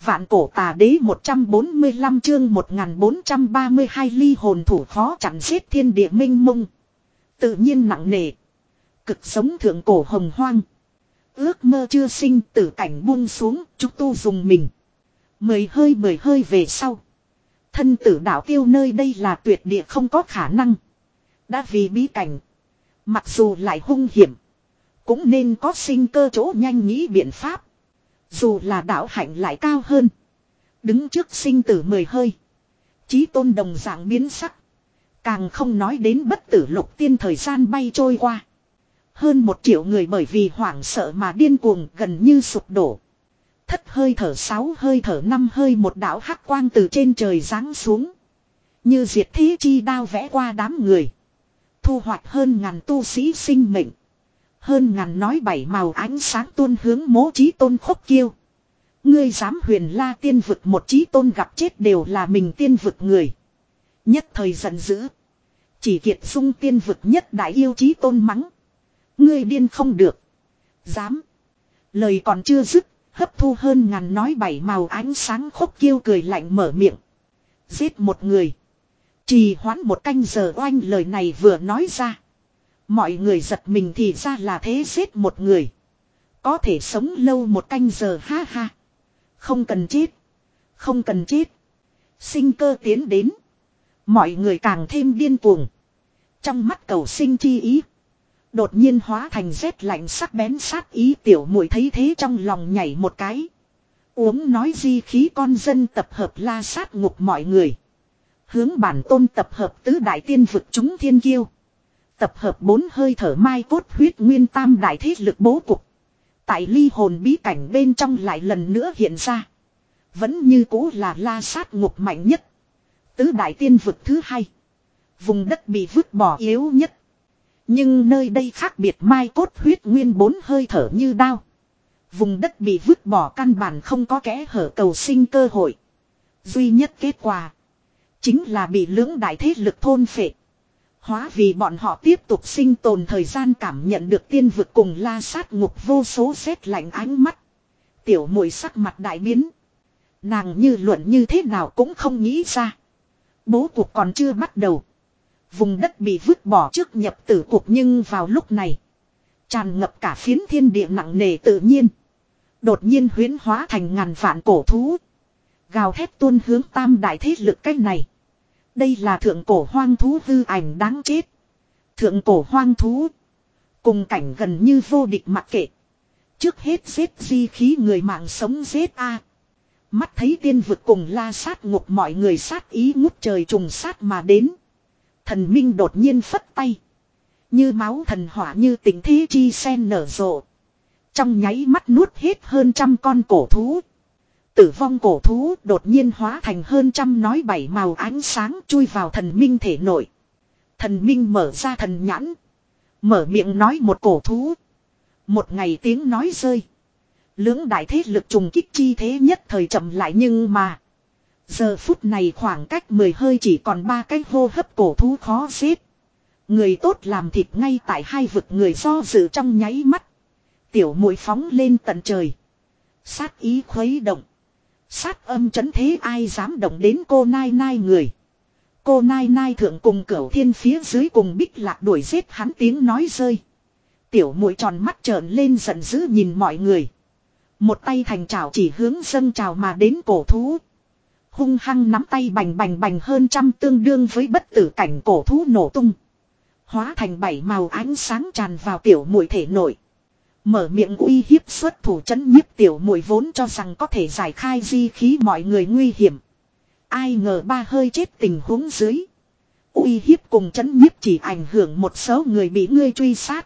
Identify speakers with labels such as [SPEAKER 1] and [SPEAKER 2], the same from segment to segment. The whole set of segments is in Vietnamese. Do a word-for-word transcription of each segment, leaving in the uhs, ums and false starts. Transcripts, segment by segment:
[SPEAKER 1] Vạn cổ tà đế một trăm bốn mươi lăm chương một nghìn bốn trăm ba mươi hai ly hồn thủ khó chặn giết thiên địa minh mông. Tự nhiên nặng nề. Cực sống thượng cổ hồng hoang. Ước mơ chưa sinh tử cảnh buông xuống, chúng tu dùng mình. Mười hơi mười hơi về sau. Thân tử đạo tiêu nơi đây là tuyệt địa không có khả năng. Đã vì bí cảnh. Mặc dù lại hung hiểm. Cũng nên có sinh cơ chỗ nhanh nghĩ biện pháp. Dù là đạo hạnh lại cao hơn. Đứng trước sinh tử mười hơi. Chí tôn đồng dạng biến sắc. Càng không nói đến bất tử lục tiên thời gian bay trôi qua. Hơn một triệu người bởi vì hoảng sợ mà điên cuồng gần như sụp đổ. Thất hơi thở sáu hơi thở năm hơi một đạo hắc quang từ trên trời giáng xuống. Như diệt thế chi đao vẽ qua đám người. Thu hoạch hơn ngàn tu sĩ sinh mệnh. Hơn ngàn nói bảy màu ánh sáng tuôn hướng mố chí tôn khốc kiêu. Ngươi dám huyền la tiên vực một chí tôn gặp chết đều là mình tiên vực người. Nhất thời giận dữ. Chỉ kiệt dung tiên vực nhất đại yêu chí tôn mắng. Ngươi điên không được. Dám. Lời còn chưa dứt. Hấp thu hơn ngàn nói bảy màu ánh sáng khốc kiêu cười lạnh mở miệng. Giết một người. Trì hoãn một canh giờ oanh lời này vừa nói ra. Mọi người giật mình thì ra là thế giết một người. Có thể sống lâu một canh giờ ha ha. Không cần chết. Không cần chết. Sinh cơ tiến đến. Mọi người càng thêm điên cuồng. Trong mắt cầu sinh chi ý. Đột nhiên hóa thành rét lạnh sắc bén sát ý tiểu muội thấy thế trong lòng nhảy một cái. Uống nói di khí con dân tập hợp la sát ngục mọi người. Hướng bản tôn tập hợp tứ đại tiên vực chúng thiên kiêu. Tập hợp bốn hơi thở mai cốt huyết nguyên tam đại thế lực bố cục. Tại ly hồn bí cảnh bên trong lại lần nữa hiện ra. Vẫn như cũ là la sát ngục mạnh nhất. Tứ đại tiên vực thứ hai. Vùng đất bị vứt bỏ yếu nhất. Nhưng nơi đây khác biệt mai cốt huyết nguyên bốn hơi thở như đao. Vùng đất bị vứt bỏ căn bản không có kẽ hở cầu sinh cơ hội. Duy nhất kết quả. Chính là bị lưỡng đại thế lực thôn phệ. Hóa vì bọn họ tiếp tục sinh tồn thời gian cảm nhận được tiên vực cùng la sát ngục vô số rét lạnh ánh mắt. Tiểu muội sắc mặt đại biến. Nàng như luận như thế nào cũng không nghĩ ra. Bố cuộc còn chưa bắt đầu. Vùng đất bị vứt bỏ trước nhập tử cuộc nhưng vào lúc này. Tràn ngập cả phiến thiên địa nặng nề tự nhiên. Đột nhiên huyễn hóa thành ngàn vạn cổ thú. Gào thét tuôn hướng tam đại thế lực cách này. Đây là thượng cổ hoang thú hư ảnh đáng chết. Thượng cổ hoang thú. Cùng cảnh gần như vô địch mặc kệ. Trước hết giết di khí người mạng sống giết a. Mắt thấy tiên vực cùng la sát ngục mọi người sát ý ngút trời trùng sát mà đến. Thần minh đột nhiên phất tay. Như máu thần hỏa như tình thế chi sen nở rộ. Trong nháy mắt nuốt hết hơn trăm con cổ thú. Tử vong cổ thú đột nhiên hóa thành hơn trăm nói bảy màu ánh sáng chui vào thần minh thể nội. Thần minh mở ra thần nhãn. Mở miệng nói một cổ thú. Một ngày tiếng nói rơi. Lưỡng đại thế lực trùng kích chi thế nhất thời chậm lại nhưng mà. Giờ phút này khoảng cách mười hơi chỉ còn ba cái hô hấp cổ thú khó giết. Người tốt làm thịt ngay tại hai vực người do dự trong nháy mắt. Tiểu muội phóng lên tận trời. Sát ý khuấy động. Sát âm chấn thế ai dám động đến cô nai nai người. Cô nai nai thượng cùng cửu thiên phía dưới cùng bích lạc đuổi giết hắn tiếng nói rơi. Tiểu muội tròn mắt trợn lên giận dữ nhìn mọi người. Một tay thành trảo chỉ hướng dâng trào mà đến cổ thú. Hung hăng nắm tay bành bành bành hơn trăm tương đương với bất tử cảnh cổ thú nổ tung. Hóa thành bảy màu ánh sáng tràn vào tiểu muội thể nội. Mở miệng uy hiếp xuất thủ chấn nhiếp tiểu muội vốn cho rằng có thể giải khai di khí mọi người nguy hiểm. Ai ngờ ba hơi chết tình huống dưới. Uy hiếp cùng chấn nhiếp chỉ ảnh hưởng một số người bị ngươi truy sát.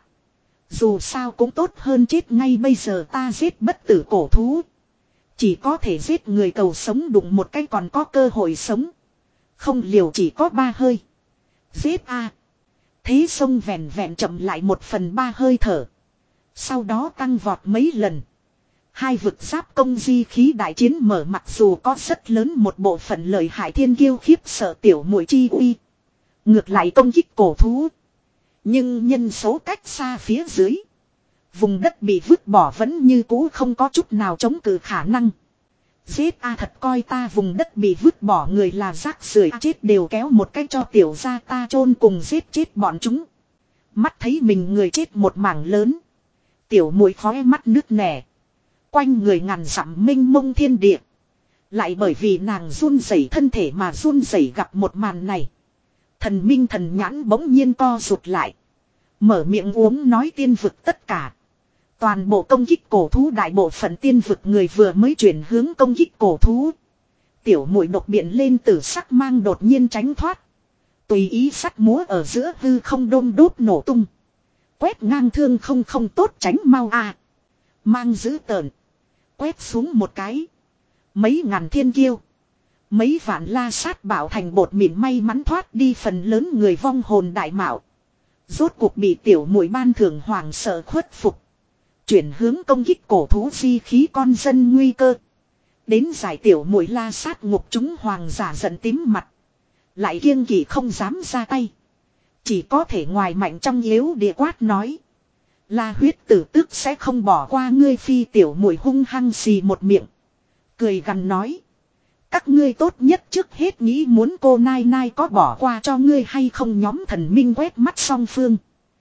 [SPEAKER 1] Dù sao cũng tốt hơn chết ngay bây giờ ta giết bất tử cổ thú. Chỉ có thể giết người cầu sống đụng một cái còn có cơ hội sống. Không liều chỉ có ba hơi. Giết a. Thế sông vẹn vẹn chậm lại một phần ba hơi thở. Sau đó tăng vọt mấy lần. Hai vực giáp công di khí đại chiến mở mặc dù có rất lớn một bộ phận lợi hại thiên kiêu khiếp sợ tiểu muội chi uy. Ngược lại công kích cổ thú. Nhưng nhân số cách xa phía dưới. Vùng đất bị vứt bỏ vẫn như cũ không có chút nào chống cự khả năng. Giết a thật coi ta vùng đất bị vứt bỏ người là rác rưởi chết đều kéo một cách cho tiểu gia ta chôn cùng giết chết bọn chúng. Mắt thấy mình người chết một mảng lớn. Tiểu muội khóe mắt nước nẻ. Quanh người ngàn dặm mênh mông thiên địa. Lại bởi vì nàng run rẩy thân thể mà run rẩy gặp một màn này. Thần minh thần nhãn bỗng nhiên co rụt lại. Mở miệng uống nói tiên vực tất cả. Toàn bộ công kích cổ thú đại bộ phận tiên vực người vừa mới chuyển hướng công kích cổ thú. Tiểu muội đột biện lên tử sắc mang đột nhiên tránh thoát. Tùy ý sắt múa ở giữa hư không đôm đốt nổ tung. Quét ngang thương không không tốt tránh mau a Mang giữ tợn. Quét xuống một cái. Mấy ngàn thiên kiêu. Mấy vạn la sát bảo thành bột mịn may mắn thoát đi phần lớn người vong hồn đại mạo. Rốt cuộc bị tiểu muội ban thưởng hoàng sợ khuất phục. Chuyển hướng công kích cổ thú di khí con dân nguy cơ. Đến giải tiểu muội la sát ngục chúng hoàng giả giận tím mặt. Lại kiêng kỵ không dám ra tay. Chỉ có thể ngoài mạnh trong yếu địa quát nói. La huyết tử tức sẽ không bỏ qua ngươi phi tiểu muội hung hăng xì một miệng. Cười gằn nói. Các ngươi tốt nhất trước hết nghĩ muốn cô nai nai có bỏ qua cho ngươi hay không nhóm thần minh quét mắt song phương.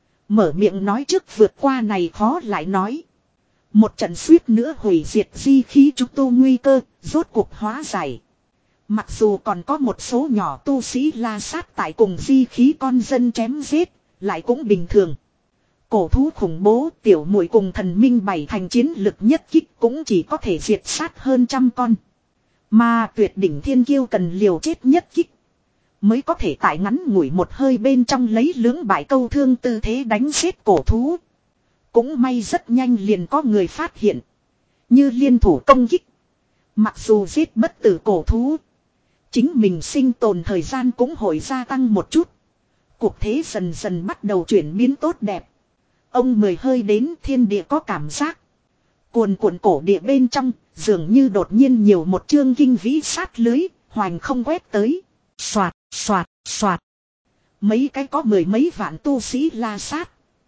[SPEAKER 1] Mở miệng nói trước vượt qua này khó lại nói. Một trận suýt nữa hủy diệt di khí chúng tu nguy cơ, rốt cuộc hóa giải. Mặc dù còn có một số nhỏ tu sĩ la sát tại cùng di khí con dân chém giết, lại cũng bình thường. Cổ thú khủng bố tiểu muội cùng thần minh bảy thành chiến lực nhất kích cũng chỉ có thể diệt sát hơn trăm con. Mà tuyệt đỉnh thiên kiêu cần liều chết nhất kích. Mới có thể tại ngắn ngủi một hơi bên trong lấy lưỡng bại câu thương tư thế đánh giết cổ thú. Cũng may rất nhanh liền có người phát hiện. Như liên thủ công kích. Mặc dù giết bất tử cổ thú. Chính mình sinh tồn thời gian cũng hội gia tăng một chút. Cuộc thế dần dần bắt đầu chuyển biến tốt đẹp. Ông mười hơi đến thiên địa có cảm giác. Cuồn cuộn cổ địa bên trong, dường như đột nhiên nhiều một chương kinh vĩ sát lưới, hoành không quét tới. Xoạt, xoạt, xoạt. Mấy cái có mười mấy vạn tu sĩ la sát.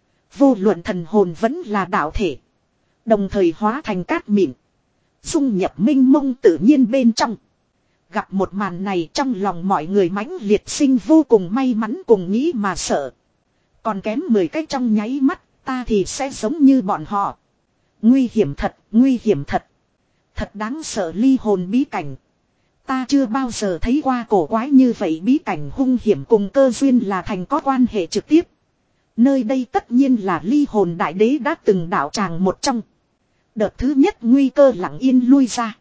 [SPEAKER 1] Vô luận thần hồn vẫn là đạo thể. Đồng thời hóa thành cát mịn. Dung nhập minh mông tự nhiên bên trong. Gặp một màn này trong lòng mọi người mãnh liệt sinh vô cùng may mắn cùng nghĩ mà sợ. Còn kém mười cái trong nháy mắt, ta thì sẽ giống như bọn họ. Nguy hiểm thật, nguy hiểm thật. Thật đáng sợ ly hồn bí cảnh. Ta chưa bao giờ thấy qua cổ quái như vậy bí cảnh hung hiểm cùng cơ duyên là thành có quan hệ trực tiếp. Nơi đây tất nhiên là ly hồn đại đế đã từng đạo tràng một trong. Đợt thứ nhất nguy cơ lặng yên lui ra.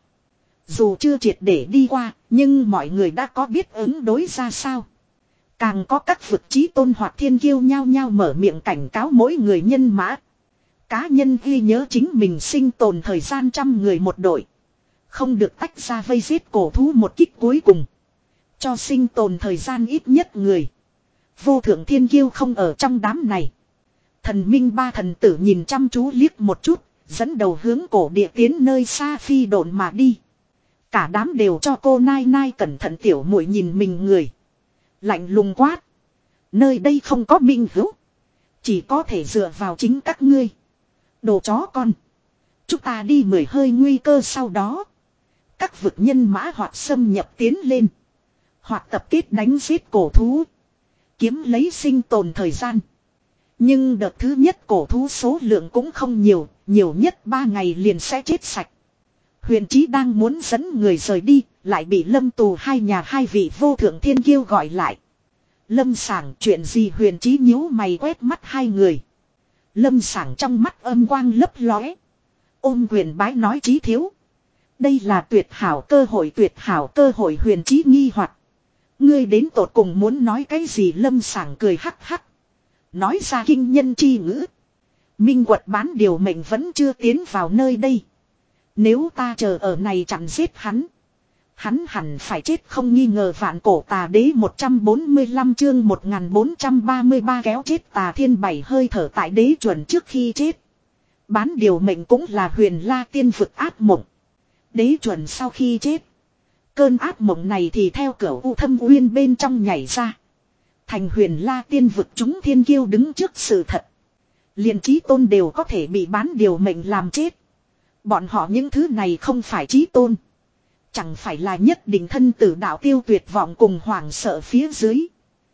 [SPEAKER 1] Dù chưa triệt để đi qua, nhưng mọi người đã có biết ứng đối ra sao. Càng có các vực chí tôn hoặc thiên kiêu nhao nhao mở miệng cảnh cáo mỗi người nhân mã. Cá nhân ghi nhớ chính mình sinh tồn thời gian trăm người một đội. Không được tách ra vây giết cổ thú một kích cuối cùng. Cho sinh tồn thời gian ít nhất người. Vô thượng thiên kiêu không ở trong đám này. Thần minh ba thần tử nhìn chăm chú liếc một chút. Dẫn đầu hướng cổ địa tiến nơi xa phi độn mà đi. Cả đám đều cho cô nai nai cẩn thận tiểu muội nhìn mình người. Lạnh lùng quát. Nơi đây không có minh hữu. Chỉ có thể dựa vào chính các ngươi. Đồ chó con. Chúng ta đi mười hơi nguy cơ sau đó. Các vực nhân mã hoặc xâm nhập tiến lên. Hoặc tập kết đánh giết cổ thú. Kiếm lấy sinh tồn thời gian. Nhưng đợt thứ nhất cổ thú số lượng cũng không nhiều. Nhiều nhất ba ngày liền sẽ chết sạch. Huyền Chí đang muốn dẫn người rời đi. Lại bị Lâm Tù hai nhà hai vị vô thượng thiên kiêu gọi lại. Lâm Sảng chuyện gì Huyền Chí nhíu mày quét mắt hai người. Lâm Sảng trong mắt âm quang lấp lóe. Ôm quyền bái nói Chí thiếu. Đây là tuyệt hảo cơ hội tuyệt hảo cơ hội Huyền Chí nghi hoặc. Ngươi đến tột cùng muốn nói cái gì Lâm Sảng cười hắc hắc. Nói ra kinh nhân chi ngữ. Minh Quật bán điều mệnh vẫn chưa tiến vào nơi đây. Nếu ta chờ ở này chặn giết hắn. Hắn hẳn phải chết không nghi ngờ vạn cổ tà đế một trăm bốn mươi lăm chương một nghìn bốn trăm ba mươi ba kéo chết tà thiên bảy hơi thở tại đế chuẩn trước khi chết. Bán điều mệnh cũng là huyền la tiên vực ác mộng. Đế chuẩn sau khi chết. Cơn ác mộng này thì theo cửa u thâm uyên bên trong nhảy ra. Thành huyền la tiên vực chúng thiên kiêu đứng trước sự thật. Liền chí tôn đều có thể bị bán điều mệnh làm chết. Bọn họ những thứ này không phải chí tôn. Chẳng phải là nhất định thân tử đạo tiêu tuyệt vọng cùng hoảng sợ phía dưới.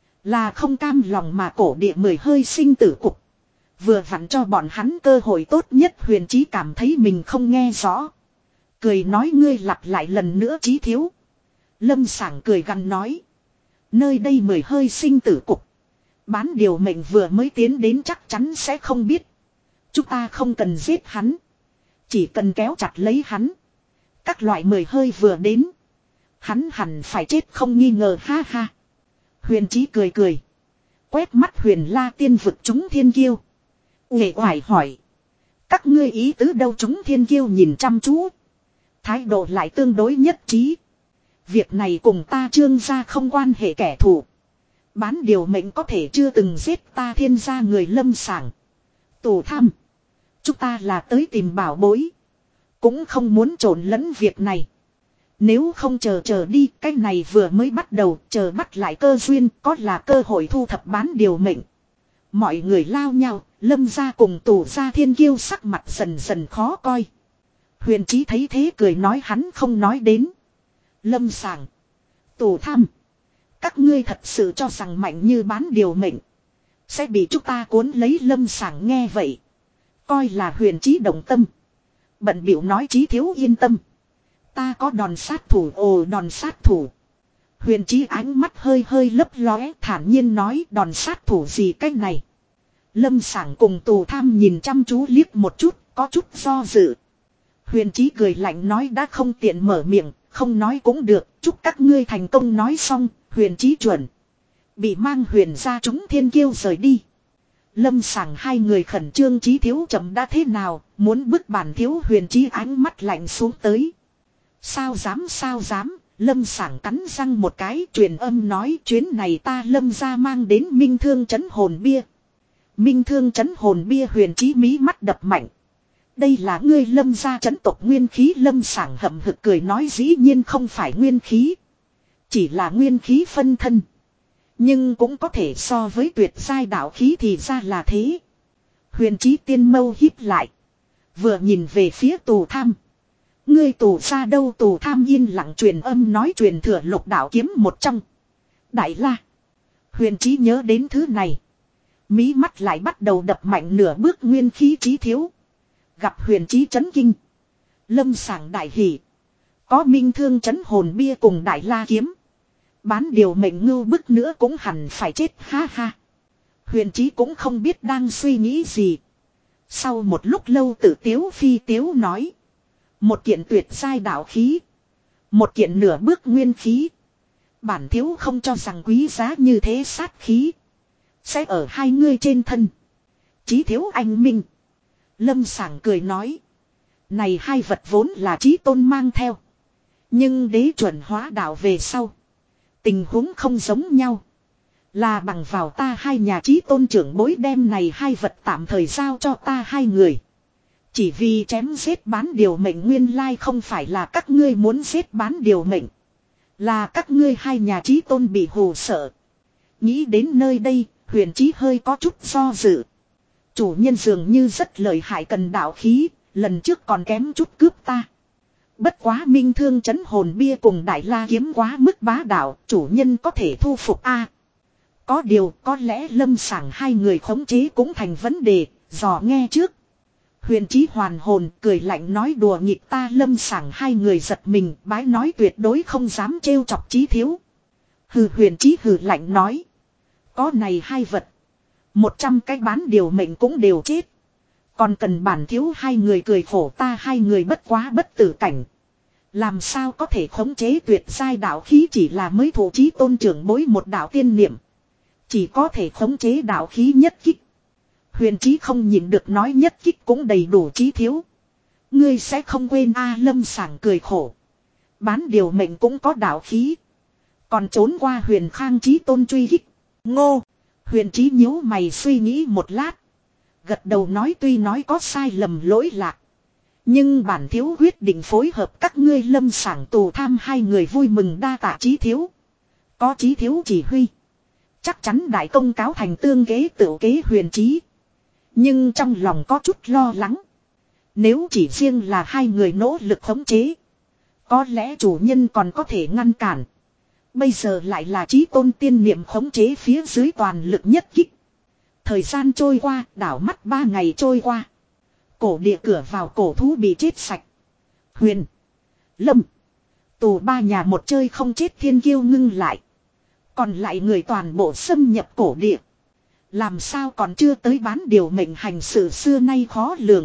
[SPEAKER 1] Là không cam lòng mà cổ địa mười hơi sinh tử cục. Vừa vặn cho bọn hắn cơ hội tốt nhất. Huyền Chí cảm thấy mình không nghe rõ. Cười nói ngươi lặp lại lần nữa Chí thiếu. Lâm Sảng cười gằn nói. Nơi đây mười hơi sinh tử cục. Bán điều mệnh vừa mới tiến đến chắc chắn sẽ không biết. Chúng ta không cần giết hắn. Chỉ cần kéo chặt lấy hắn. Các loại mười hơi vừa đến. Hắn hẳn phải chết không nghi ngờ ha ha. Huyền Chí cười cười. Quét mắt Huyền La tiên vực chúng thiên kiêu. Uể oải hỏi. Các ngươi ý tứ đâu chúng thiên kiêu nhìn chăm chú. Thái độ lại tương đối nhất trí. Việc này cùng ta Trương gia không quan hệ kẻ thù. Bán điều mệnh có thể chưa từng giết ta Thiên gia người Lâm Sảng. Tù tham. Chúng ta là tới tìm bảo bối. Cũng không muốn trộn lẫn việc này. Nếu không chờ chờ đi, cái này vừa mới bắt đầu, chờ bắt lại cơ duyên, có là cơ hội thu thập bán điều mệnh. Mọi người lao nhau, Lâm gia cùng Tù gia thiên kiêu sắc mặt dần dần khó coi. Huyền Chí thấy thế cười nói hắn không nói đến. Lâm Sảng. Tù tham. Các ngươi thật sự cho rằng mạnh như bán điều mệnh. Sẽ bị chúng ta cuốn lấy. Lâm Sảng nghe vậy. Coi là Huyền Chí động tâm. Bận bịu nói Chí thiếu yên tâm. Ta có đòn sát thủ. Ồ đòn sát thủ. Huyền Chí ánh mắt hơi hơi lấp lóe thản nhiên nói đòn sát thủ gì cách này. Lâm Sảng cùng Tù tham nhìn chăm chú liếc một chút. Có chút do dự. Huyền Chí cười lạnh nói đã không tiện mở miệng. Không nói cũng được. Chúc các ngươi thành công nói xong. Huyền Chí chuẩn. Bị mang huyền ra chúng thiên kiêu rời đi. Lâm Sảng hai người khẩn trương Chí thiếu chậm đã thế nào. Muốn bức bản thiếu. Huyền Chí ánh mắt lạnh xuống tới. Sao dám sao dám. Lâm Sảng cắn răng một cái. Truyền âm nói chuyến này ta Lâm gia mang đến minh thương trấn hồn bia. Minh thương trấn hồn bia. Huyền Chí mí mắt đập mạnh. Đây là ngươi Lâm gia trấn tộc nguyên khí. Lâm Sảng hậm hực cười nói dĩ nhiên không phải nguyên khí. Chỉ là nguyên khí phân thân. Nhưng cũng có thể so với tuyệt giai đạo khí thì ra là thế. Huyền Chí tiên mâu híp lại. Vừa nhìn về phía Tù tham. Ngươi Tù ra đâu. Tù tham yên lặng truyền âm nói truyền thừa lục đạo kiếm một trong. Đại la. Huyền Chí nhớ đến thứ này. Mí mắt lại bắt đầu đập mạnh nửa bước nguyên khí Chí thiếu. Gặp Huyền Chí chấn kinh. Lâm Sảng đại hỉ. Có minh thương trấn hồn bia cùng đại la kiếm. Bán điều mệnh ngưu bức nữa cũng hẳn phải chết ha ha. Huyền Chí cũng không biết đang suy nghĩ gì. Sau một lúc lâu tự tiếu phi tiếu nói. Một kiện tuyệt giai đạo khí. Một kiện nửa bước nguyên khí. Bản thiếu không cho rằng quý giá như thế sát khí. Sẽ ở hai ngươi trên thân. Chí thiếu anh minh. Lâm Sảng cười nói. Này hai vật vốn là Chí tôn mang theo. Nhưng đế chuẩn hóa đạo về sau. Tình huống không giống nhau. Là bằng vào ta hai nhà Chí tôn trưởng bối đem này hai vật tạm thời giao cho ta hai người. Chỉ vì chém giết bán điều mệnh nguyên lai không phải là các ngươi muốn giết bán điều mệnh. Là các ngươi hai nhà Chí tôn bị hù sợ. Nghĩ đến nơi đây, Huyền Chí hơi có chút do dự. Chủ nhân dường như rất lợi hại cần đạo khí, lần trước còn kém chút cướp ta. Bất quá minh thương trấn hồn bia cùng đại la kiếm quá mức bá đạo, chủ nhân có thể thu phục a. Có điều có lẽ Lâm Sảng hai người khống chế cũng thành vấn đề, dò nghe trước. Huyền Chí hoàn hồn cười lạnh nói đùa nghịch ta. Lâm Sảng hai người giật mình bái nói tuyệt đối không dám trêu chọc Chí thiếu. Hừ. Huyền Chí hừ lạnh nói. Có này hai vật. Một trăm cái bán điều mệnh cũng đều chết. Còn cần bản thiếu hai người cười khổ ta hai người bất quá bất tử cảnh. Làm sao có thể khống chế tuyệt giai đạo khí chỉ là mới thủ Chí tôn trưởng bối một đạo tiên niệm. Chỉ có thể khống chế đạo khí nhất kích. Huyền Chí không nhìn được nói nhất kích cũng đầy đủ Chí thiếu. Ngươi sẽ không quên a. Lâm Sảng cười khổ. Bán điều mệnh cũng có đạo khí. Còn trốn qua Huyền Khang Chí tôn truy kích. Ngô. Huyền Chí nhíu mày suy nghĩ một lát. Gật đầu nói tuy nói có sai lầm lỗi lạc. Nhưng bản thiếu quyết định phối hợp các ngươi. Lâm Sảng Tù tham hai người vui mừng đa tạ Chí thiếu. Có Chí thiếu chỉ huy. Chắc chắn đại công cáo thành tương kế tự kế. Huyền Chí. Nhưng trong lòng có chút lo lắng. Nếu chỉ riêng là hai người nỗ lực khống chế. Có lẽ chủ nhân còn có thể ngăn cản. Bây giờ lại là chí tôn tiên niệm khống chế phía dưới toàn lực nhất kích. Thời gian trôi qua, đảo mắt ba ngày trôi qua. Cổ địa cửa vào cổ thú bị chết sạch. Huyền, Lâm, Tù ba nhà một chơi không chết thiên kiêu ngưng lại. Còn lại người toàn bộ xâm nhập cổ địa. Làm sao còn chưa tới bán điều mệnh hành sự xưa nay khó lường.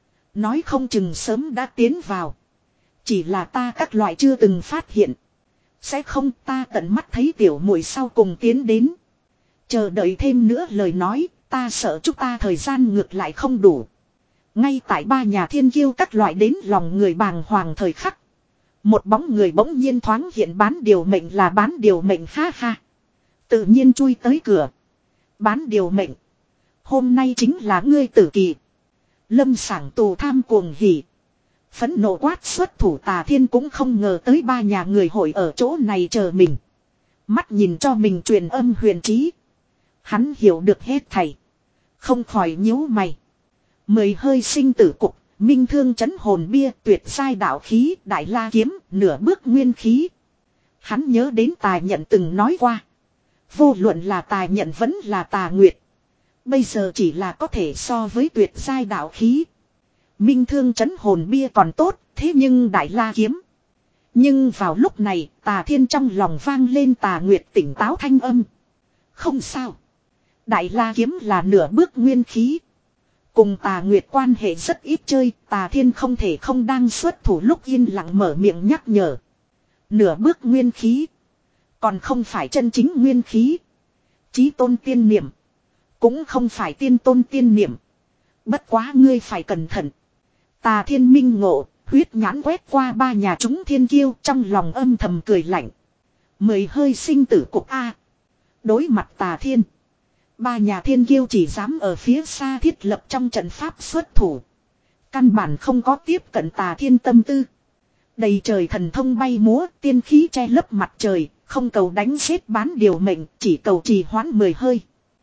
[SPEAKER 1] Nói không chừng sớm đã tiến vào. Chỉ là ta các loại chưa từng phát hiện. Sẽ không, ta tận mắt thấy tiểu muội sau cùng tiến đến. Chờ đợi thêm nữa lời nói, ta sợ chúng ta thời gian ngược lại không đủ. Ngay tại ba nhà thiên kiêu các loại đến lòng người bàng hoàng thời khắc. Một bóng người bỗng nhiên thoáng hiện, bán điều mệnh là bán điều mệnh, ha ha. Tự nhiên chui tới cửa. Bán điều mệnh. Hôm nay chính là ngươi tử kỳ. Lâm Sảng Tù tham cuồng hỉ. Phẫn nộ quát xuất thủ. Tà Thiên cũng không ngờ tới ba nhà người hội ở chỗ này chờ mình. Mắt nhìn cho mình truyền âm huyền trí. Hắn hiểu được hết thảy. Không khỏi nhíu mày. Mười hơi sinh tử cục, minh thương chấn hồn bia, tuyệt sai đạo khí, đại la kiếm, nửa bước nguyên khí. Hắn nhớ đến Tài Nhận từng nói qua. Vô luận là Tài Nhận vẫn là Tà Nguyệt. Bây giờ chỉ là có thể so với tuyệt sai đạo khí. Minh thương chấn hồn bia còn tốt, thế nhưng đại la kiếm. Nhưng vào lúc này, Tà Thiên trong lòng vang lên Tà Nguyệt tỉnh táo thanh âm. Không sao. Đại la kiếm là nửa bước nguyên khí. Cùng Tà Nguyệt quan hệ rất ít chơi, Tà Thiên không thể không đang xuất thủ lúc yên lặng mở miệng nhắc nhở. Nửa bước nguyên khí. Còn không phải chân chính nguyên khí. Chí tôn tiên niệm. Cũng không phải tiên tôn tiên niệm. Bất quá ngươi phải cẩn thận. Tà Thiên minh ngộ, huyết nhãn quét qua ba nhà chúng thiên kiêu, trong lòng âm thầm cười lạnh. Mười hơi sinh tử cục A. Đối mặt Tà Thiên. Ba nhà thiên kiêu chỉ dám ở phía xa thiết lập trong trận pháp xuất thủ. Căn bản không có tiếp cận Tà Thiên tâm tư. Đầy trời thần thông bay múa, tiên khí che lấp mặt trời, không cầu đánh giết bán điều mệnh, chỉ cầu trì hoãn mười hơi.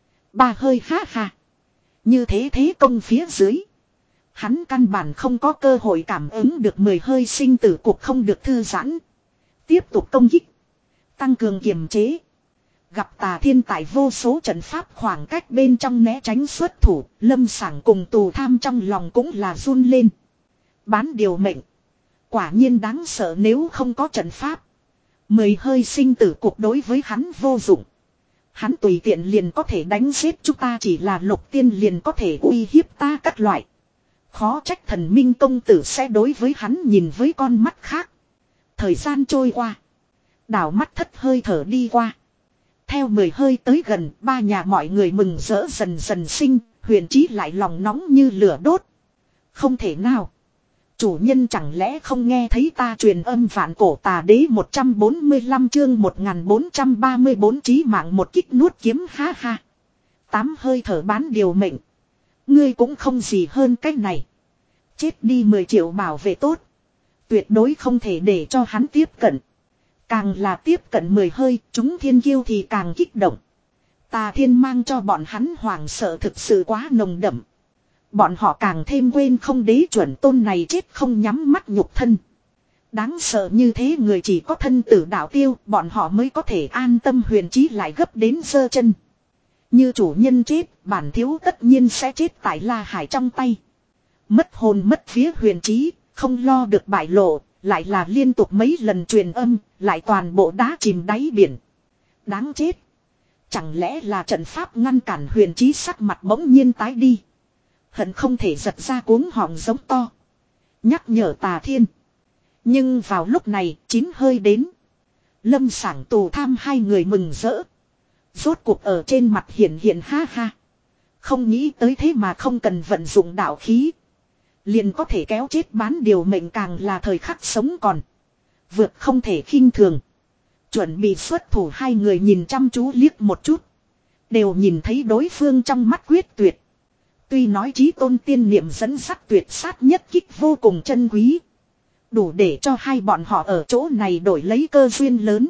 [SPEAKER 1] Ba hơi ha ha. Như thế thế công phía dưới. Hắn căn bản không có cơ hội cảm ứng được mười hơi sinh tử cuộc không được thư giãn. Tiếp tục công kích. Tăng cường kiềm chế. Gặp Tà Thiên tại vô số trận pháp khoảng cách bên trong né tránh xuất thủ, Lâm Sảng cùng Tù tham trong lòng cũng là run lên. Bán điều mệnh. Quả nhiên đáng sợ, nếu không có trận pháp. Mười hơi sinh tử cuộc đối với hắn vô dụng. Hắn tùy tiện liền có thể đánh giết chúng ta, chỉ là lục tiên liền có thể uy hiếp ta các loại. Khó trách thần minh công tử sẽ đối với hắn nhìn với con mắt khác. Thời gian trôi qua. Đảo mắt thất hơi thở đi qua. Theo mười hơi tới gần, ba nhà mọi người mừng rỡ dần dần sinh, huyền trí lại lòng nóng như lửa đốt. Không thể nào. Chủ nhân chẳng lẽ không nghe thấy ta truyền âm vạn cổ tà đế một trăm bốn mươi lăm chương một nghìn bốn trăm ba mươi bốn chí mạng một kích nuốt kiếm, ha ha. Tám hơi thở bán điều mệnh. Ngươi cũng không gì hơn cách này. Chết đi mười triệu bảo vệ tốt. Tuyệt đối không thể để cho hắn tiếp cận. Càng là tiếp cận mười hơi, chúng thiên kiêu thì càng kích động. Tà Thiên mang cho bọn hắn hoảng sợ thực sự quá nồng đậm. Bọn họ càng thêm quên không đế chuẩn tôn này chết không nhắm mắt nhục thân. Đáng sợ như thế người chỉ có thân tử đạo tiêu, bọn họ mới có thể an tâm, huyền trí lại gấp đến giơ chân. Như chủ nhân chết, bản thiếu tất nhiên sẽ chết tại La Hải trong tay. Mất hồn mất vía huyền trí, không lo được bại lộ, lại là liên tục mấy lần truyền âm, lại toàn bộ đá chìm đáy biển. Đáng chết. Chẳng lẽ là trận pháp ngăn cản, huyền trí sắc mặt bỗng nhiên tái đi. Hận không thể giật ra cuống họng giống to. Nhắc nhở Tà Thiên. Nhưng vào lúc này, chín hơi đến. Lâm Sảng Tù tham hai người mừng rỡ. Rốt cuộc ở trên mặt hiện hiện, ha ha. Không nghĩ tới thế mà không cần vận dụng đạo khí. Liền có thể kéo chết bán điều mệnh, càng là thời khắc sống còn. Vượt không thể khinh thường. Chuẩn bị xuất thủ hai người nhìn chăm chú liếc một chút. Đều nhìn thấy đối phương trong mắt quyết tuyệt. Tuy nói chí tôn tiên niệm dẫn sắc tuyệt sát nhất kích vô cùng chân quý. Đủ để cho hai bọn họ ở chỗ này đổi lấy cơ duyên lớn.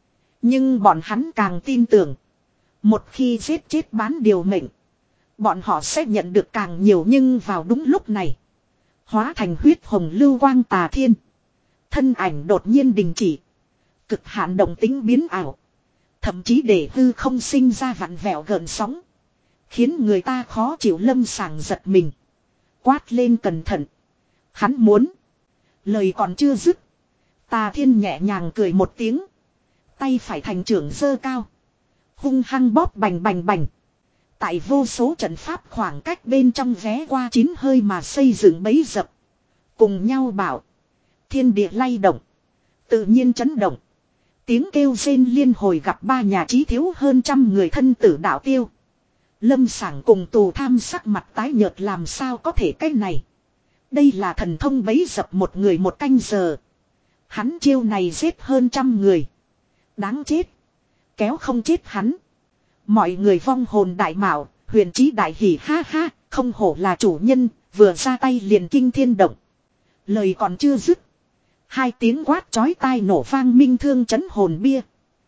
[SPEAKER 1] Nhưng bọn hắn càng tin tưởng. Một khi giết chết bán điều mệnh. Bọn họ sẽ nhận được càng nhiều, nhưng vào đúng lúc này. Hóa thành huyết hồng lưu quang Tà Thiên. Thân ảnh đột nhiên đình chỉ. Cực hạn động tính biến ảo. Thậm chí để hư không sinh ra vặn vẹo gợn sóng. Khiến người ta khó chịu. Lâm Sảng giật mình. Quát lên cẩn thận. Hắn muốn. Lời còn chưa dứt. Tà Thiên nhẹ nhàng cười một tiếng. Tay phải thành trưởng giơ cao. Hung hăng bóp bành bành bành. Tại vô số trận pháp khoảng cách bên trong vé qua chín hơi mà xây dựng bấy dập. Cùng nhau bảo. Thiên địa lay động. Tự nhiên chấn động. Tiếng kêu rên liên hồi gặp ba nhà trí thiếu hơn trăm người thân tử đạo tiêu. Lâm Sảng cùng Tù Tham sắc mặt tái nhợt làm sao có thể cái này. Đây là thần thông bấy dập một người một canh giờ. Hắn chiêu này giết hơn trăm người. Đáng chết. Kéo không chết hắn. Mọi người vong hồn đại mạo, huyền trí đại hỉ ha ha, không hổ là chủ nhân, vừa ra tay liền kinh thiên động. Lời còn chưa dứt. Hai tiếng quát chói tai nổ vang minh thương chấn hồn bia.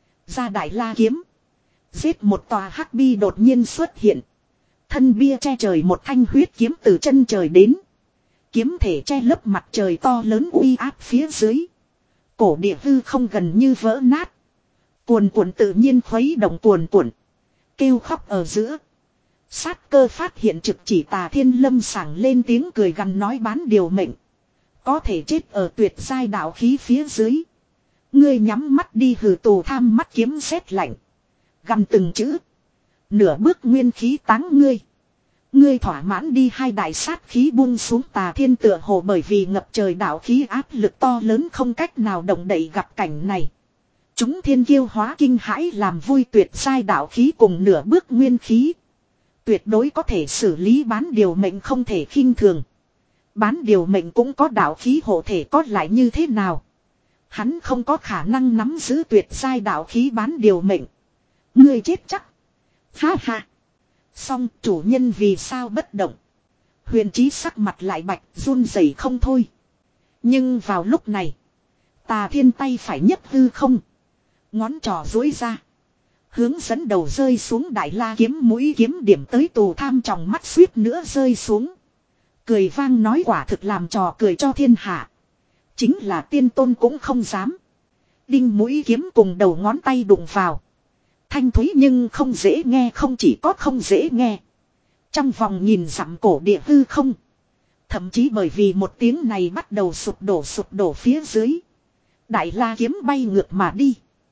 [SPEAKER 1] Ra đại la kiếm. Giết một tòa hắc bi đột nhiên xuất hiện. Thân bia che trời một thanh huyết kiếm từ chân trời đến. Kiếm thể che lấp mặt trời to lớn uy áp phía dưới. Cổ địa hư không gần như vỡ nát. Cuồn cuộn tự nhiên khuấy động cuồn cuộn. Kêu khóc ở giữa. Sát cơ phát hiện trực chỉ Tà Thiên. Lâm Sảng lên tiếng cười gằn nói bán điều mệnh. Có thể chết ở tuyệt giai đạo khí phía dưới. Ngươi nhắm mắt đi. Hừ. Tù Tham mắt kiếm sét lạnh. Gằn từng chữ. Nửa bước nguyên khí táng ngươi. Ngươi thỏa mãn đi. Hai đại sát khí buông xuống. Tà Thiên tựa hồ bởi vì ngập trời đạo khí áp lực to lớn không cách nào động đậy gặp cảnh này. Chúng thiên kiêu hóa kinh hãi làm vui. Tuyệt giai đạo khí cùng nửa bước nguyên khí. Tuyệt đối có thể xử lý bán điều mệnh không thể khinh thường. Bán điều mệnh cũng có đạo khí hộ thể có lại như thế nào. Hắn không có khả năng nắm giữ tuyệt giai đạo khí bán điều mệnh. Ngươi chết chắc. Ha ha. Xong chủ nhân vì sao bất động. Huyền Chí sắc mặt lại bạch run rẩy không thôi. Nhưng vào lúc này. Tà Thiên tay phải nhấc hư không. Ngón trỏ duỗi ra. Hướng dẫn đầu rơi xuống đại la kiếm mũi kiếm điểm tới Tù Tham trong mắt suýt nữa rơi xuống. Cười vang nói quả thực làm trò cười cho thiên hạ. Chính là tiên tôn cũng không dám. Đinh mũi kiếm cùng đầu ngón tay đụng vào. Thanh thúy nhưng không dễ nghe. Không chỉ có không dễ nghe. Trong vòng nhìn dặm cổ địa hư không. Thậm chí bởi vì một tiếng này bắt đầu sụp đổ sụp đổ phía dưới. Đại la kiếm bay ngược mà đi.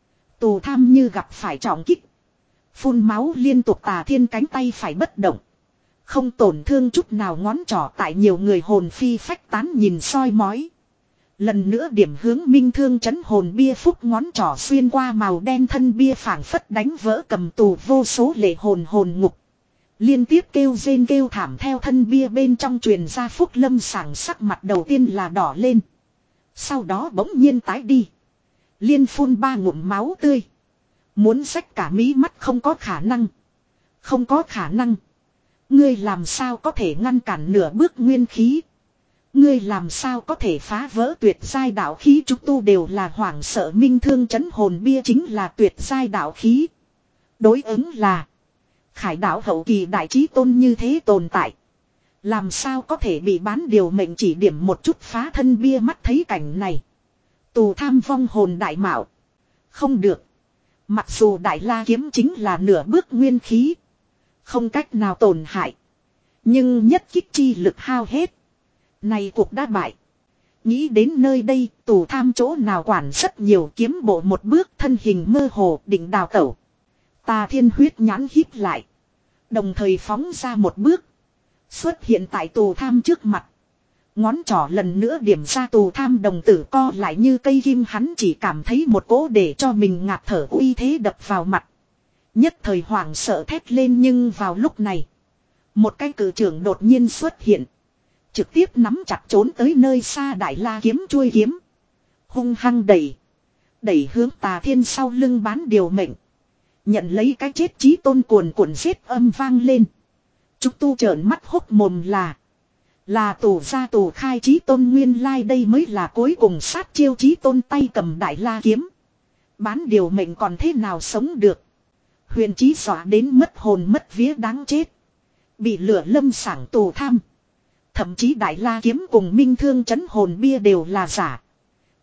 [SPEAKER 1] Tù Tham như gặp phải trọng kích. Phun máu liên tục. Tà Thiên cánh tay phải bất động. Không tổn thương chút nào ngón trỏ tại nhiều người hồn phi phách tán nhìn soi mói. Lần nữa điểm hướng minh thương chấn hồn bia phúc ngón trỏ xuyên qua màu đen thân bia phảng phất đánh vỡ cầm tù vô số lệ hồn hồn ngục. Liên tiếp kêu rên kêu thảm theo thân bia bên trong truyền ra. Phúc Lâm Sảng sắc mặt đầu tiên là đỏ lên. Sau đó bỗng nhiên tái đi. Liên phun ba ngụm máu tươi. Muốn xách cả mí mắt không có khả năng. Không có khả năng. Ngươi làm sao có thể ngăn cản nửa bước nguyên khí. Ngươi làm sao có thể phá vỡ tuyệt giai đạo khí. Chúng tu đều là hoảng sợ. Minh thương chấn hồn bia chính là tuyệt giai đạo khí. Đối ứng là khải đạo hậu kỳ đại trí tôn như thế tồn tại. Làm sao có thể bị bán điều mệnh chỉ điểm một chút phá thân bia. Mắt thấy cảnh này. Tù Tham vong hồn đại mạo. Không được. Mặc dù đại la kiếm chính là nửa bước nguyên khí. Không cách nào tổn hại. Nhưng nhất kích chi lực hao hết. Này cuộc đã bại. Nghĩ đến nơi đây. Tù Tham chỗ nào quản rất nhiều. Kiếm bộ một bước thân hình mơ hồ định đào tẩu. Tà Thiên huyết nhãn híp lại. Đồng thời phóng ra một bước. Xuất hiện tại Tù Tham trước mặt. Ngón trỏ lần nữa điểm ra. Tù Tham đồng tử co lại như cây kim. Hắn chỉ cảm thấy một cỗ để cho mình ngạt thở uy thế đập vào mặt. Nhất thời hoảng sợ thét lên. Nhưng vào lúc này. Một cái cử trưởng đột nhiên xuất hiện. Trực tiếp nắm chặt trốn tới nơi xa đại la kiếm chuôi kiếm. Hung hăng đẩy. Đẩy hướng Tà Thiên sau lưng bán điều mệnh. Nhận lấy cái chết chí tôn cuồn cuộn giết âm vang lên. Chúng tu trợn mắt hốc mồm là. Là tù ra tù khai chí tôn nguyên lai like đây mới là cuối cùng sát chiêu chí tôn tay cầm đại la kiếm. Bán điều mệnh còn thế nào sống được. Huyền Chí dọa đến mất hồn mất vía đáng chết. Bị lửa Lâm Sảng Tù Tham. Thậm chí đại la kiếm cùng minh thương chấn hồn bia đều là giả.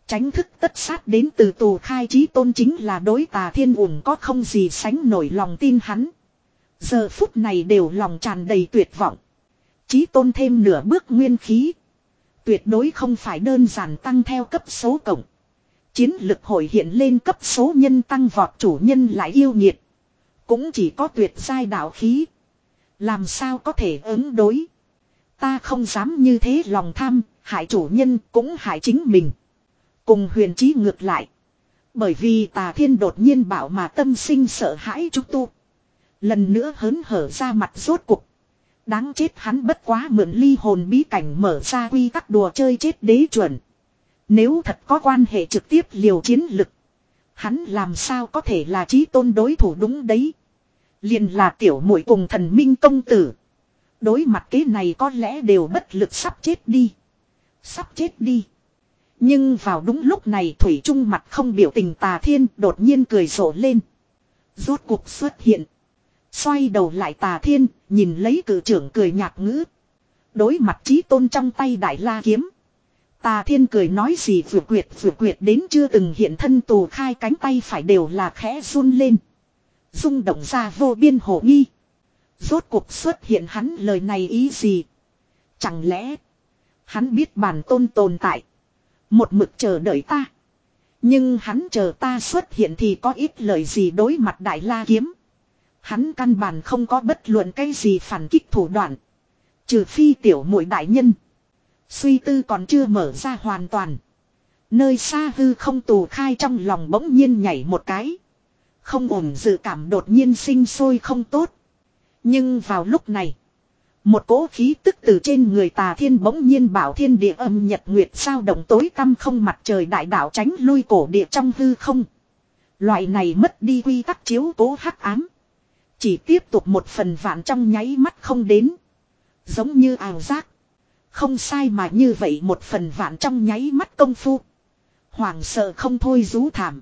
[SPEAKER 1] Tránh thức tất sát đến từ tù khai Chí Tôn chính là đối Tà Thiên ủng có không gì sánh nổi lòng tin hắn. Giờ phút này đều lòng tràn đầy tuyệt vọng. Chí Tôn thêm nửa bước nguyên khí. Tuyệt đối không phải đơn giản tăng theo cấp số cộng. Chiến lực hội hiện lên cấp số nhân tăng vọt, chủ nhân lại yêu nhiệt. Cũng chỉ có tuyệt giai đạo khí. Làm sao có thể ứng đối. Ta không dám như thế lòng tham, hại chủ nhân cũng hại chính mình. Cùng Huyền Chí ngược lại. Bởi vì Tà Thiên đột nhiên bảo mà tâm sinh sợ hãi chúng tu. Lần nữa hớn hở ra mặt rốt cục. Đáng chết, hắn bất quá mượn ly hồn bí cảnh mở ra quy tắc đùa chơi chết đế chuẩn. Nếu thật có quan hệ trực tiếp liều chiến lực. Hắn làm sao có thể là Chí Tôn đối thủ đúng đấy. Liền là tiểu muội cùng thần minh công tử. Đối mặt cái này có lẽ đều bất lực sắp chết đi. Sắp chết đi. Nhưng vào đúng lúc này Thủy Trung mặt không biểu tình Tà Thiên đột nhiên cười rộ lên. Rốt cuộc xuất hiện. Xoay đầu lại Tà Thiên, nhìn lấy cử trưởng cười nhạt ngữ. Đối mặt Chí Tôn trong tay Đại La kiếm. Tà Thiên cười nói gì vừa quyệt vừa quyệt đến chưa từng hiện thân tù khai cánh tay phải đều là khẽ run lên. Rung động ra vô biên hổ nghi. Rốt cuộc xuất hiện hắn lời này ý gì? Chẳng lẽ hắn biết bản tôn tồn tại, một mực chờ đợi ta. Nhưng hắn chờ ta xuất hiện thì có ít lời gì đối mặt Đại La kiếm. Hắn căn bản không có bất luận cái gì phản kích thủ đoạn. Trừ phi tiểu muội đại nhân. Suy tư còn chưa mở ra hoàn toàn. Nơi xa hư không tù khai trong lòng bỗng nhiên nhảy một cái. Không ổn dự cảm đột nhiên sinh sôi không tốt. Nhưng vào lúc này. Một cỗ khí tức từ trên người Tà Thiên bỗng nhiên bảo thiên địa âm nhật nguyệt sao động tối tăm không mặt trời đại đạo tránh lui cổ địa trong hư không. Loại này mất đi quy tắc chiếu cố hắc ám. Chỉ tiếp tục một phần vạn trong nháy mắt không đến. Giống như ảo giác. Không sai mà như vậy một phần vạn trong nháy mắt công phu. Hoảng sợ không thôi rú thảm.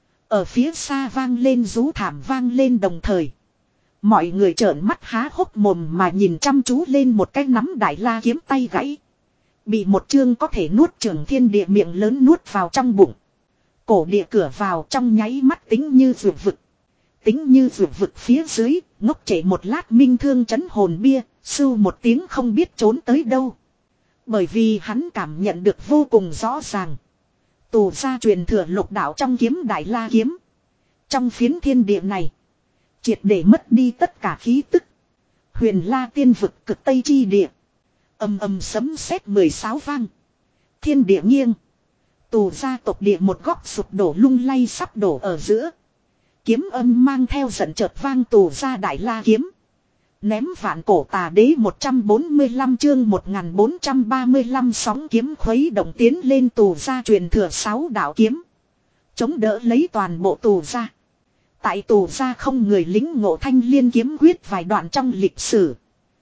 [SPEAKER 1] Ở phía xa vang lên rú thảm vang lên đồng thời. Mọi người trợn mắt há hốc mồm mà nhìn chăm chú lên một cái nắm Đại La kiếm tay gãy. Bị một chương có thể nuốt chửng thiên địa miệng lớn nuốt vào trong bụng. Cổ địa cửa vào trong nháy mắt tính như vượt vực. Tính như vượt vực phía dưới, ngốc trễ một lát minh thương chấn hồn bia, sưu một tiếng không biết trốn tới đâu. Bởi vì hắn cảm nhận được vô cùng rõ ràng. Tù gia truyền thừa lục đạo trong kiếm Đại La kiếm. Trong phiến thiên địa này. Triệt để mất đi tất cả khí tức. Huyền La tiên vực cực tây chi địa. Âm âm sấm sét mười sáu vang. Thiên địa nghiêng. Tù gia tộc địa một góc sụp đổ lung lay sắp đổ ở giữa. Kiếm âm mang theo giận chợt vang tù gia Đại La kiếm. Ném vạn cổ tà đế một trăm bốn mươi lăm chương một nghìn bốn trăm ba mươi lăm sóng kiếm khuấy động tiến lên tù gia truyền thừa sáu đạo kiếm. Chống đỡ lấy toàn bộ tù gia. Tại tù gia không người lính ngộ thanh liên kiếm quyết vài đoạn trong lịch sử.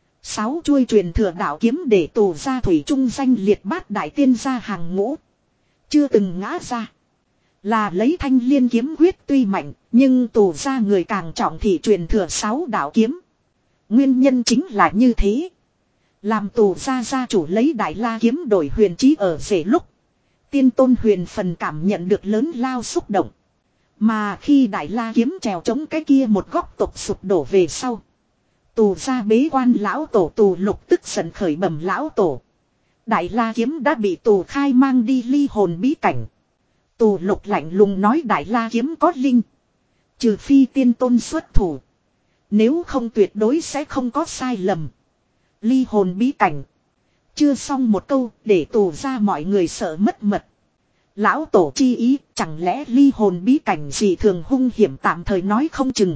[SPEAKER 1] Sáu chuôi truyền thừa đạo kiếm để tù gia thủy trung danh liệt bát đại tiên gia hàng ngũ. Chưa từng ngã ra. Là lấy thanh liên kiếm quyết tuy mạnh, nhưng tù gia người càng trọng thì truyền thừa sáu đạo kiếm. Nguyên nhân chính là như thế. Làm tù gia gia chủ lấy Đại La kiếm đổi Huyền Chí ở rể lúc. Tiên tôn huyền phần cảm nhận được lớn lao xúc động. Mà khi Đại La kiếm trèo chống cái kia một góc tộc sụp đổ về sau. Tù gia bế quan lão tổ Tù Lục tức giận khởi bẩm lão tổ. Đại La kiếm đã bị tù khai mang đi ly hồn bí cảnh. Tù Lục lạnh lùng nói Đại La kiếm có linh. Trừ phi tiên tôn xuất thủ. Nếu không tuyệt đối sẽ không có sai lầm. Ly hồn bí cảnh. Chưa xong một câu để tù ra mọi người sợ mất mật. Lão tổ chi ý chẳng lẽ ly hồn bí cảnh gì thường hung hiểm tạm thời nói không chừng.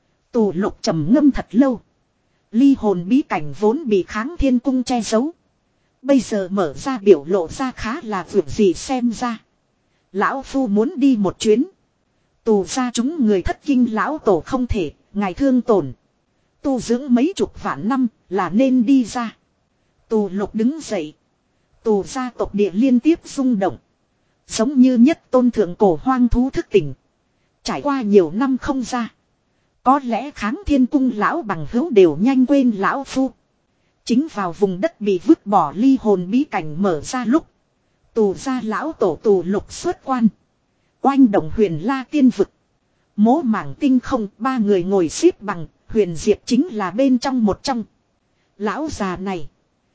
[SPEAKER 1] Tù Lục trầm ngâm thật lâu. Ly hồn bí cảnh vốn bị Kháng Thiên Cung che giấu. Bây giờ mở ra biểu lộ ra khá là vượt gì xem ra. Lão phu muốn đi một chuyến. Tù ra chúng người thất kinh lão tổ không thể, ngài thương tổn. Tu dưỡng mấy chục vạn năm là nên đi ra. Tù Lục đứng dậy. Tù gia tộc địa liên tiếp rung động. Giống như nhất tôn thượng cổ hoang thú thức tỉnh. Trải qua nhiều năm không ra. Có lẽ Kháng Thiên Cung lão bằng hữu đều nhanh quên lão phu. Chính vào vùng đất bị vứt bỏ ly hồn bí cảnh mở ra lúc. Tù gia lão tổ tù lục xuất quan. Oanh động huyền la tiên vực. Mố mảng tinh không, ba người ngồi xếp bằng, Huyền Diệp chính là bên trong một trong. Lão già này.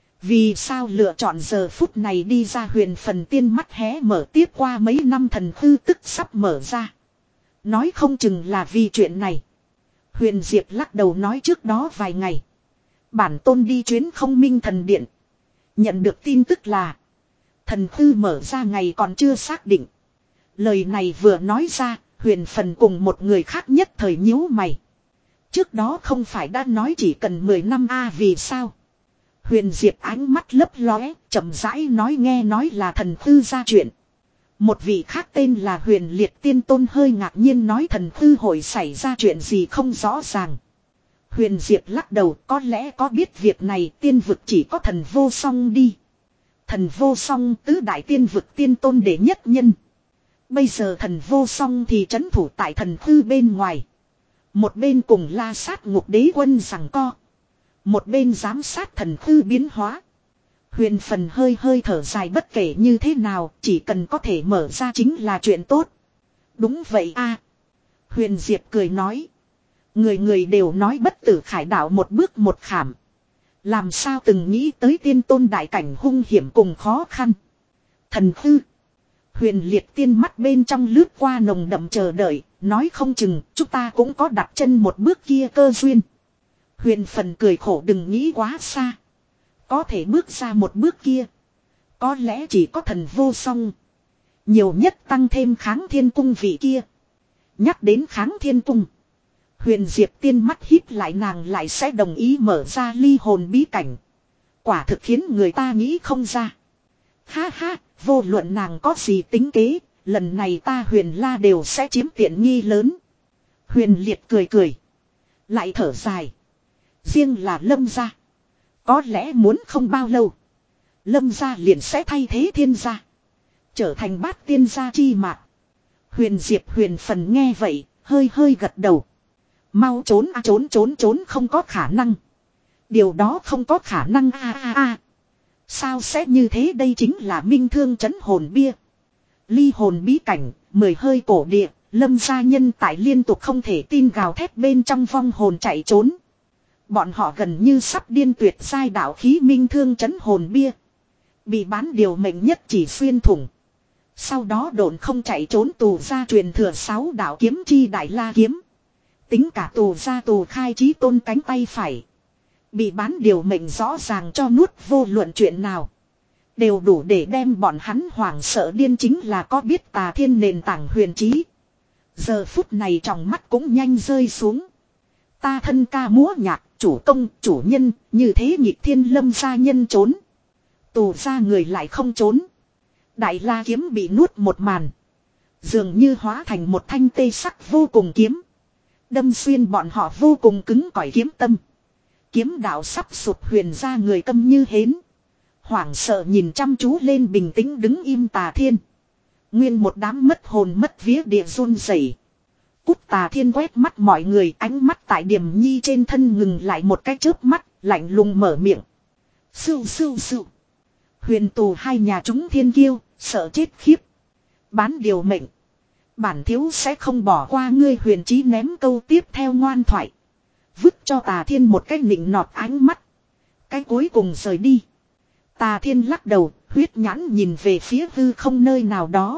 [SPEAKER 1] Vì sao lựa chọn giờ phút này đi ra huyền phần tiên mắt hé mở tiếp qua mấy năm thần hư tức sắp mở ra. Nói không chừng là vì chuyện này. Huyền Diệp lắc đầu nói trước đó vài ngày. Bản tôn đi chuyến không minh thần điện. Nhận được tin tức là. Thần hư mở ra ngày còn chưa xác định. Lời này vừa nói ra, huyền phần cùng một người khác nhất thời nhíu mày. Trước đó không phải đã nói chỉ cần mười năm a à, vì sao? Huyền Diệp ánh mắt lấp lóe, chậm rãi nói nghe nói là thần hư ra chuyện. Một vị khác tên là Huyền Liệt Tiên Tôn hơi ngạc nhiên nói thần hư hội xảy ra chuyện gì không rõ ràng. Huyền Diệp lắc đầu có lẽ có biết việc này tiên vực chỉ có thần vô song đi. Thần vô song tứ đại tiên vực tiên tôn đệ nhất nhân. Bây giờ thần vô song thì trấn thủ tại thần hư bên ngoài. Một bên cùng la sát ngục đế quân giằng co. Một bên giám sát thần hư biến hóa. Huyền phần hơi hơi thở dài bất kể như thế nào, chỉ cần có thể mở ra chính là chuyện tốt. Đúng vậy a. Huyền Diệp cười nói. Người người đều nói bất tử khải đạo một bước một khảm. Làm sao từng nghĩ tới tiên tôn đại cảnh hung hiểm cùng khó khăn. Thần hư. Huyền Liệt Tiên mắt bên trong lướt qua nồng đậm chờ đợi, nói không chừng chúng ta cũng có đặt chân một bước kia cơ duyên. Huyền phần cười khổ đừng nghĩ quá xa. Có thể bước ra một bước kia. Có lẽ chỉ có thần vô song. Nhiều nhất tăng thêm kháng thiên cung vị kia. Nhắc đến kháng thiên cung. Huyền Diệp Tiên mắt híp lại nàng lại sẽ đồng ý mở ra ly hồn bí cảnh. Quả thực khiến người ta nghĩ không ra. Ha ha, vô luận nàng có gì tính kế, lần này ta Huyền La đều sẽ chiếm tiện nghi lớn. Huyền Liệt cười cười. Lại thở dài. Riêng là Lâm gia. Có lẽ muốn không bao lâu. Lâm gia liền sẽ thay thế Thiên gia. Trở thành bát tiên gia chi mạc. Huyền Diệp Huyền phần nghe vậy, hơi hơi gật đầu. Mau trốn a trốn trốn trốn không có khả năng. Điều đó không có khả năng a a a. Sao sẽ như thế đây chính là minh thương trấn hồn bia. Ly hồn bí cảnh, mười hơi cổ địa, Lâm gia nhân tại liên tục không thể tin gào thét bên trong vong hồn chạy trốn. Bọn họ gần như sắp điên tuyệt sai đạo khí minh thương trấn hồn bia. Bị bán điều mệnh nhất chỉ xuyên thủng. Sau đó độn không chạy trốn tù ra truyền thừa sáu đạo kiếm chi đại la kiếm. Tính cả tù ra tù khai trí tôn cánh tay phải. Bị bán điều mệnh rõ ràng cho nuốt vô luận chuyện nào. Đều đủ để đem bọn hắn hoảng sợ điên chính là có biết tà thiên nền tảng huyền trí. Giờ phút này trong mắt cũng nhanh rơi xuống. Ta thân ca múa nhạc, chủ công, chủ nhân, như thế nhịp thiên Lâm gia nhân trốn. Tù ra người lại không trốn. Đại la kiếm bị nuốt một màn. Dường như hóa thành một thanh tê sắc vô cùng kiếm. Đâm xuyên bọn họ vô cùng cứng cỏi kiếm tâm. Kiếm đạo sắp sụp huyền ra người câm như hến. Hoảng sợ nhìn chăm chú lên bình tĩnh đứng im tà thiên. Nguyên một đám mất hồn mất vía địa run rẩy. Cút tà thiên quét mắt mọi người ánh mắt tại Điềm Nhi trên thân ngừng lại một cái chớp mắt, lạnh lùng mở miệng. Sưu sưu sưu. Huyền tù hai nhà chúng thiên kiêu, sợ chết khiếp. Bán điều mệnh. Bản thiếu sẽ không bỏ qua ngươi huyền trí ném câu tiếp theo ngoan thoại. Vứt cho tà thiên một cái nịnh nọt ánh mắt. Cái cuối cùng rời đi. Tà thiên lắc đầu, huyết nhãn nhìn về phía hư không nơi nào đó.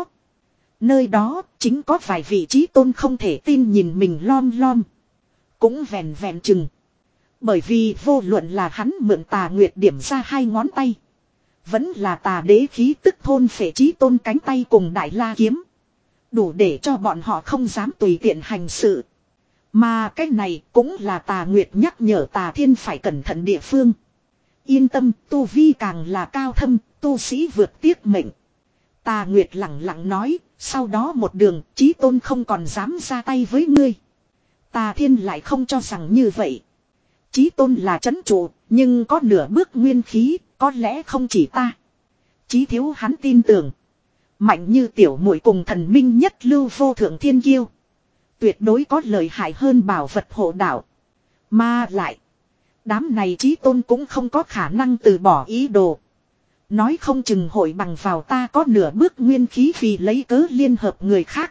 [SPEAKER 1] Nơi đó, chính có vài vị trí tôn không thể tin nhìn mình lom lom. Cũng vèn vèn chừng. Bởi vì vô luận là hắn mượn tà nguyệt điểm ra hai ngón tay. Vẫn là tà đế khí tức thôn phệ trí tôn cánh tay cùng đại la kiếm. Đủ để cho bọn họ không dám tùy tiện hành sự. Mà cái này cũng là tà nguyệt nhắc nhở tà thiên phải cẩn thận địa phương. Yên tâm, tu vi càng là cao thâm, tu sĩ vượt tiếc mệnh. Tà nguyệt lặng lặng nói, sau đó một đường, chí tôn không còn dám ra tay với ngươi. Tà thiên lại không cho rằng như vậy. Chí tôn là trấn trụ, nhưng có nửa bước nguyên khí, có lẽ không chỉ ta. Chí thiếu hắn tin tưởng. Mạnh như tiểu muội cùng thần minh nhất lưu vô thượng thiên kiêu. Tuyệt đối có lợi hại hơn bảo vật hộ đạo. Mà lại. Đám này chí tôn cũng không có khả năng từ bỏ ý đồ. Nói không chừng hội bằng vào ta có nửa bước nguyên khí vì lấy cớ liên hợp người khác.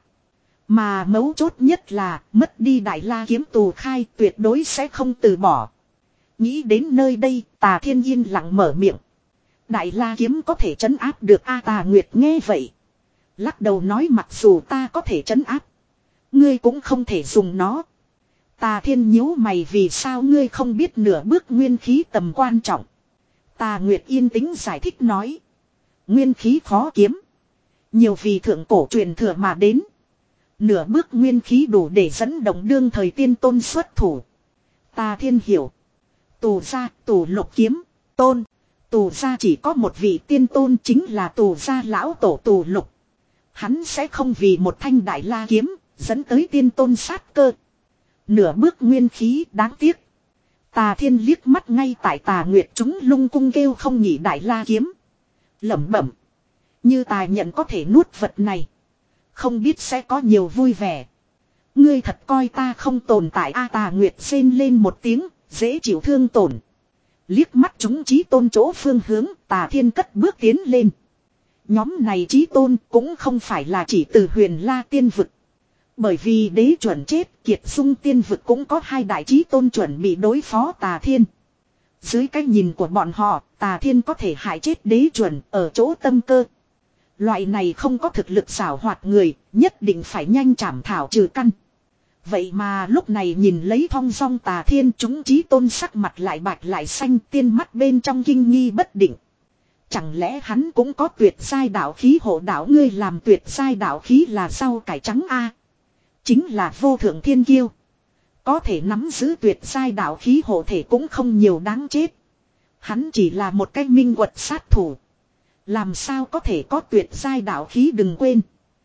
[SPEAKER 1] Mà mấu chốt nhất là mất đi Đại La kiếm tù khai tuyệt đối sẽ không từ bỏ. Nghĩ đến nơi đây Tà Thiên yên lặng mở miệng. Đại La kiếm có thể trấn áp được A Tà Nguyệt nghe vậy. Lắc đầu nói mặc dù ta có thể trấn áp. Ngươi cũng không thể dùng nó. Tà Thiên nhíu mày vì sao ngươi không biết nửa bước nguyên khí tầm quan trọng. Tà Nguyệt yên tĩnh giải thích nói. Nguyên khí khó kiếm. Nhiều vì thượng cổ truyền thừa mà đến. Nửa bước nguyên khí đủ để dẫn động đương thời tiên tôn xuất thủ. Tà Thiên hiểu. Tù gia, tù lục kiếm, tôn. Tù gia chỉ có một vị tiên tôn chính là tù gia lão tổ tù lục. Hắn sẽ không vì một thanh Đại La kiếm dẫn tới tiên tôn sát cơ. Nửa bước nguyên khí đáng tiếc. Tà Thiên liếc mắt ngay tại Tà Nguyệt chúng lung cung kêu không nhỉ Đại La kiếm. Lẩm bẩm. Như tài nhận có thể nuốt vật này. Không biết sẽ có nhiều vui vẻ. Ngươi thật coi ta không tồn tại A Tà Nguyệt rên lên một tiếng, dễ chịu thương tổn. Liếc mắt chúng chí tôn chỗ phương hướng, Tà Thiên cất bước tiến lên. Nhóm này chí tôn cũng không phải là chỉ từ Huyền La tiên vực. Bởi vì đế chuẩn chết, Kiệt Dung tiên vực cũng có hai đại chí tôn chuẩn bị đối phó Tà Thiên. Dưới cái nhìn của bọn họ, Tà Thiên có thể hại chết đế chuẩn ở chỗ tâm cơ. Loại này không có thực lực xảo hoạt người, nhất định phải nhanh chảm thảo trừ căn. Vậy mà lúc này nhìn lấy thong dong Tà Thiên, chúng chí tôn sắc mặt lại bạch lại xanh, tiên mắt bên trong kinh nghi bất định. Chẳng lẽ hắn cũng có tuyệt giai đạo khí hộ đạo, ngươi làm tuyệt giai đạo khí là rau cải trắng a? Chính là vô thượng thiên kiêu. Có thể nắm giữ tuyệt giai đạo khí hộ thể cũng không nhiều đáng chết. Hắn chỉ là một cái minh quật sát thủ. Làm sao có thể có tuyệt giai đạo khí, đừng quên.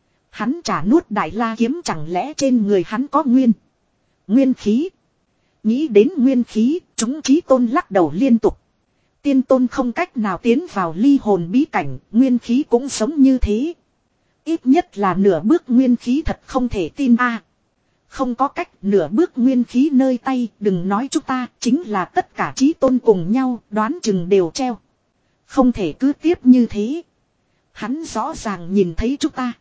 [SPEAKER 1] Hắn trả nuốt Đại La kiếm, chẳng lẽ trên người hắn có nguyên. Nguyên khí. Nghĩ đến nguyên khí, chúng chí tôn lắc đầu liên tục. Tiên tôn không cách nào tiến vào ly hồn bí cảnh, nguyên khí cũng sống như thế. Ít nhất là nửa bước nguyên khí thật không thể tin a. Không có cách, nửa bước nguyên khí nơi tay, đừng nói chúng ta, chính là tất cả chí tôn cùng nhau, đoán chừng đều treo. Không thể cứ tiếp như thế. Hắn rõ ràng nhìn thấy chúng ta.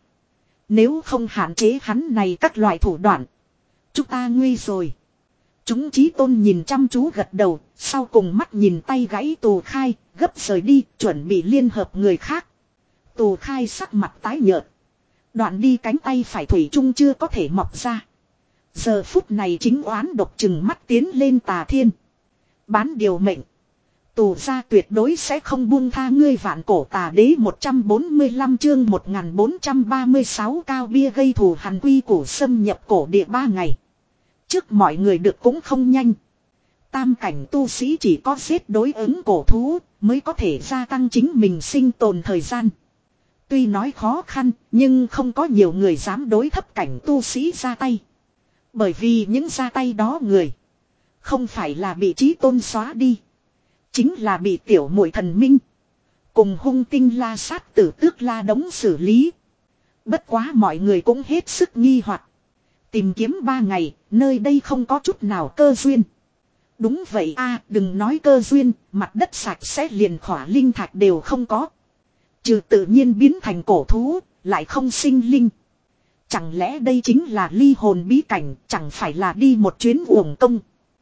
[SPEAKER 1] Nếu không hạn chế hắn này các loại thủ đoạn, chúng ta nguy rồi. Chúng chí tôn nhìn chăm chú gật đầu, sau cùng mắt nhìn tay gãy tù khai, gấp rời đi, chuẩn bị liên hợp người khác. Tù khai sắc mặt tái nhợt. Đoạn đi cánh tay phải thủy chung chưa có thể mọc ra. Giờ phút này chính oán độc chừng mắt tiến lên Tà Thiên. Bán điều mệnh. Tù gia tuyệt đối sẽ không buông tha ngươi. Vạn cổ tà đế một trăm bốn mươi lăm chương một nghìn bốn trăm ba mươi sáu cao bia gây thù hằn quy củ xâm nhập cổ địa ba ngày. Trước mọi người được cũng không nhanh. Tam cảnh tu sĩ chỉ có giết đối ứng cổ thú mới có thể gia tăng chính mình sinh tồn thời gian. Tuy nói khó khăn nhưng không có nhiều người dám đối thấp cảnh tu sĩ ra tay. Bởi vì những ra tay đó người không phải là bị chí tôn xóa đi, chính là bị tiểu muội thần minh cùng hung tinh la sát tử tước la đống xử lý. Bất quá mọi người cũng hết sức nghi hoặc. Tìm kiếm ba ngày, nơi đây không có chút nào cơ duyên. Đúng vậy a, đừng nói cơ duyên, mặt đất sạch sẽ liền khỏa linh thạch đều không có. Trừ tự nhiên biến thành cổ thú, lại không sinh linh. Chẳng lẽ đây chính là ly hồn bí cảnh, chẳng phải là đi một chuyến uổng công.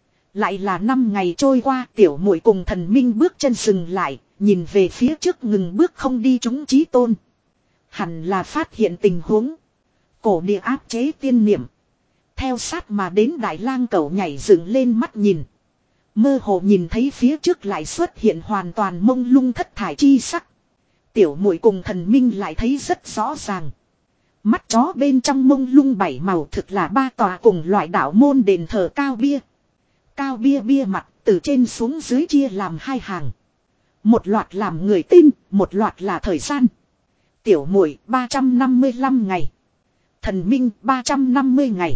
[SPEAKER 1] Lại là năm ngày trôi qua, tiểu muội cùng thần minh bước chân dừng lại, nhìn về phía trước ngừng bước không đi chúng chí tôn. Hẳn là phát hiện tình huống. Cổ địa áp chế tiên niệm. Theo sát mà đến Đại Lang cẩu nhảy dựng lên mắt nhìn. Mơ hồ nhìn thấy phía trước lại xuất hiện hoàn toàn mông lung thất thải chi sắc. Tiểu muội cùng thần minh lại thấy rất rõ ràng. Mắt chó bên trong mông lung bảy màu thực là ba tòa cùng loại đạo môn đền thờ cao bia. Cao bia bia mặt từ trên xuống dưới chia làm hai hàng. Một loạt làm người tin, một loạt là thời gian. Tiểu muội ba trăm năm mươi lăm ngày. Thần minh ba trăm năm mươi ngày.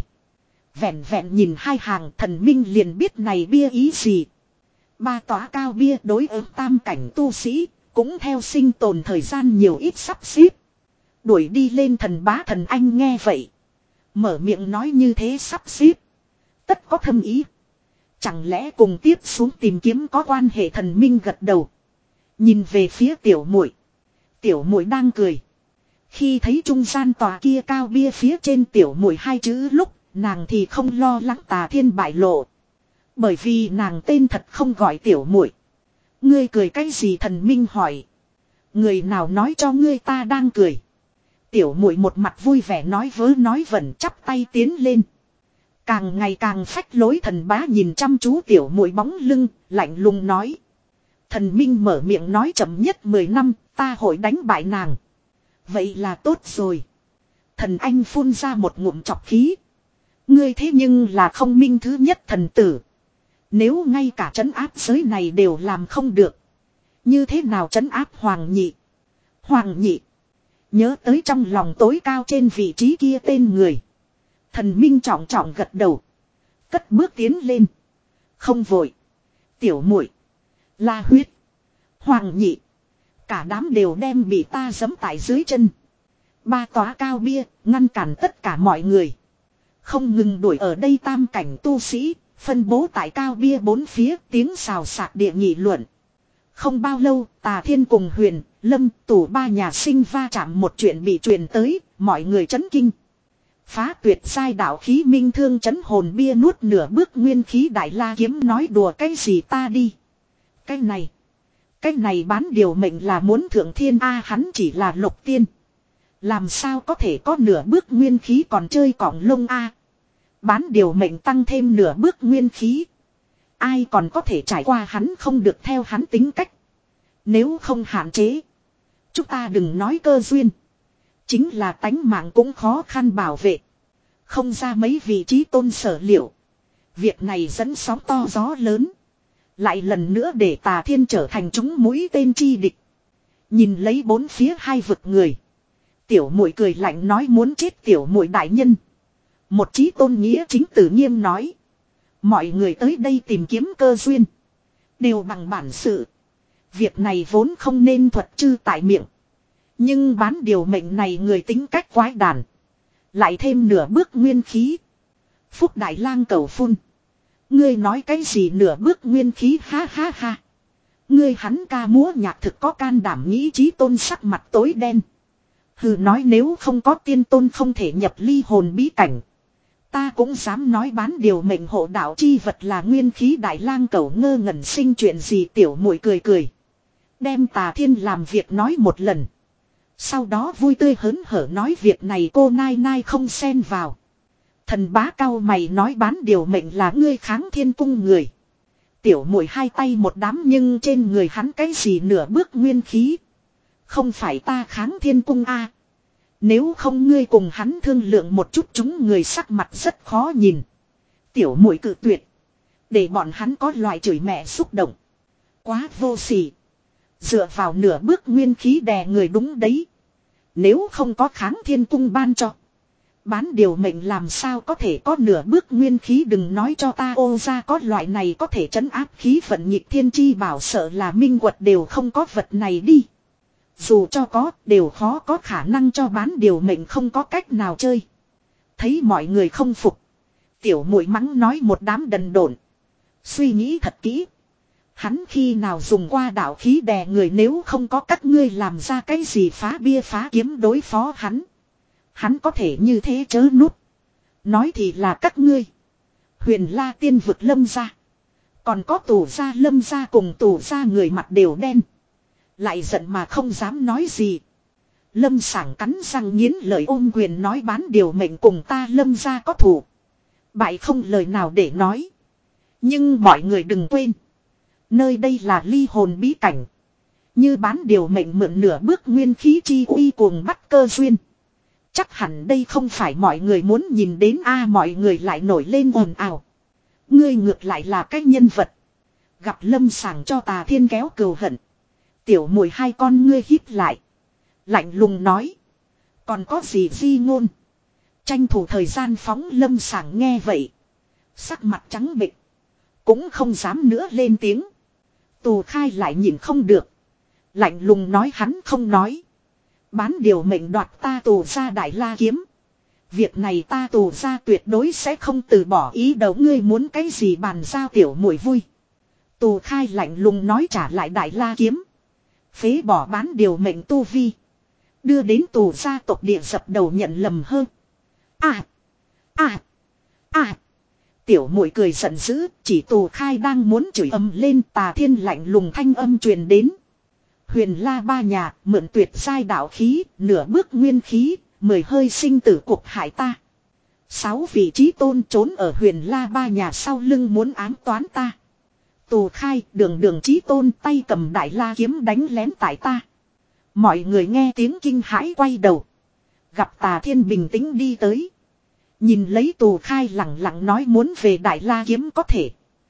[SPEAKER 1] Vẹn vẹn nhìn hai hàng thần minh liền biết này bia ý gì. Ba tòa cao bia đối ứng tam cảnh tu sĩ, cũng theo sinh tồn thời gian nhiều ít sắp xếp. Đuổi đi lên thần bá thần anh nghe vậy. Mở miệng nói như thế sắp xếp. Tất có thâm ý. Chẳng lẽ cùng tiếp xuống tìm kiếm có quan hệ, thần minh gật đầu. Nhìn về phía tiểu muội. Tiểu muội đang cười. Khi thấy trung gian tòa kia cao bia phía trên tiểu muội hai chữ lúc, nàng thì không lo lắng Tà Thiên bại lộ. Bởi vì nàng tên thật không gọi tiểu muội. Ngươi cười cái gì? Thần minh hỏi. Người nào nói cho ngươi ta đang cười? Tiểu muội một mặt vui vẻ nói vớ nói vẩn, chắp tay tiến lên. Càng ngày càng phách lối. Thần bá nhìn chăm chú tiểu muội bóng lưng, lạnh lùng nói. Thần minh mở miệng nói chậm nhất mười năm, ta hội đánh bại nàng. Vậy là tốt rồi. Thần anh phun ra một ngụm chọc khí. Ngươi thế nhưng là không minh thứ nhất thần tử. Nếu ngay cả trấn áp giới này đều làm không được, như thế nào trấn áp Hoàng Nhị? Hoàng Nhị. Nhớ tới trong lòng tối cao trên vị trí kia tên người. Thần minh trọng trọng gật đầu. Cất bước tiến lên. Không vội. Tiểu muội, La Huyết, Hoàng Nhị, cả đám đều đem bị ta giẫm tại dưới chân. Ba tòa cao bia ngăn cản tất cả mọi người. Không ngừng đuổi ở đây tam cảnh tu sĩ, phân bố tại cao bia bốn phía, tiếng xào xạc địa nghị luận. Không bao lâu, Tà Thiên cùng Huyền, Lâm, Tủ ba nhà sinh va chạm một chuyện bị truyền tới, mọi người chấn kinh. Phá tuyệt sai đạo khí minh thương chấn hồn bia nuốt nửa bước nguyên khí đại la kiếm, nói đùa cái gì ta đi. Cái này, cái này bán điều mệnh là muốn thượng thiên a, hắn chỉ là lục tiên. Làm sao có thể có nửa bước nguyên khí còn chơi cỏng lông a. Bán điều mệnh tăng thêm nửa bước nguyên khí. Ai còn có thể trải qua hắn, không được theo hắn tính cách. Nếu không hạn chế, chúng ta đừng nói cơ duyên, chính là tánh mạng cũng khó khăn bảo vệ. Không ra mấy vị trí tôn sở liệu. Việc này dẫn sóng to gió lớn. Lại lần nữa để Tà Thiên trở thành chúng mũi tên chi địch. Nhìn lấy bốn phía hai vực người. Tiểu muội cười lạnh nói muốn chết tiểu muội đại nhân. Một chí tôn nghĩa chính tử nghiêm nói. Mọi người tới đây tìm kiếm cơ duyên, đều bằng bản sự. Việc này vốn không nên thuật chư tại miệng. Nhưng bán điều mệnh này người tính cách quái đản. Lại thêm nửa bước nguyên khí. Phúc Đại Lang cầu phun. Ngươi nói cái gì nửa bước nguyên khí, ha ha ha. Ngươi hắn ca múa nhạc thực có can đảm nghĩ chí tôn sắc mặt tối đen. Hừ, nói nếu không có tiên tôn không thể nhập ly hồn bí cảnh. Ta cũng dám nói bán điều mệnh hộ đạo chi vật là nguyên khí. Đại Lang cầu ngơ ngẩn sinh chuyện gì? Tiểu muội cười cười. Đem Tà Thiên làm việc nói một lần. Sau đó vui tươi hớn hở nói việc này cô nai nai không xen vào. Thần bá cao mày nói bán điều mệnh là ngươi kháng thiên cung người. Tiểu muội hai tay một đám, nhưng trên người hắn cái gì nửa bước nguyên khí. Không phải ta kháng thiên cung a. Nếu không ngươi cùng hắn thương lượng một chút, chúng người sắc mặt rất khó nhìn. Tiểu muội cự tuyệt. Để bọn hắn có loại chửi mẹ xúc động. Quá vô sỉ. Dựa vào nửa bước nguyên khí đè người đúng đấy. Nếu không có kháng thiên cung ban cho, bán điều mệnh làm sao có thể có nửa bước nguyên khí? Đừng nói cho ta ô ra có loại này có thể trấn áp khí vận nhịp thiên chi bảo, sợ là minh quật đều không có vật này đi. Dù cho có, đều khó có khả năng cho bán điều mệnh không có cách nào chơi. Thấy mọi người không phục, tiểu muội mắng nói một đám đần độn. Suy nghĩ thật kỹ. Hắn khi nào dùng qua đạo khí đè người? Nếu không có các ngươi làm ra cái gì phá bia phá kiếm đối phó hắn, hắn có thể như thế chớ nút. Nói thì là các ngươi Huyền La tiên vực Lâm gia, còn có Tù gia Lâm gia cùng Tù gia người mặt đều đen. Lại giận mà không dám nói gì. Lâm Sảng cắn răng nghiến lợi ôm quyền nói bán điều mệnh cùng ta Lâm gia có thù, bại không lời nào để nói. Nhưng mọi người đừng quên, nơi đây là ly hồn bí cảnh. Như bán điều mệnh mượn nửa bước nguyên khí chi uy cuồng bắt cơ duyên, chắc hẳn đây không phải mọi người muốn nhìn đến a. Mọi người lại nổi lên ồn ào. Ngươi ngược lại là cái nhân vật. Gặp Lâm Sảng cho Tà Thiên kéo cừu hận, tiểu muội hai con ngươi hít lại, lạnh lùng nói. Còn có gì di ngôn? Tranh thủ thời gian phóng. Lâm Sảng nghe vậy, sắc mặt trắng bệch, cũng không dám nữa lên tiếng. Tù Khai lại nhìn không được, lạnh lùng nói hắn không nói. Bán điều mệnh đoạt ta Tù gia đại la kiếm, việc này ta Tù gia tuyệt đối sẽ không từ bỏ ý đấu. Ngươi muốn cái gì bàn giao? Tiểu muội vui. Tù Khai lạnh lùng nói trả lại đại la kiếm. Phế bỏ bán điều mệnh tu vi. Đưa đến tù gia tộc địa dập đầu nhận lầm hơn. À. À. À. Tiểu muội cười giận dữ, chỉ Tù Khai đang muốn chửi ầm lên, Tà Thiên lạnh lùng thanh âm truyền đến. Huyền La ba nhà, mượn tuyệt giai đạo khí, nửa bước nguyên khí, mười hơi sinh tử cuộc hại ta. Sáu vị trí tôn trốn ở Huyền La ba nhà sau lưng muốn ám toán ta. Tù Khai, đường đường chí tôn tay cầm đại la kiếm đánh lén tại ta. Mọi người nghe tiếng kinh hãi quay đầu. Gặp Tà Thiên bình tĩnh đi tới. Nhìn lấy Tù Khai lặng lặng nói muốn về đại la kiếm có thể.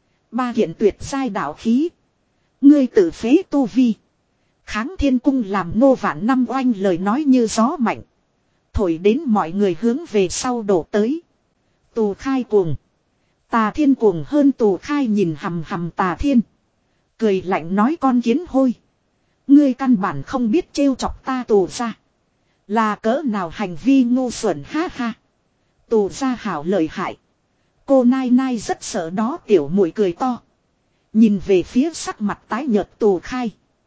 [SPEAKER 1] Ba kiện tuyệt giai đạo khí. Ngươi tự phế tu vi. Kháng Thiên Cung làm nô vạn năm oanh lời nói như gió mạnh. Thổi đến mọi người hướng về sau đổ tới. Tù Khai cuồng. Tà Thiên cuồng hơn. Tù Khai nhìn hầm hầm Tà Thiên. Cười lạnh nói con kiến hôi. Ngươi căn bản không biết trêu chọc ta Tù ra. Là cỡ nào hành vi ngu xuẩn ha ha. Tù ra hảo lợi hại. Cô Nai Nai rất sợ đó tiểu muội cười to. Nhìn về phía sắc mặt tái nhợt Tù Khai.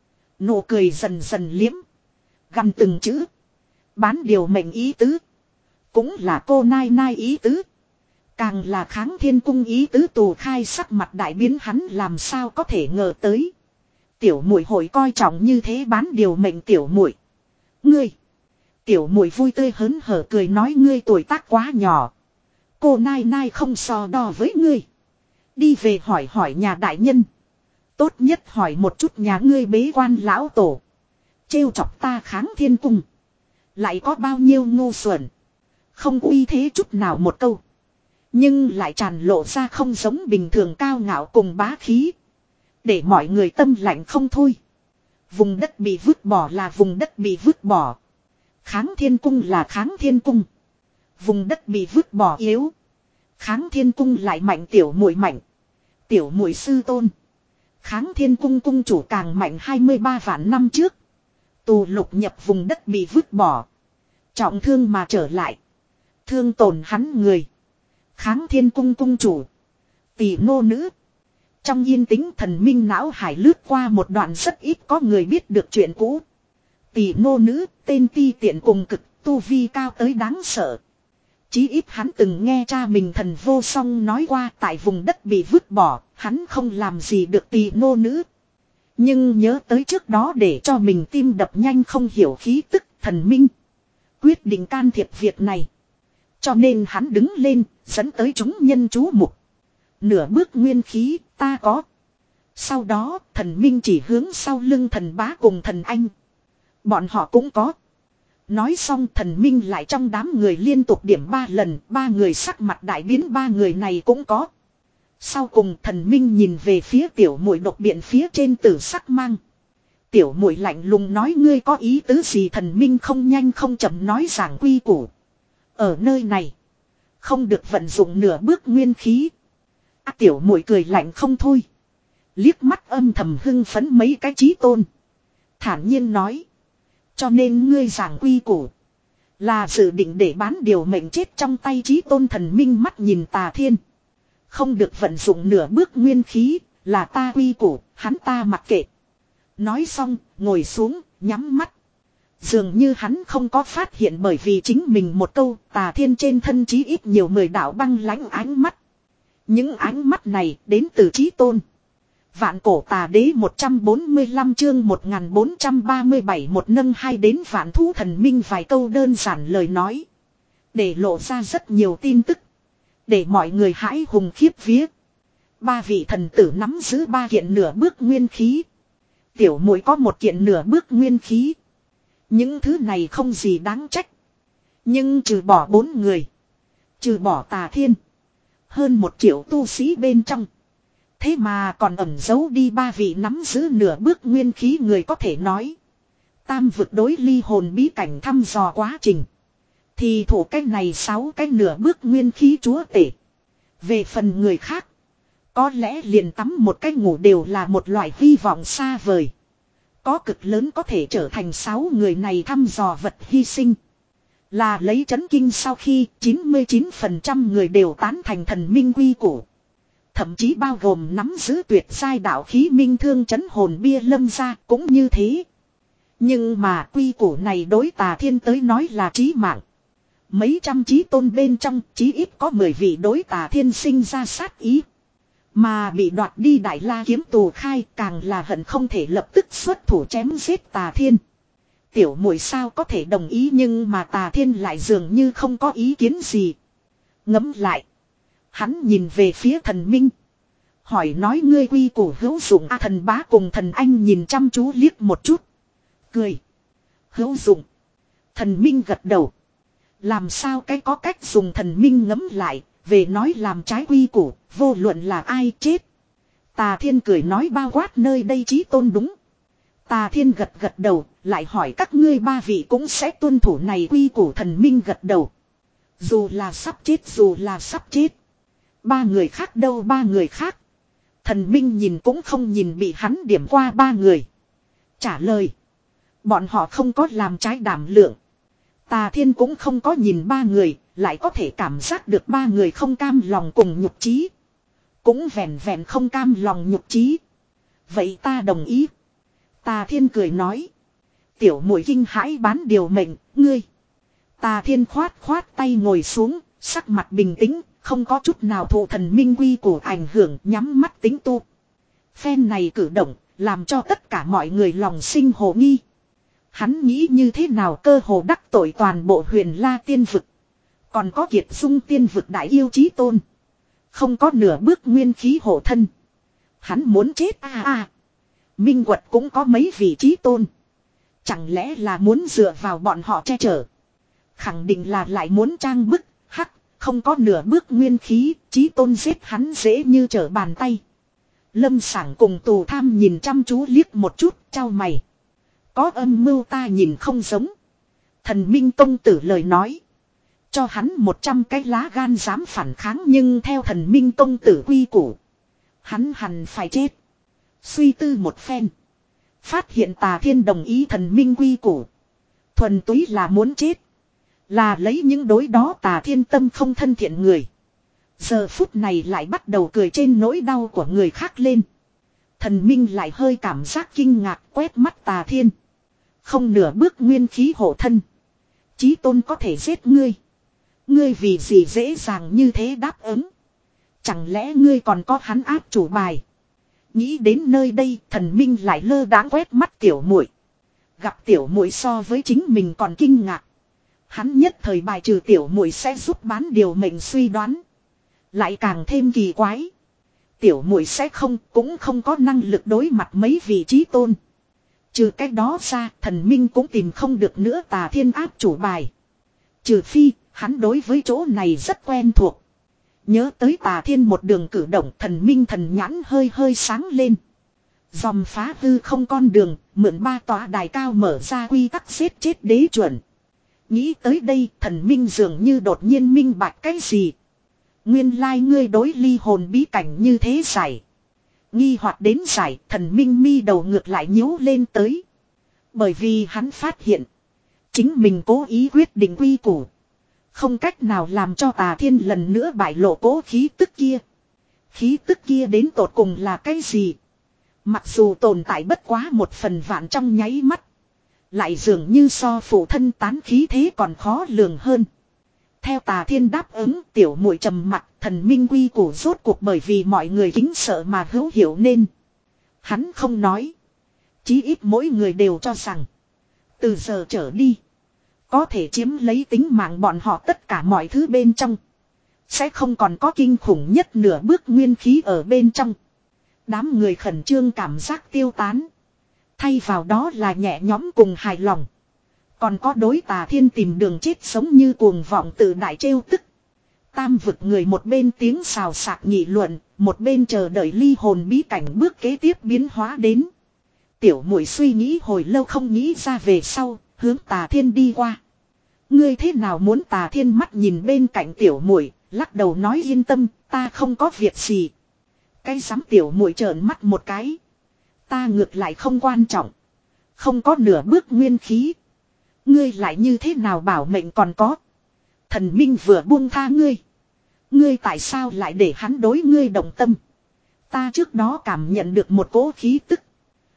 [SPEAKER 1] Nụ cười dần dần liếm. Gằn từng chữ. Bán điều mệnh ý tứ. Cũng là cô Nai Nai ý tứ. Càng là Kháng Thiên Cung ý tứ. Tù Khai sắc mặt đại biến, hắn làm sao có thể ngờ tới. Tiểu muội hội coi trọng như thế bán điều mệnh tiểu muội. Ngươi. Tiểu muội vui tươi hớn hở cười nói ngươi tuổi tác quá nhỏ. Cô Nai Nai không so đo với ngươi. Đi về hỏi hỏi nhà đại nhân. Tốt nhất hỏi một chút nhà ngươi bế quan lão tổ. Trêu chọc ta Kháng Thiên Cung. Lại có bao nhiêu ngu xuẩn. Không uy thế chút nào một câu. Nhưng lại tràn lộ ra không giống bình thường cao ngạo cùng bá khí. Để mọi người tâm lạnh không thôi. Vùng đất bị vứt bỏ là vùng đất bị vứt bỏ. Kháng Thiên Cung là Kháng Thiên Cung. Vùng đất bị vứt bỏ yếu. Kháng Thiên Cung lại mạnh tiểu muội mạnh. Tiểu muội sư tôn. Kháng Thiên Cung cung chủ càng mạnh hai mươi ba vạn năm trước. Tù lục nhập vùng đất bị vứt bỏ. Trọng thương mà trở lại. Thương tổn hắn người. Kháng Thiên Cung cung chủ. Tỷ nô nữ. Trong yên tĩnh thần minh não hải lướt qua một đoạn rất ít có người biết được chuyện cũ. Tỷ nô nữ, tên ti tiện cùng cực, tu vi cao tới đáng sợ. Chí ít hắn từng nghe cha mình thần vô song nói qua tại vùng đất bị vứt bỏ, hắn không làm gì được tỷ nô nữ. Nhưng nhớ tới trước đó để cho mình tim đập nhanh không hiểu khí tức thần minh. Quyết định can thiệp việc này. Cho nên hắn đứng lên, dẫn tới chúng nhân chú mục. Nửa bước nguyên khí, ta có. Sau đó, thần minh chỉ hướng sau lưng thần bá cùng thần anh. Bọn họ cũng có. Nói xong thần minh lại trong đám người liên tục điểm ba lần, ba người sắc mặt đại biến, ba người này cũng có. Sau cùng thần minh nhìn về phía tiểu muội độc biện phía trên tử sắc mang. Tiểu muội lạnh lùng nói ngươi có ý tứ gì, thần minh không nhanh không chậm nói giảng quy củ. Ở nơi này, không được vận dụng nửa bước nguyên khí. À, tiểu muội cười lạnh không thôi. Liếc mắt âm thầm hưng phấn mấy cái chí tôn. Thản nhiên nói. Cho nên ngươi giảng quy củ. Là dự định để bán điều mệnh chết trong tay chí tôn. Thần minh mắt nhìn Tà Thiên. Không được vận dụng nửa bước nguyên khí. Là ta quy củ, hắn ta mặc kệ. Nói xong, ngồi xuống, nhắm mắt. Dường như hắn không có phát hiện bởi vì chính mình một câu. Tà Thiên trên thân chí ít nhiều mười đạo băng lãnh ánh mắt. Những ánh mắt này đến từ chí tôn. Vạn cổ tà đế một trăm bốn mươi lăm chương một nghìn bốn trăm ba mươi bảy một nâng hai đến vạn thú thần minh vài câu đơn giản lời nói. Để lộ ra rất nhiều tin tức. Để mọi người hãi hùng khiếp vía. Ba vị thần tử nắm giữ ba kiện nửa bước nguyên khí. Tiểu muội có một kiện nửa bước nguyên khí. Những thứ này không gì đáng trách. Nhưng trừ bỏ bốn người. Trừ bỏ Tà Thiên. Hơn một triệu tu sĩ bên trong. Thế mà còn ẩn giấu đi ba vị nắm giữ nửa bước nguyên khí người có thể nói. Tam vực đối ly hồn bí cảnh thăm dò quá trình. Thì thủ cái này sáu cái nửa bước nguyên khí chúa tể. Về phần người khác. Có lẽ liền tắm một cái ngủ đều là một loại hy vọng xa vời. Có cực lớn có thể trở thành sáu người này thăm dò vật hy sinh. Là lấy chấn kinh sau khi chín mươi chín phần trăm người đều tán thành thần minh quy củ. Thậm chí bao gồm nắm giữ tuyệt giai đạo khí minh thương chấn hồn bia lâm gia cũng như thế. Nhưng mà quy củ này đối Tà Thiên tới nói là chí mạng. Mấy trăm chí tôn bên trong chí ít có mười vị đối Tà Thiên sinh ra sát ý. Mà bị đoạt đi Đại La kiếm tù khai càng là hận không thể lập tức xuất thủ chém giết Tà Thiên. Tiểu muội sao có thể đồng ý, nhưng mà Tà Thiên lại dường như không có ý kiến gì. Ngẫm lại. Hắn nhìn về phía thần minh. Hỏi nói ngươi quy củ hữu dụng a. Thần bá cùng thần anh nhìn chăm chú liếc một chút. Cười. Hữu dụng. Thần minh gật đầu. Làm sao cái có cách dùng, thần minh ngẫm lại. Về nói làm trái quy củ, vô luận là ai chết. Tà Thiên cười nói bao quát nơi đây chí tôn đúng. Tà Thiên gật gật đầu, lại hỏi các ngươi ba vị cũng sẽ tuân thủ này quy củ. Thần minh gật đầu. Dù là sắp chết, dù là sắp chết. Ba người khác đâu, ba người khác. Thần minh nhìn cũng không nhìn bị hắn điểm qua ba người. Trả lời. Bọn họ không có làm trái đảm lượng. Tà Thiên cũng không có nhìn ba người, lại có thể cảm giác được ba người không cam lòng cùng nhục chí. Cũng vẹn vẹn không cam lòng nhục chí. Vậy ta đồng ý. Tà Thiên cười nói. Tiểu muội kinh hãi bán điều mệnh, ngươi. Tà Thiên khoát khoát tay ngồi xuống, sắc mặt bình tĩnh, không có chút nào thụ thần minh quy của ảnh hưởng, nhắm mắt tính tu. Phen này cử động, làm cho tất cả mọi người lòng sinh hồ nghi. Hắn nghĩ như thế nào cơ hồ đắc tội toàn bộ Huyền La tiên vực. Còn có Kiệt Dung tiên vực đại yêu chí tôn. Không có nửa bước nguyên khí hộ thân. Hắn muốn chết a a. Minh Quật cũng có mấy vị chí tôn. Chẳng lẽ là muốn dựa vào bọn họ che chở. Khẳng định là lại muốn trang bức. Hắc, không có nửa bước nguyên khí, chí tôn giết hắn dễ như trở bàn tay. Lâm Sảng cùng Tù Tham nhìn chăm chú liếc một chút, trao mày. Có âm mưu ta nhìn không giống. Thần Minh Tông Tử lời nói. Cho hắn một trăm cái lá gan dám phản kháng, nhưng theo Thần Minh Tông Tử quy củ. Hắn hẳn phải chết. Suy tư một phen. Phát hiện Tà Thiên đồng ý Thần Minh quy củ. Thuần túy là muốn chết. Là lấy những đối đó Tà Thiên tâm không thân thiện người. Giờ phút này lại bắt đầu cười trên nỗi đau của người khác lên. Thần Minh lại hơi cảm giác kinh ngạc quét mắt Tà Thiên. Không nửa bước nguyên khí hộ thân. Chí tôn có thể giết ngươi. Ngươi vì gì dễ dàng như thế đáp ứng. Chẳng lẽ ngươi còn có hắn áp chủ bài. Nghĩ đến nơi đây, thần minh lại lơ đãng quét mắt tiểu muội. Gặp tiểu muội so với chính mình còn kinh ngạc. Hắn nhất thời bài trừ tiểu muội sẽ giúp bán điều mệnh suy đoán. Lại càng thêm kỳ quái. Tiểu muội sẽ không, cũng không có năng lực đối mặt mấy vị chí tôn. Trừ cách đó ra, thần minh cũng tìm không được nữa Tà Thiên áp chủ bài. Trừ phi, hắn đối với chỗ này rất quen thuộc. Nhớ tới Tà Thiên một đường cử động, thần minh thần nhãn hơi hơi sáng lên. Dòm phá hư không con đường, mượn ba tòa đài cao mở ra quy tắc giết chết đế chuẩn. Nghĩ tới đây, thần minh dường như đột nhiên minh bạch cái gì. Nguyên lai ngươi đối ly hồn bí cảnh như thế giải. Nghi hoặc đến giải, thần minh mi đầu ngược lại nhíu lên tới. Bởi vì hắn phát hiện. Chính mình cố ý quyết định quy củ. Không cách nào làm cho Tà Thiên lần nữa bại lộ cố khí tức kia. Khí tức kia đến tột cùng là cái gì? Mặc dù tồn tại bất quá một phần vạn trong nháy mắt. Lại dường như so phụ thân tán khí thế còn khó lường hơn. Theo Tà Thiên đáp ứng, tiểu muội trầm mặt, thần minh quy củ rốt cuộc bởi vì mọi người kính sợ mà hữu hiểu nên. Hắn không nói. Chí ít mỗi người đều cho rằng. Từ giờ trở đi. Có thể chiếm lấy tính mạng bọn họ tất cả mọi thứ bên trong. Sẽ không còn có kinh khủng nhất nửa bước nguyên khí ở bên trong. Đám người khẩn trương cảm giác tiêu tán. Thay vào đó là nhẹ nhõm cùng hài lòng. Còn có đối Tà Thiên tìm đường chết sống như cuồng vọng tự đại trêu tức. Tam vực người một bên tiếng xào xạc nghị luận, một bên chờ đợi ly hồn bí cảnh bước kế tiếp biến hóa đến. Tiểu muội suy nghĩ hồi lâu không nghĩ ra về sau, hướng Tà Thiên đi qua. Ngươi thế nào muốn? Tà Thiên mắt nhìn bên cạnh tiểu muội, lắc đầu nói yên tâm, ta không có việc gì. Cái dám tiểu muội trợn mắt một cái. Ta ngược lại không quan trọng. Không có nửa bước nguyên khí. Ngươi lại như thế nào bảo mệnh còn có. Thần minh vừa buông tha ngươi. Ngươi tại sao lại để hắn đối ngươi động tâm. Ta trước đó cảm nhận được một cỗ khí tức.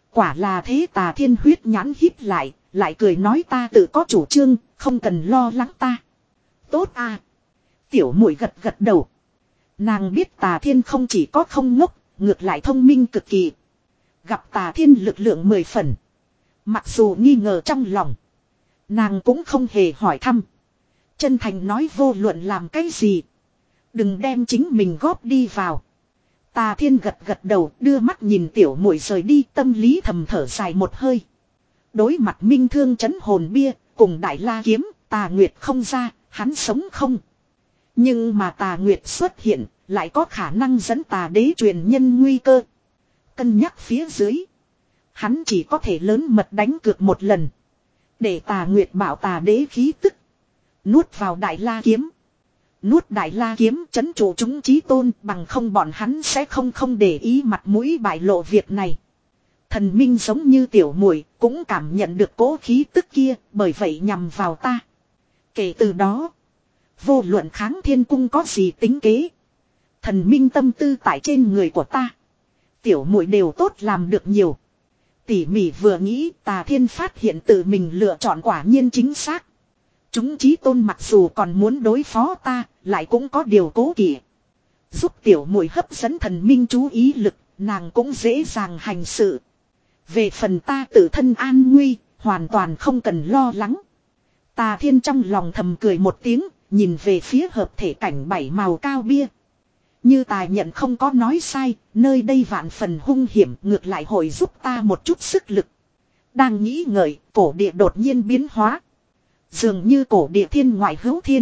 [SPEAKER 1] Quả là thế, Tà Thiên huyết nhãn híp lại, lại cười nói ta tự có chủ trương, không cần lo lắng ta. Tốt à. Tiểu muội gật gật đầu. Nàng biết Tà Thiên không chỉ có không ngốc, ngược lại thông minh cực kỳ. Gặp Tà Thiên lực lượng mười phần. Mặc dù nghi ngờ trong lòng, nàng cũng không hề hỏi thăm. Chân thành nói vô luận làm cái gì, đừng đem chính mình góp đi vào. Tà Thiên gật gật đầu, đưa mắt nhìn tiểu muội rời đi, tâm lý thầm thở dài một hơi. Đối mặt minh thương trấn hồn bia, cùng Đại La kiếm, Tà Nguyệt không ra, hắn sống không. Nhưng mà Tà Nguyệt xuất hiện, lại có khả năng dẫn Tà Đế truyền nhân nguy cơ. Cân nhắc phía dưới, hắn chỉ có thể lớn mật đánh cược một lần, để Tà Nguyệt bảo Tà Đế khí tức nuốt vào Đại La kiếm. Nuốt Đại La kiếm trấn trụ chúng chí tôn, bằng không bọn hắn sẽ không không để ý mặt mũi bại lộ việc này. Thần minh giống như tiểu muội cũng cảm nhận được cố khí tức kia, bởi vậy nhằm vào ta. Kể từ đó, vô luận Kháng Thiên cung có gì tính kế, thần minh tâm tư tại trên người của ta, tiểu muội đều tốt làm được nhiều. Tỉ mỉ vừa nghĩ, Tà Thiên phát hiện tự mình lựa chọn quả nhiên chính xác. Chúng chí tôn mặc dù còn muốn đối phó ta, lại cũng có điều cố kỵ. Giúp tiểu muội hấp dẫn thần minh chú ý lực, nàng cũng dễ dàng hành sự. Về phần ta tự thân an nguy, hoàn toàn không cần lo lắng. Tà Thiên trong lòng thầm cười một tiếng, nhìn về phía hợp thể cảnh bảy màu cao bia. Như tài nhận không có nói sai, nơi đây vạn phần hung hiểm, ngược lại hội giúp ta một chút sức lực. Đang nghĩ ngợi, cổ địa đột nhiên biến hóa. Dường như cổ địa thiên ngoại hữu thiên.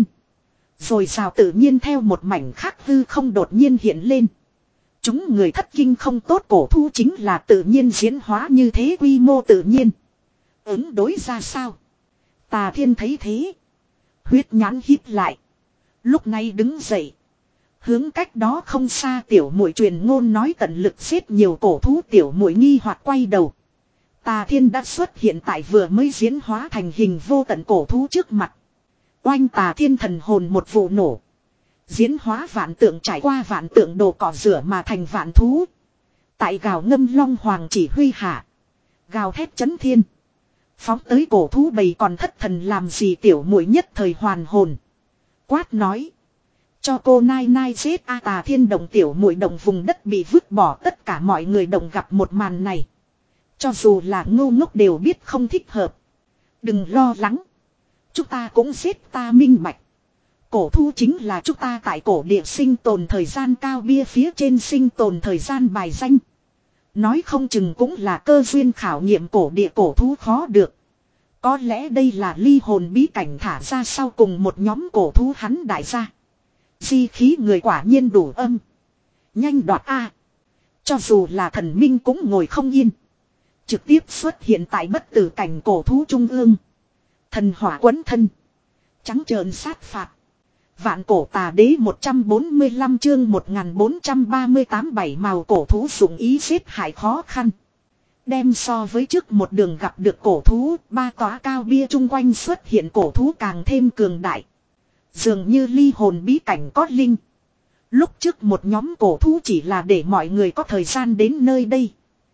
[SPEAKER 1] Rồi sao tự nhiên theo một mảnh khác hư không đột nhiên hiện lên. Chúng người thất kinh không tốt, cổ thu chính là tự nhiên diễn hóa như thế, quy mô tự nhiên. Ứng đối ra sao? Tà Thiên thấy thế, huyết nhãn híp lại. Lúc này đứng dậy, hướng cách đó không xa tiểu muội truyền ngôn nói tận lực giết nhiều cổ thú. Tiểu muội nghi hoặc quay đầu. Tà Thiên đã xuất hiện tại vừa mới diễn hóa thành hình vô tận cổ thú trước mặt. Oanh, Tà Thiên thần hồn một vụ nổ. Diễn hóa vạn tượng trải qua vạn tượng đồ cỏ rửa mà thành vạn thú. Tại gào ngâm long hoàng chỉ huy hạ, gào thét chấn thiên. Phóng tới cổ thú bầy còn thất thần làm gì, tiểu muội nhất thời hoàn hồn. Quát nói. Cho cô nai nai giết a. Tà Thiên động tiểu muội động, vùng đất bị vứt bỏ, tất cả mọi người động gặp một màn này. Cho dù là ngu ngốc đều biết không thích hợp. Đừng lo lắng. Chúng ta cũng giết, ta minh bạch. Cổ thu chính là chúng ta tại cổ địa sinh tồn thời gian cao bia phía trên sinh tồn thời gian bài danh. Nói không chừng cũng là cơ duyên khảo nghiệm cổ địa cổ thú khó được. Có lẽ đây là ly hồn bí cảnh thả ra sau cùng một nhóm cổ thú hắn đại gia. Di khí người quả nhiên đủ âm. Nhanh đoạt a. Cho dù là thần minh cũng ngồi không yên. Trực tiếp xuất hiện tại bất tử cảnh cổ thú trung ương. Thần hỏa quấn thân. Trắng trợn sát phạt. Vạn cổ tà đế một trăm bốn mươi lăm chương một nghìn bốn trăm ba mươi tám, bảy màu cổ thú dụng ý giết hại khó khăn. Đem so với trước một đường gặp được cổ thú, ba tòa cao bia chung quanh xuất hiện cổ thú càng thêm cường đại. Dường như ly hồn bí cảnh có linh. Lúc trước một nhóm cổ thú chỉ là để mọi người có thời gian đến nơi đây.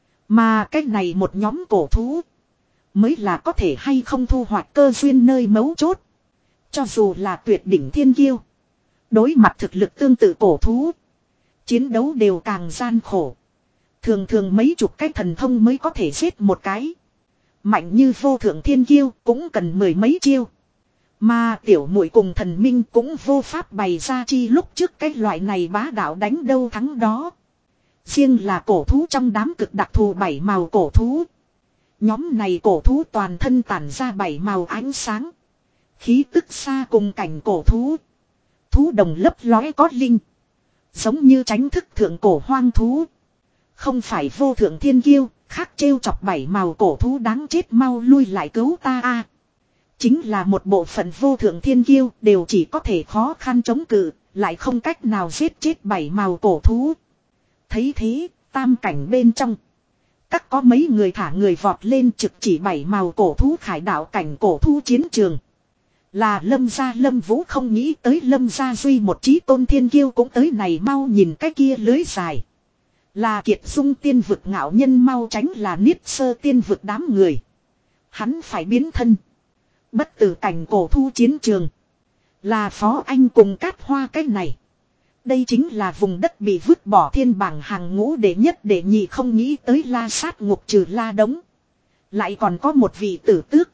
[SPEAKER 1] Mà cách này một nhóm cổ thú mới là có thể hay không thu hoạch cơ duyên nơi mấu chốt. Cho dù là tuyệt đỉnh thiên kiêu, đối mặt thực lực tương tự cổ thú, chiến đấu đều càng gian khổ. Thường thường mấy chục cái thần thông mới có thể giết một cái. Mạnh như vô thượng thiên kiêu cũng cần mười mấy chiêu. Mà tiểu muội cùng thần minh cũng vô pháp bày ra chi lúc trước cái loại này bá đạo đánh đâu thắng đó. Riêng là cổ thú trong đám cực đặc thù bảy màu cổ thú. Nhóm này cổ thú toàn thân tản ra bảy màu ánh sáng. Khí tức xa cùng cảnh cổ thú. Thú đồng lấp lóe có linh. Giống như tránh thức thượng cổ hoang thú. Không phải vô thượng thiên kiêu, khác trêu chọc bảy màu cổ thú đáng chết, mau lui lại cứu ta a. Chính là một bộ phận vô thượng thiên kiêu đều chỉ có thể khó khăn chống cự, lại không cách nào giết chết bảy màu cổ thú. Thấy thế, tam cảnh bên trong. Các có mấy người thả người vọt lên trực chỉ bảy màu cổ thú khải đạo cảnh cổ thú chiến trường. Là Lâm gia Lâm Vũ, không nghĩ tới Lâm gia duy một chí tôn thiên kiêu cũng tới này, mau nhìn cái kia lưới dài. Là Kiệt Dung tiên vực ngạo nhân mau tránh là Niết Sơ tiên vực đám người. Hắn phải biến thân. Bất tử cảnh cổ thu chiến trường. Là Phó Anh cùng Cát Hoa cái này. Đây chính là vùng đất bị vứt bỏ thiên bảng hàng ngũ đệ nhất đệ nhị, không nghĩ tới La Sát Ngục trừ La Đống. Lại còn có một vị tử tước.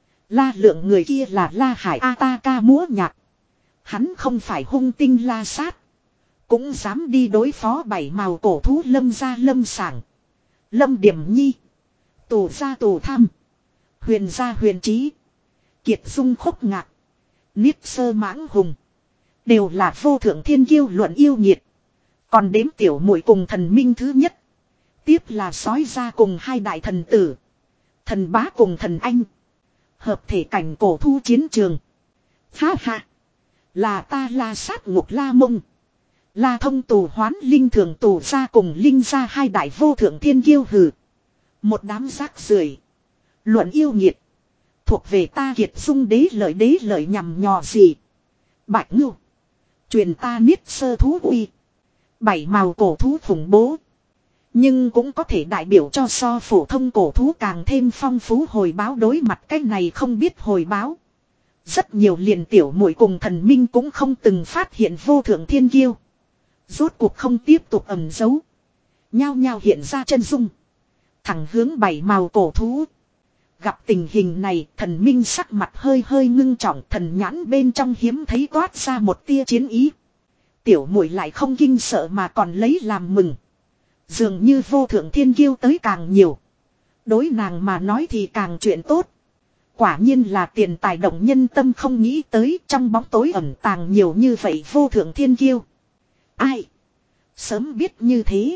[SPEAKER 1] La Lượng, người kia là La Hải Ataka múa nhạc. Hắn không phải hung tinh La Sát. Cũng dám đi đối phó bảy màu cổ thú Lâm gia Lâm Sảng. Lâm Điểm Nhi. Tù gia Tù Tham. Huyền gia Huyền Trí. Kiệt Dung Khúc Ngạc. Niết Sơ Mãng Hùng. Đều là vô thượng thiên kiêu luận yêu nhiệt. Còn đếm tiểu muội cùng thần minh thứ nhất. Tiếp là sói gia cùng hai đại thần tử. Thần bá cùng thần anh. Hợp thể cảnh cổ thu chiến trường. Ha ha. Là ta La Sát Ngục La Mông. La Thông tù hoán linh thường tù gia cùng linh gia hai đại vô thượng thiên kiêu hừ. Một đám rác rưởi. Luận yêu nhiệt. Thuộc về ta Kiệt Dung đế lợi đế lợi nhằm nhò gì. Bạch Ngưu. Truyền ta Niết Sơ thú uy. Bảy màu cổ thú khủng bố. Nhưng cũng có thể đại biểu cho so phổ thông cổ thú càng thêm phong phú hồi báo, đối mặt cái này không biết hồi báo. Rất nhiều liền tiểu muội cùng thần minh cũng không từng phát hiện vô thượng thiên kiêu. Rốt cuộc không tiếp tục ẩn giấu. Nhao nhao hiện ra chân dung. Thẳng hướng bảy màu cổ thú. Gặp tình hình này, thần minh sắc mặt hơi hơi ngưng trọng, thần nhãn bên trong hiếm thấy toát ra một tia chiến ý. Tiểu muội lại không kinh sợ mà còn lấy làm mừng. Dường như vô thượng thiên kiêu tới càng nhiều. Đối nàng mà nói thì càng chuyện tốt. Quả nhiên là tiền tài động nhân tâm, không nghĩ tới trong bóng tối ẩn tàng nhiều như vậy vô thượng thiên kiêu. Ai? Sớm biết như thế.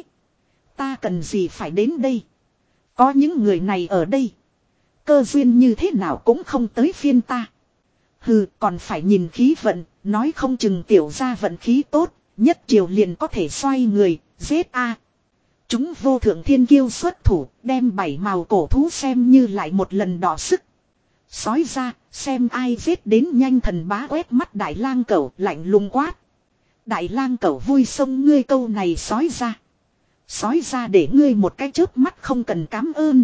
[SPEAKER 1] Ta cần gì phải đến đây? Có những người này ở đây. Cơ duyên như thế nào cũng không tới phiên ta. Hừ, còn phải nhìn khí vận, nói không chừng tiểu gia vận khí tốt, nhất triều liền có thể xoay người, giết a. Chúng vô thượng thiên kiêu xuất thủ, đem bảy màu cổ thú xem như lại một lần đỏ sức. Sói ra, xem ai giết đến nhanh, thần bá quét mắt đại lang cẩu lạnh lùng quát. Đại lang cẩu vui sông ngươi câu này sói ra. Sói ra để ngươi một cái chớp mắt không cần cám ơn.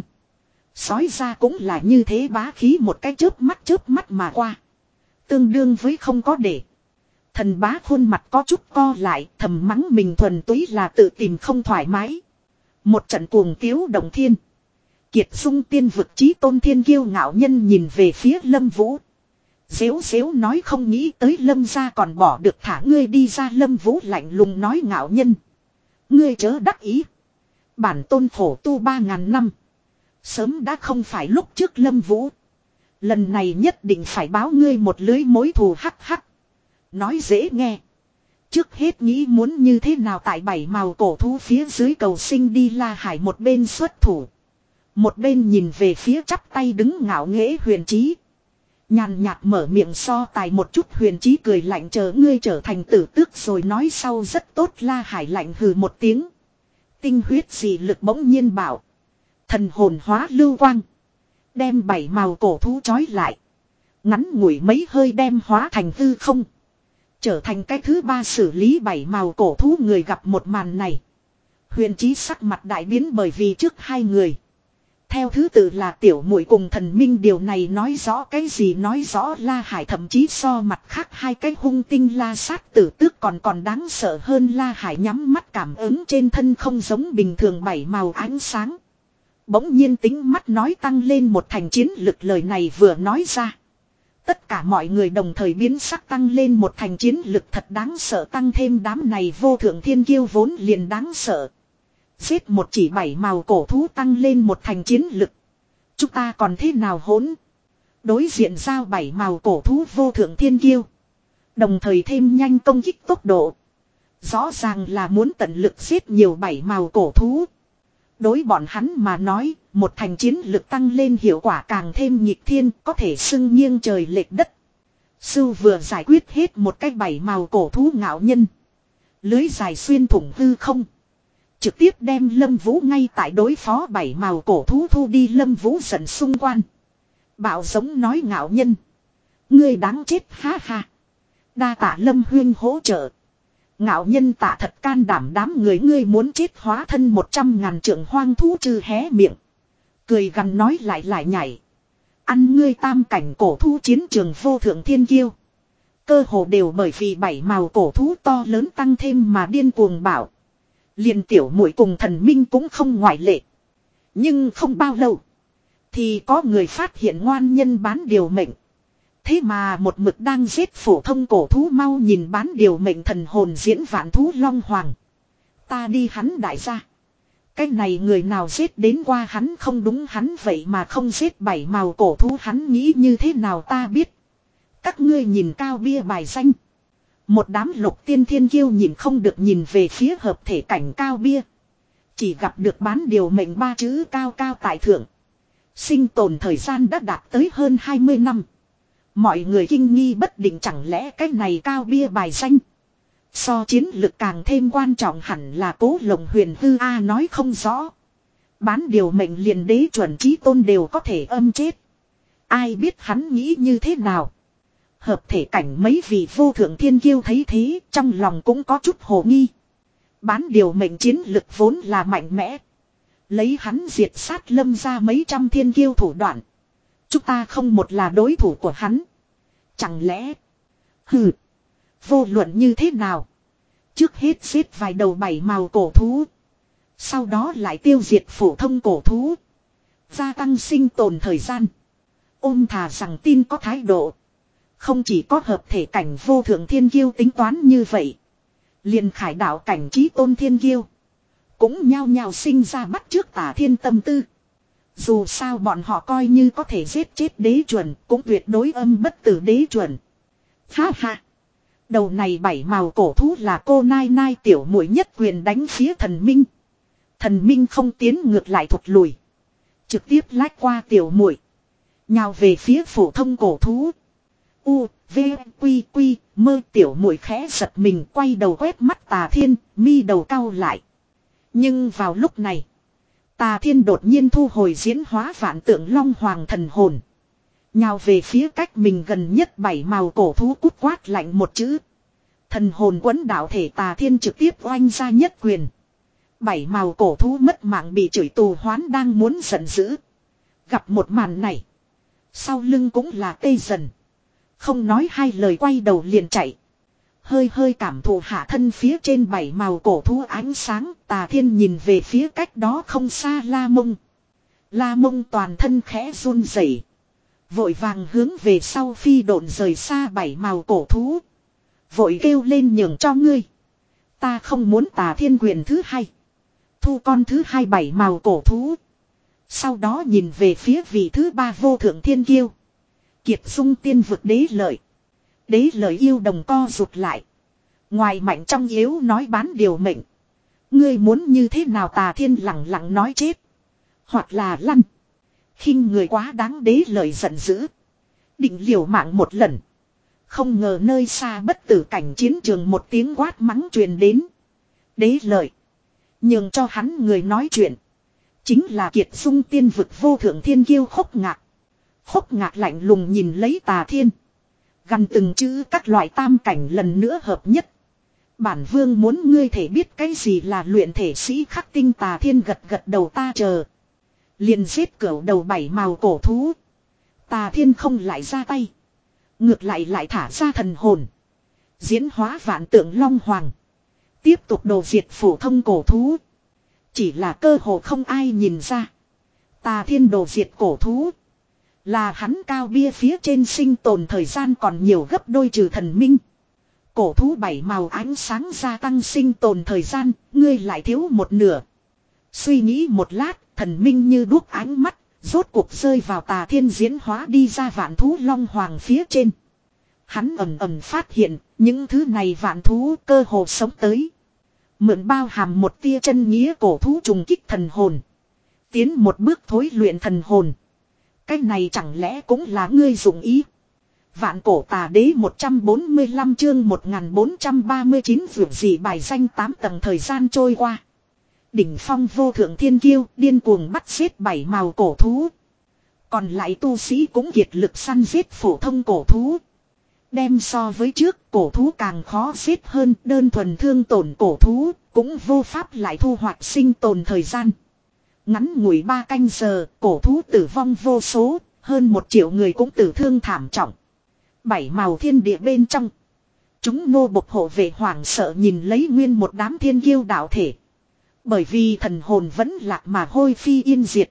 [SPEAKER 1] Sói ra cũng là như thế, bá khí một cái chớp mắt chớp mắt mà qua. Tương đương với không có để. Thần bá khuôn mặt có chút co lại, thầm mắng mình thuần túy là tự tìm không thoải mái. Một trận cuồng tiếu động thiên. Kiệt Dung tiên vực chí tôn thiên kiêu ngạo nhân nhìn về phía Lâm Vũ. Xếu xếu nói không nghĩ tới Lâm gia còn bỏ được thả ngươi đi ra. Lâm Vũ lạnh lùng nói ngạo nhân. Ngươi chớ đắc ý. Bản tôn khổ tu ba ngàn năm. Sớm đã không phải lúc trước Lâm Vũ. Lần này nhất định phải báo ngươi một lưới mối thù hắc hắc. Nói dễ nghe. Trước hết nghĩ muốn như thế nào tại bảy màu cổ thú phía dưới cầu sinh đi. La Hải một bên xuất thủ. Một bên nhìn về phía chắp tay đứng ngạo nghễ Huyền Trí. Nhàn nhạt mở miệng so tài một chút. Huyền Trí cười lạnh, chờ ngươi trở thành tử tước rồi nói sau. Rất tốt. La Hải lạnh hừ một tiếng. Tinh huyết dị lực bỗng nhiên bảo. Thần hồn hóa lưu quang. Đem bảy màu cổ thú trói lại. Ngắn ngủi mấy hơi đem hóa thành hư không. Trở thành cái thứ ba xử lý bảy màu cổ thú người. Gặp một màn này. Huyền Trí sắc mặt đại biến, bởi vì trước hai người. Theo thứ tự là tiểu muội cùng thần minh, điều này nói rõ cái gì? Nói rõ La Hải thậm chí so mặt khác hai cái hung tinh La Sát tử tước còn còn đáng sợ hơn. La Hải nhắm mắt cảm ứng trên thân không giống bình thường bảy màu ánh sáng. Bỗng nhiên tính mắt nói tăng lên một thành chiến lực. Lời này vừa nói ra. Tất cả mọi người đồng thời biến sắc, tăng lên một thành chiến lực thật đáng sợ. Tăng thêm đám này vô thượng thiên kiêu vốn liền đáng sợ. Giết một chỉ bảy màu cổ thú tăng lên một thành chiến lực. Chúng ta còn thế nào hỗn? Đối diện giao bảy màu cổ thú vô thượng thiên kiêu. Đồng thời thêm nhanh công kích tốc độ. Rõ ràng là muốn tận lực giết nhiều bảy màu cổ thú. Đối bọn hắn mà nói, một thành chiến lực tăng lên hiệu quả càng thêm nghịch thiên, có thể xưng nghiêng trời lệch đất. Sưu vừa giải quyết hết một cái bảy màu cổ thú ngạo nhân. Lưới dài xuyên thủng hư không. Trực tiếp đem Lâm Vũ ngay tại đối phó bảy màu cổ thú thu đi. Lâm Vũ giận xung quanh. Bạo giống nói ngạo nhân. Ngươi đáng chết ha ha. Đa tạ Lâm huyên hỗ trợ. Ngạo nhân Tạ thật can đảm, đám người ngươi muốn chết hóa thân một trăm ngàn trượng hoang thú trừ hé miệng. Cười gằn nói lại lại nhảy. Ăn ngươi tam cảnh cổ thú chiến trường vô thượng thiên kiêu. Cơ hồ đều bởi vì bảy màu cổ thú to lớn tăng thêm mà điên cuồng bảo. Liền tiểu muội cùng thần minh cũng không ngoại lệ. Nhưng không bao lâu. Thì có người phát hiện ngoan nhân bán điều mệnh. Thế mà một mực đang giết phổ thông cổ thú, mau nhìn bán điều mệnh thần hồn diễn vạn thú long hoàng. Ta đi hắn đại gia. Cái này người nào giết đến qua hắn không đúng, hắn vậy mà không giết bảy màu cổ thú, hắn nghĩ như thế nào ta biết. Các ngươi nhìn cao bia bài danh. Một đám lục tiên thiên kiêu nhìn không được nhìn về phía hợp thể cảnh cao bia. Chỉ gặp được bán điều mệnh ba chữ cao cao tại thượng. Sinh tồn thời gian đã đạt tới hơn hai mươi năm. Mọi người kinh nghi bất định, chẳng lẽ cái này cao bia bài danh so chiến lực càng thêm quan trọng, hẳn là Cố Lồng Huyền Hư a nói không rõ. Bán điều mệnh liền đế chuẩn chí tôn đều có thể âm chết. Ai biết hắn nghĩ như thế nào. Hợp thể cảnh mấy vị vô thượng thiên kiêu thấy thế, trong lòng cũng có chút hồ nghi. Bán điều mệnh chiến lực vốn là mạnh mẽ. Lấy hắn diệt sát lâm ra mấy trăm thiên kiêu thủ đoạn. Chúng ta không một là đối thủ của hắn. Chẳng lẽ... Hừ. Vô luận như thế nào. Trước hết giết vài đầu bảy màu cổ thú. Sau đó lại tiêu diệt phổ thông cổ thú. Gia tăng sinh tồn thời gian. Ôm thà rằng tin có thái độ. Không chỉ có hợp thể cảnh vô thượng thiên kiêu tính toán như vậy. Liền khải đạo cảnh trí tôn thiên kiêu. Cũng nhao nhao sinh ra bắt trước Tà Thiên tâm tư. Dù sao bọn họ coi như có thể giết chết đế chuẩn, cũng tuyệt đối âm bất tử đế chuẩn. Ha ha. Đầu này bảy màu cổ thú là cô nai nai tiểu muội nhất quyền đánh phía thần minh. Thần minh không tiến ngược lại thụt lùi. Trực tiếp lách qua tiểu muội, nhào về phía phổ thông cổ thú. U, V, Quy, Quy, mơ tiểu muội khẽ giật mình, quay đầu quét mắt Tà Thiên, mi đầu cau lại. Nhưng vào lúc này, Tà Thiên đột nhiên thu hồi diễn hóa vạn tượng long hoàng thần hồn. Nhào về phía cách mình gần nhất bảy màu cổ thú, cút quát lạnh một chữ. Thần hồn quấn đạo thể Tà Thiên trực tiếp oanh ra nhất quyền. Bảy màu cổ thú mất mạng bị chửi tù hoán đang muốn giận dữ. Gặp một màn này, sau lưng cũng là tê dần. Không nói hai lời quay đầu liền chạy. Hơi hơi cảm thụ hạ thân phía trên bảy màu cổ thú ánh sáng, Tà Thiên nhìn về phía cách đó không xa La Mông. La Mông toàn thân khẽ run rẩy, vội vàng hướng về sau phi độn rời xa bảy màu cổ thú. Vội kêu lên nhường cho ngươi. Ta không muốn. Tà Thiên quyền thứ hai. Thu con thứ hai bảy màu cổ thú. Sau đó nhìn về phía vị thứ ba vô thượng thiên kiêu. Kiệt Dung tiên vực Đế Lợi. Đế Lợi yêu đồng co rụt lại. Ngoài mạnh trong yếu nói bán điều mệnh. Ngươi muốn như thế nào? Tà Thiên lặng lặng nói chết. Hoặc là lăn. Khinh người quá đáng. Đế Lợi giận dữ. Định liều mạng một lần. Không ngờ nơi xa bất tử cảnh chiến trường một tiếng quát mắng truyền đến. Đế Lợi. Nhường cho hắn người nói chuyện. Chính là Kiệt Dung tiên vực vô thượng thiên kiêu Khốc Ngạc. Khốc Ngạc lạnh lùng nhìn lấy Tà Thiên. Gần từng chữ các loại tam cảnh lần nữa hợp nhất. Bản vương muốn ngươi thể biết cái gì là luyện thể sĩ khắc tinh. Tà Thiên gật gật đầu, ta chờ. Liền giết cửu đầu bảy màu cổ thú. Tà Thiên không lại ra tay. Ngược lại lại thả ra thần hồn. Diễn hóa vạn tượng long hoàng. Tiếp tục đồ diệt phổ thông cổ thú. Chỉ là cơ hồ không ai nhìn ra. Tà Thiên đồ diệt cổ thú. Là hắn cao bia phía trên sinh tồn thời gian còn nhiều gấp đôi trừ thần minh. Cổ thú bảy màu ánh sáng gia tăng sinh tồn thời gian, ngươi lại thiếu một nửa. Suy nghĩ một lát, thần minh như đuốc ánh mắt, rốt cuộc rơi vào Tà Thiên diễn hóa đi ra vạn thú long hoàng phía trên. Hắn ầm ầm phát hiện, những thứ này vạn thú cơ hồ sống tới. Mượn bao hàm một tia chân nghĩa cổ thú trùng kích thần hồn. Tiến một bước thối luyện thần hồn. Cái này chẳng lẽ cũng là ngươi dụng ý? Vạn cổ tà đế một trăm bốn mươi lăm chương một nghìn bốn trăm ba mươi chín vượt dị bài danh tám tầng thời gian trôi qua. Đỉnh phong vô thượng thiên kiêu điên cuồng bắt giết bảy màu cổ thú. Còn lại tu sĩ cũng kiệt lực săn giết phổ thông cổ thú. Đem so với trước cổ thú càng khó giết hơn, đơn thuần thương tổn cổ thú cũng vô pháp lại thu hoạch sinh tồn thời gian. Ngắn ngủi ba canh giờ, cổ thú tử vong vô số, hơn một triệu người cũng tử thương thảm trọng. Bảy màu thiên địa bên trong. Chúng nô bộc hộ vệ hoảng sợ nhìn lấy nguyên một đám thiên kiêu đạo thể. Bởi vì thần hồn vẫn lạc mà hôi phi yên diệt.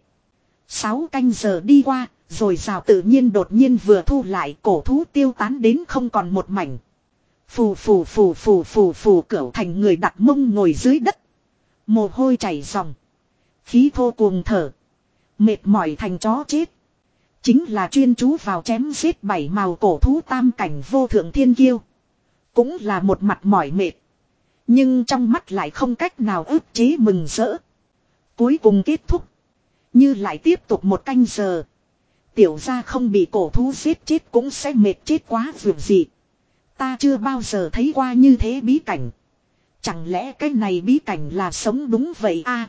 [SPEAKER 1] Sáu canh giờ đi qua, rồi rào tự nhiên đột nhiên vừa thu lại, cổ thú tiêu tán đến không còn một mảnh. Phù phù phù phù phù phù, cửu thành người đặt mông ngồi dưới đất. Mồ hôi chảy ròng. Khí thô cuồng thở. Mệt mỏi thành chó chết. Chính là chuyên chú vào chém giết bảy màu cổ thú tam cảnh vô thượng thiên kiêu. Cũng là một mặt mỏi mệt. Nhưng trong mắt lại không cách nào ức chế mừng rỡ. Cuối cùng kết thúc. Như lại tiếp tục một canh giờ. Tiểu gia không bị cổ thú giết chết cũng sẽ mệt chết quá vượt gì. Ta chưa bao giờ thấy qua như thế bí cảnh. Chẳng lẽ cái này bí cảnh là sống đúng vậy a?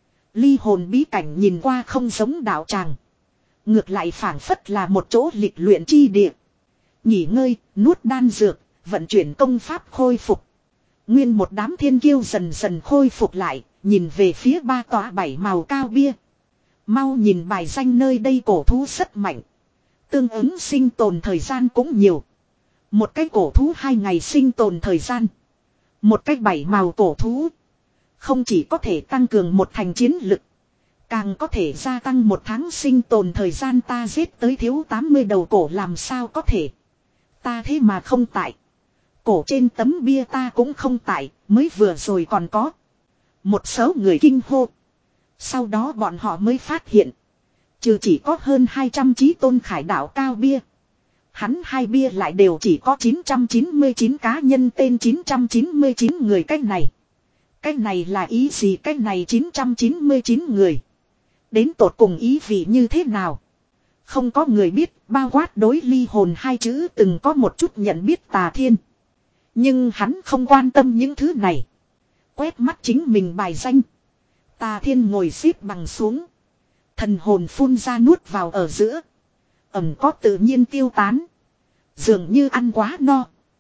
[SPEAKER 1] Ly hồn bí cảnh nhìn qua không giống đạo tràng. Ngược lại phảng phất là một chỗ lịch luyện chi địa. Nghỉ ngơi, nuốt đan dược, vận chuyển công pháp khôi phục. Nguyên một đám thiên kiêu dần dần khôi phục lại, nhìn về phía ba tòa bảy màu cao bia. Mau nhìn bài danh nơi đây cổ thú rất mạnh. Tương ứng sinh tồn thời gian cũng nhiều. Một cái cổ thú hai ngày sinh tồn thời gian. Một cái bảy màu cổ thú. Không chỉ có thể tăng cường một thành chiến lực. Càng có thể gia tăng một tháng sinh tồn thời gian, ta giết tới thiếu tám mươi đầu cổ làm sao có thể. Ta thế mà không tại. Cổ trên tấm bia ta cũng không tại, mới vừa rồi còn có. Một số người kinh hô. Sau đó bọn họ mới phát hiện. Trừ chỉ có hơn hai trăm chí tôn khải đạo cao bia. Hắn hai bia lại đều chỉ có chín trăm chín mươi chín cá nhân tên chín trăm chín mươi chín người. Cách này. Cách này là ý gì? Cách này chín trăm chín mươi chín người. Đến tột cùng ý vị như thế nào? Không có người biết, bao quát đối ly hồn hai chữ từng có một chút nhận biết Tà Thiên. Nhưng hắn không quan tâm những thứ này. Quét mắt chính mình bài danh. Tà Thiên ngồi xếp bằng xuống. Thần hồn phun ra nuốt vào ở giữa. Ẩm có tự nhiên tiêu tán. Dường như ăn quá no.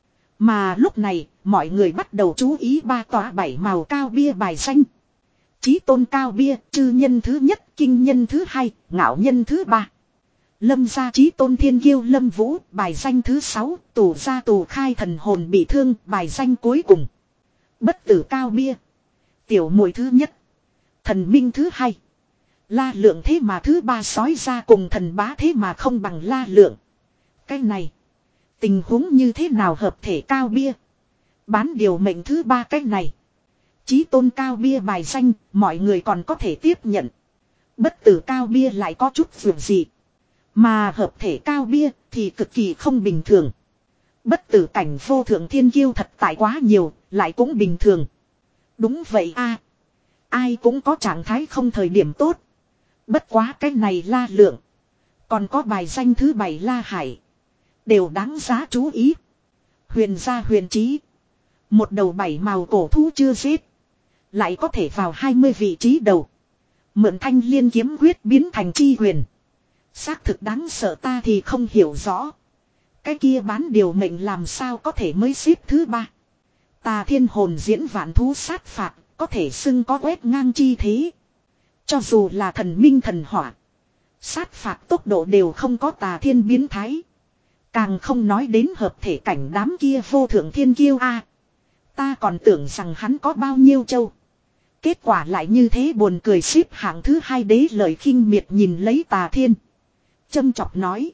[SPEAKER 1] Mà lúc này, mọi người bắt đầu chú ý ba tòa bảy màu cao bia bài danh. Chí tôn cao bia, chư nhân thứ nhất, kinh nhân thứ hai, ngạo nhân thứ ba. Lâm gia chí tôn thiên kiêu Lâm Vũ, bài danh thứ sáu, tù gia tù khai thần hồn bị thương, bài danh cuối cùng. Bất tử cao bia. Tiểu muội thứ nhất. Thần minh thứ hai. La lượng thế mà thứ ba, sói ra cùng thần bá thế mà không bằng la lượng. Cái này. Tình huống như thế nào hợp thể cao bia. Bán điều mệnh thứ ba cái này. Chí tôn cao bia bài danh, mọi người còn có thể tiếp nhận. Bất tử cao bia lại có chút vượt gì. Mà hợp thể cao bia thì cực kỳ không bình thường. Bất tử cảnh vô thượng thiên kiêu thật tại quá nhiều, lại cũng bình thường. Đúng vậy a, ai cũng có trạng thái không thời điểm tốt. Bất quá cái này la lượng. Còn có bài danh thứ bảy la hải. Đều đáng giá chú ý. Huyền gia huyền trí. Một đầu bảy màu cổ thú chưa giết. Lại có thể vào hai mươi vị trí đầu. Mượn thanh liên kiếm quyết biến thành chi huyền. Xác thực đáng sợ, ta thì không hiểu rõ. Cái kia bán điều mệnh làm sao có thể mới xếp thứ ba. Tà Thiên hồn diễn vạn thú sát phạt. Có thể xưng có quét ngang chi thế. Cho dù là thần minh thần hỏa. Sát phạt tốc độ đều không có Tà Thiên biến thái. Càng không nói đến hợp thể cảnh đám kia vô thượng thiên kiêu a. Ta còn tưởng rằng hắn có bao nhiêu châu. Kết quả lại như thế, buồn cười. Xếp hạng thứ hai đế lời khinh miệt nhìn lấy Tà Thiên. Châm chọc nói.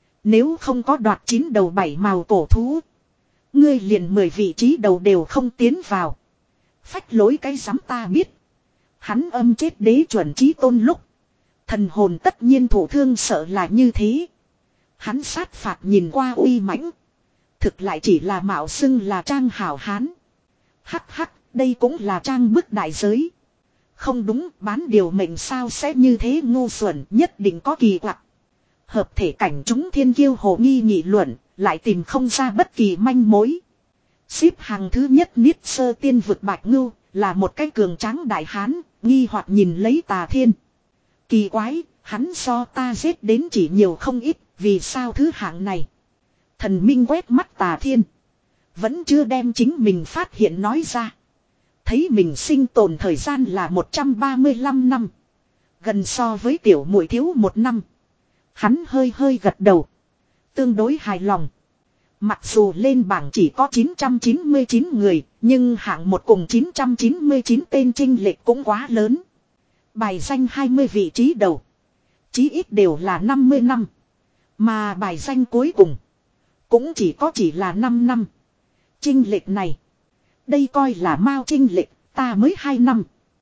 [SPEAKER 1] Nếu không có đoạt chín đầu bảy màu cổ thú. Ngươi liền mười vị trí đầu đều không tiến vào. Phách lối cái dám, ta biết. Hắn âm chết đế chuẩn chí tôn lúc. Thần hồn tất nhiên thổ thương, sợ là như thế. Hắn sát phạt nhìn qua uy mãnh. Thực lại chỉ là mạo xưng là trang hảo hán. Hắc hắc, đây cũng là trang bức đại giới. Không đúng, bán điều mệnh sao sẽ như thế ngu xuẩn, nhất định có kỳ quặc. Hợp thể cảnh chúng thiên kiêu hồ nghi nghị luận, lại tìm không ra bất kỳ manh mối. Xếp hàng thứ nhất Niết Sơ Tiên vực Bạch Ngưu, là một cái cường tráng đại hán, nghi hoặc nhìn lấy Tà Thiên. Kỳ quái, hắn so ta giết đến chỉ nhiều không ít, vì sao thứ hạng này. Thần minh quét mắt Tà Thiên. Vẫn chưa đem chính mình phát hiện nói ra. Thấy mình sinh tồn thời gian là một trăm ba mươi lăm năm. Gần so với tiểu muội thiếu một năm. Hắn hơi hơi gật đầu. Tương đối hài lòng. Mặc dù lên bảng chỉ có chín trăm chín mươi chín người. Nhưng hạng một cùng chín trăm chín mươi chín tên chênh lệch cũng quá lớn. Bài danh hai mươi vị trí đầu. Chí ít đều là năm mươi năm. Mà bài danh cuối cùng. Cũng chỉ có chỉ là năm năm. Chênh lệch này. Đây coi là mau chênh lệch. Ta mới hai năm.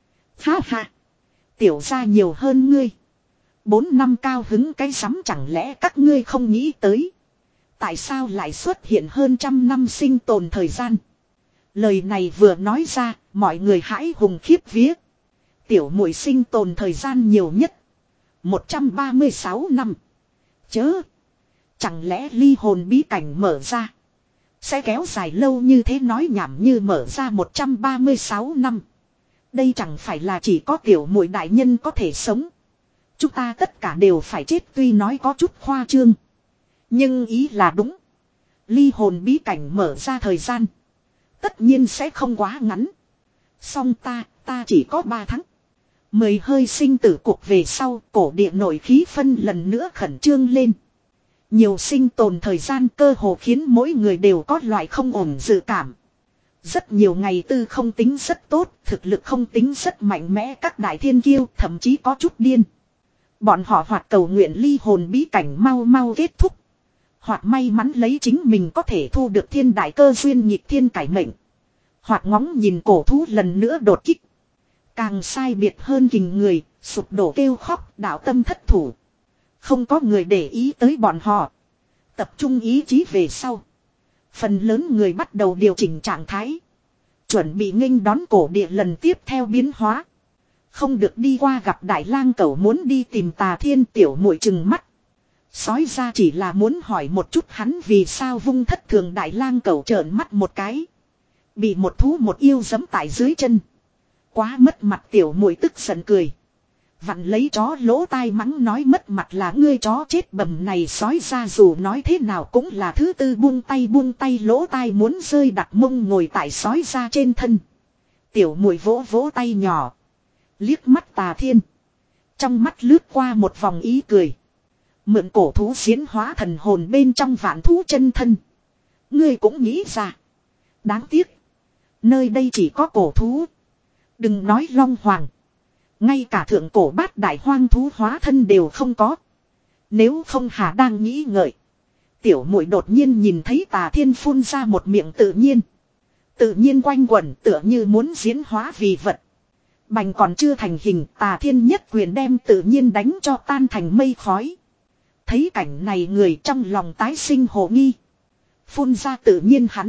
[SPEAKER 1] Ha ha. Tiểu gia nhiều hơn ngươi. Bốn năm cao hứng cái sắm chẳng lẽ các ngươi không nghĩ tới. Tại sao lại xuất hiện hơn trăm năm sinh tồn thời gian. Lời này vừa nói ra. Mọi người hãi hùng khiếp vía. Tiểu muội sinh tồn thời gian nhiều nhất. một trăm ba mươi sáu năm. Chớ. Chẳng lẽ ly hồn bí cảnh mở ra. Sẽ kéo dài lâu như thế nói nhảm như mở ra một trăm ba mươi sáu năm. Đây chẳng phải là chỉ có tiểu muội đại nhân có thể sống. Chúng ta tất cả đều phải chết tuy nói có chút khoa trương. Nhưng ý là đúng. Ly hồn bí cảnh mở ra thời gian. Tất nhiên sẽ không quá ngắn. Song ta, ta chỉ có ba tháng. Mười hơi sinh tử cuộc về sau, cổ địa nổi khí phân lần nữa khẩn trương lên. Nhiều sinh tồn thời gian cơ hồ khiến mỗi người đều có loại không ổn dự cảm. Rất nhiều ngày tư không tính rất tốt, thực lực không tính rất mạnh mẽ các đại thiên kiêu thậm chí có chút điên. Bọn họ hoặc cầu nguyện ly hồn bí cảnh mau mau kết thúc. Hoặc may mắn lấy chính mình có thể thu được thiên đại cơ duyên nhịp thiên cải mệnh. Hoặc ngóng nhìn cổ thú lần nữa đột kích. Càng sai biệt hơn kình người, sụp đổ kêu khóc, đạo tâm thất thủ. Không có người để ý tới bọn họ. Tập trung ý chí về sau. Phần lớn người bắt đầu điều chỉnh trạng thái. Chuẩn bị nghênh đón cổ địa lần tiếp theo biến hóa. Không được đi qua gặp đại lang cẩu muốn đi tìm Tà Thiên tiểu muội chừng mắt. Sói ra chỉ là muốn hỏi một chút hắn vì sao vung thất thường đại lang cẩu trợn mắt một cái. Bị một thú một yêu giẫm tại dưới chân. Quá mất mặt tiểu muội tức giận cười. Vặn lấy chó lỗ tai mắng nói mất mặt là ngươi chó chết bầm này sói ra dù nói thế nào cũng là thứ tư buông tay buông tay lỗ tai muốn rơi đặt mông ngồi tại sói ra trên thân. Tiểu muội vỗ vỗ tay nhỏ. Liếc mắt Tà Thiên. Trong mắt lướt qua một vòng ý cười. Mượn cổ thú diễn hóa thần hồn bên trong vạn thú chân thân. Ngươi cũng nghĩ ra. Đáng tiếc. Nơi đây chỉ có cổ thú. Đừng nói long hoàng. Ngay cả thượng cổ bát đại hoang thú hóa thân đều không có. Nếu không hà đang nghĩ ngợi. Tiểu muội đột nhiên nhìn thấy Tà Thiên phun ra một miệng tự nhiên. Tự nhiên quanh quẩn tựa như muốn diễn hóa vì vật. Bành còn chưa thành hình Tà Thiên nhất quyền đem tự nhiên đánh cho tan thành mây khói. Thấy cảnh này người trong lòng tái sinh hồ nghi. Phun ra tự nhiên hắn.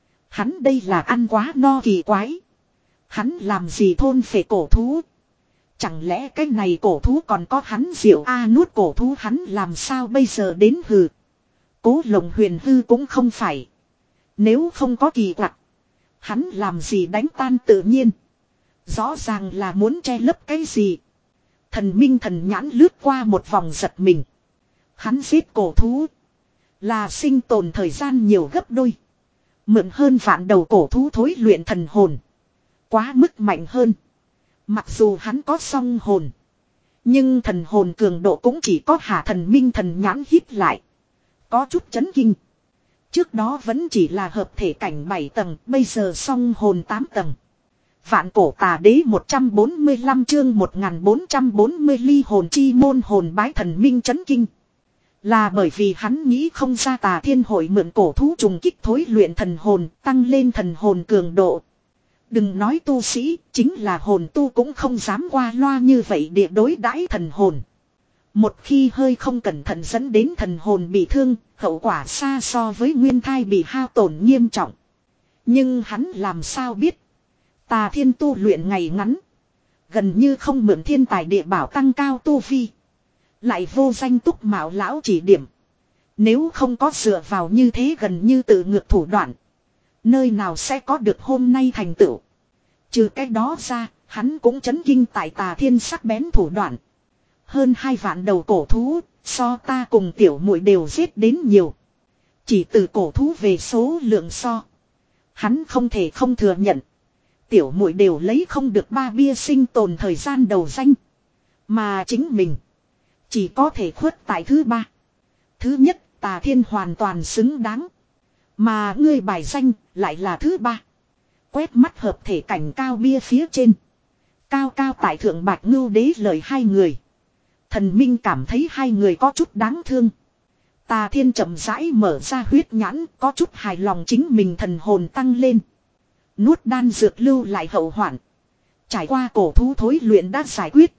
[SPEAKER 1] Hắn đây là ăn quá no kỳ quái. Hắn làm gì thôn phệ cổ thú. Chẳng lẽ cái này cổ thú còn có hắn diệu a nuốt cổ thú hắn làm sao bây giờ đến hừ. Cố Lồng Huyền hư cũng không phải. Nếu không có kỳ quặc. Hắn làm gì đánh tan tự nhiên. Rõ ràng là muốn che lấp cái gì. Thần minh thần nhãn lướt qua một vòng giật mình. Hắn giết cổ thú. Là sinh tồn thời gian nhiều gấp đôi. Mượn hơn vạn đầu cổ thú thối luyện thần hồn. Quá mức mạnh hơn. Mặc dù hắn có song hồn. Nhưng thần hồn cường độ cũng chỉ có hạ thần minh thần nhãn hít lại. Có chút chấn kinh. Trước đó vẫn chỉ là hợp thể cảnh bảy tầng. Bây giờ song hồn tám tầng. Vạn cổ tà đế một trăm bốn mươi lăm chương một nghìn bốn trăm bốn mươi ly hồn chi môn hồn bái thần minh chấn kinh. Là bởi vì hắn nghĩ không ra Tà Thiên hội mượn cổ thú trùng kích thối luyện thần hồn, tăng lên thần hồn cường độ. Đừng nói tu sĩ, chính là hồn tu cũng không dám qua loa như vậy địa đối đãi thần hồn. Một khi hơi không cẩn thận dẫn đến thần hồn bị thương, hậu quả xa so với nguyên thai bị hao tổn nghiêm trọng. Nhưng hắn làm sao biết, Tà Thiên tu luyện ngày ngắn, gần như không mượn thiên tài địa bảo tăng cao tu vi. Lại vô danh túc mạo lão chỉ điểm. Nếu không có dựa vào như thế gần như tự ngược thủ đoạn. Nơi nào sẽ có được hôm nay thành tựu. Trừ cái đó ra, hắn cũng chấn kinh tại Tà Thiên sắc bén thủ đoạn. Hơn hai vạn đầu cổ thú, so ta cùng tiểu muội đều giết đến nhiều. Chỉ từ cổ thú về số lượng so. Hắn không thể không thừa nhận. Tiểu muội đều lấy không được ba bia sinh tồn thời gian đầu danh. Mà chính mình. Chỉ có thể khuất tại thứ ba. Thứ nhất Tà Thiên hoàn toàn xứng đáng. Mà ngươi bài danh lại là thứ ba. Quét mắt hợp thể cảnh cao bia phía trên. Cao cao tại thượng Bạch Ngưu Đế lời hai người. Thần Minh cảm thấy hai người có chút đáng thương. Tà Thiên chậm rãi mở ra huyết nhãn, có chút hài lòng chính mình thần hồn tăng lên. Nuốt đan dược lưu lại hậu hoạn. Trải qua cổ thú thối luyện đã giải quyết.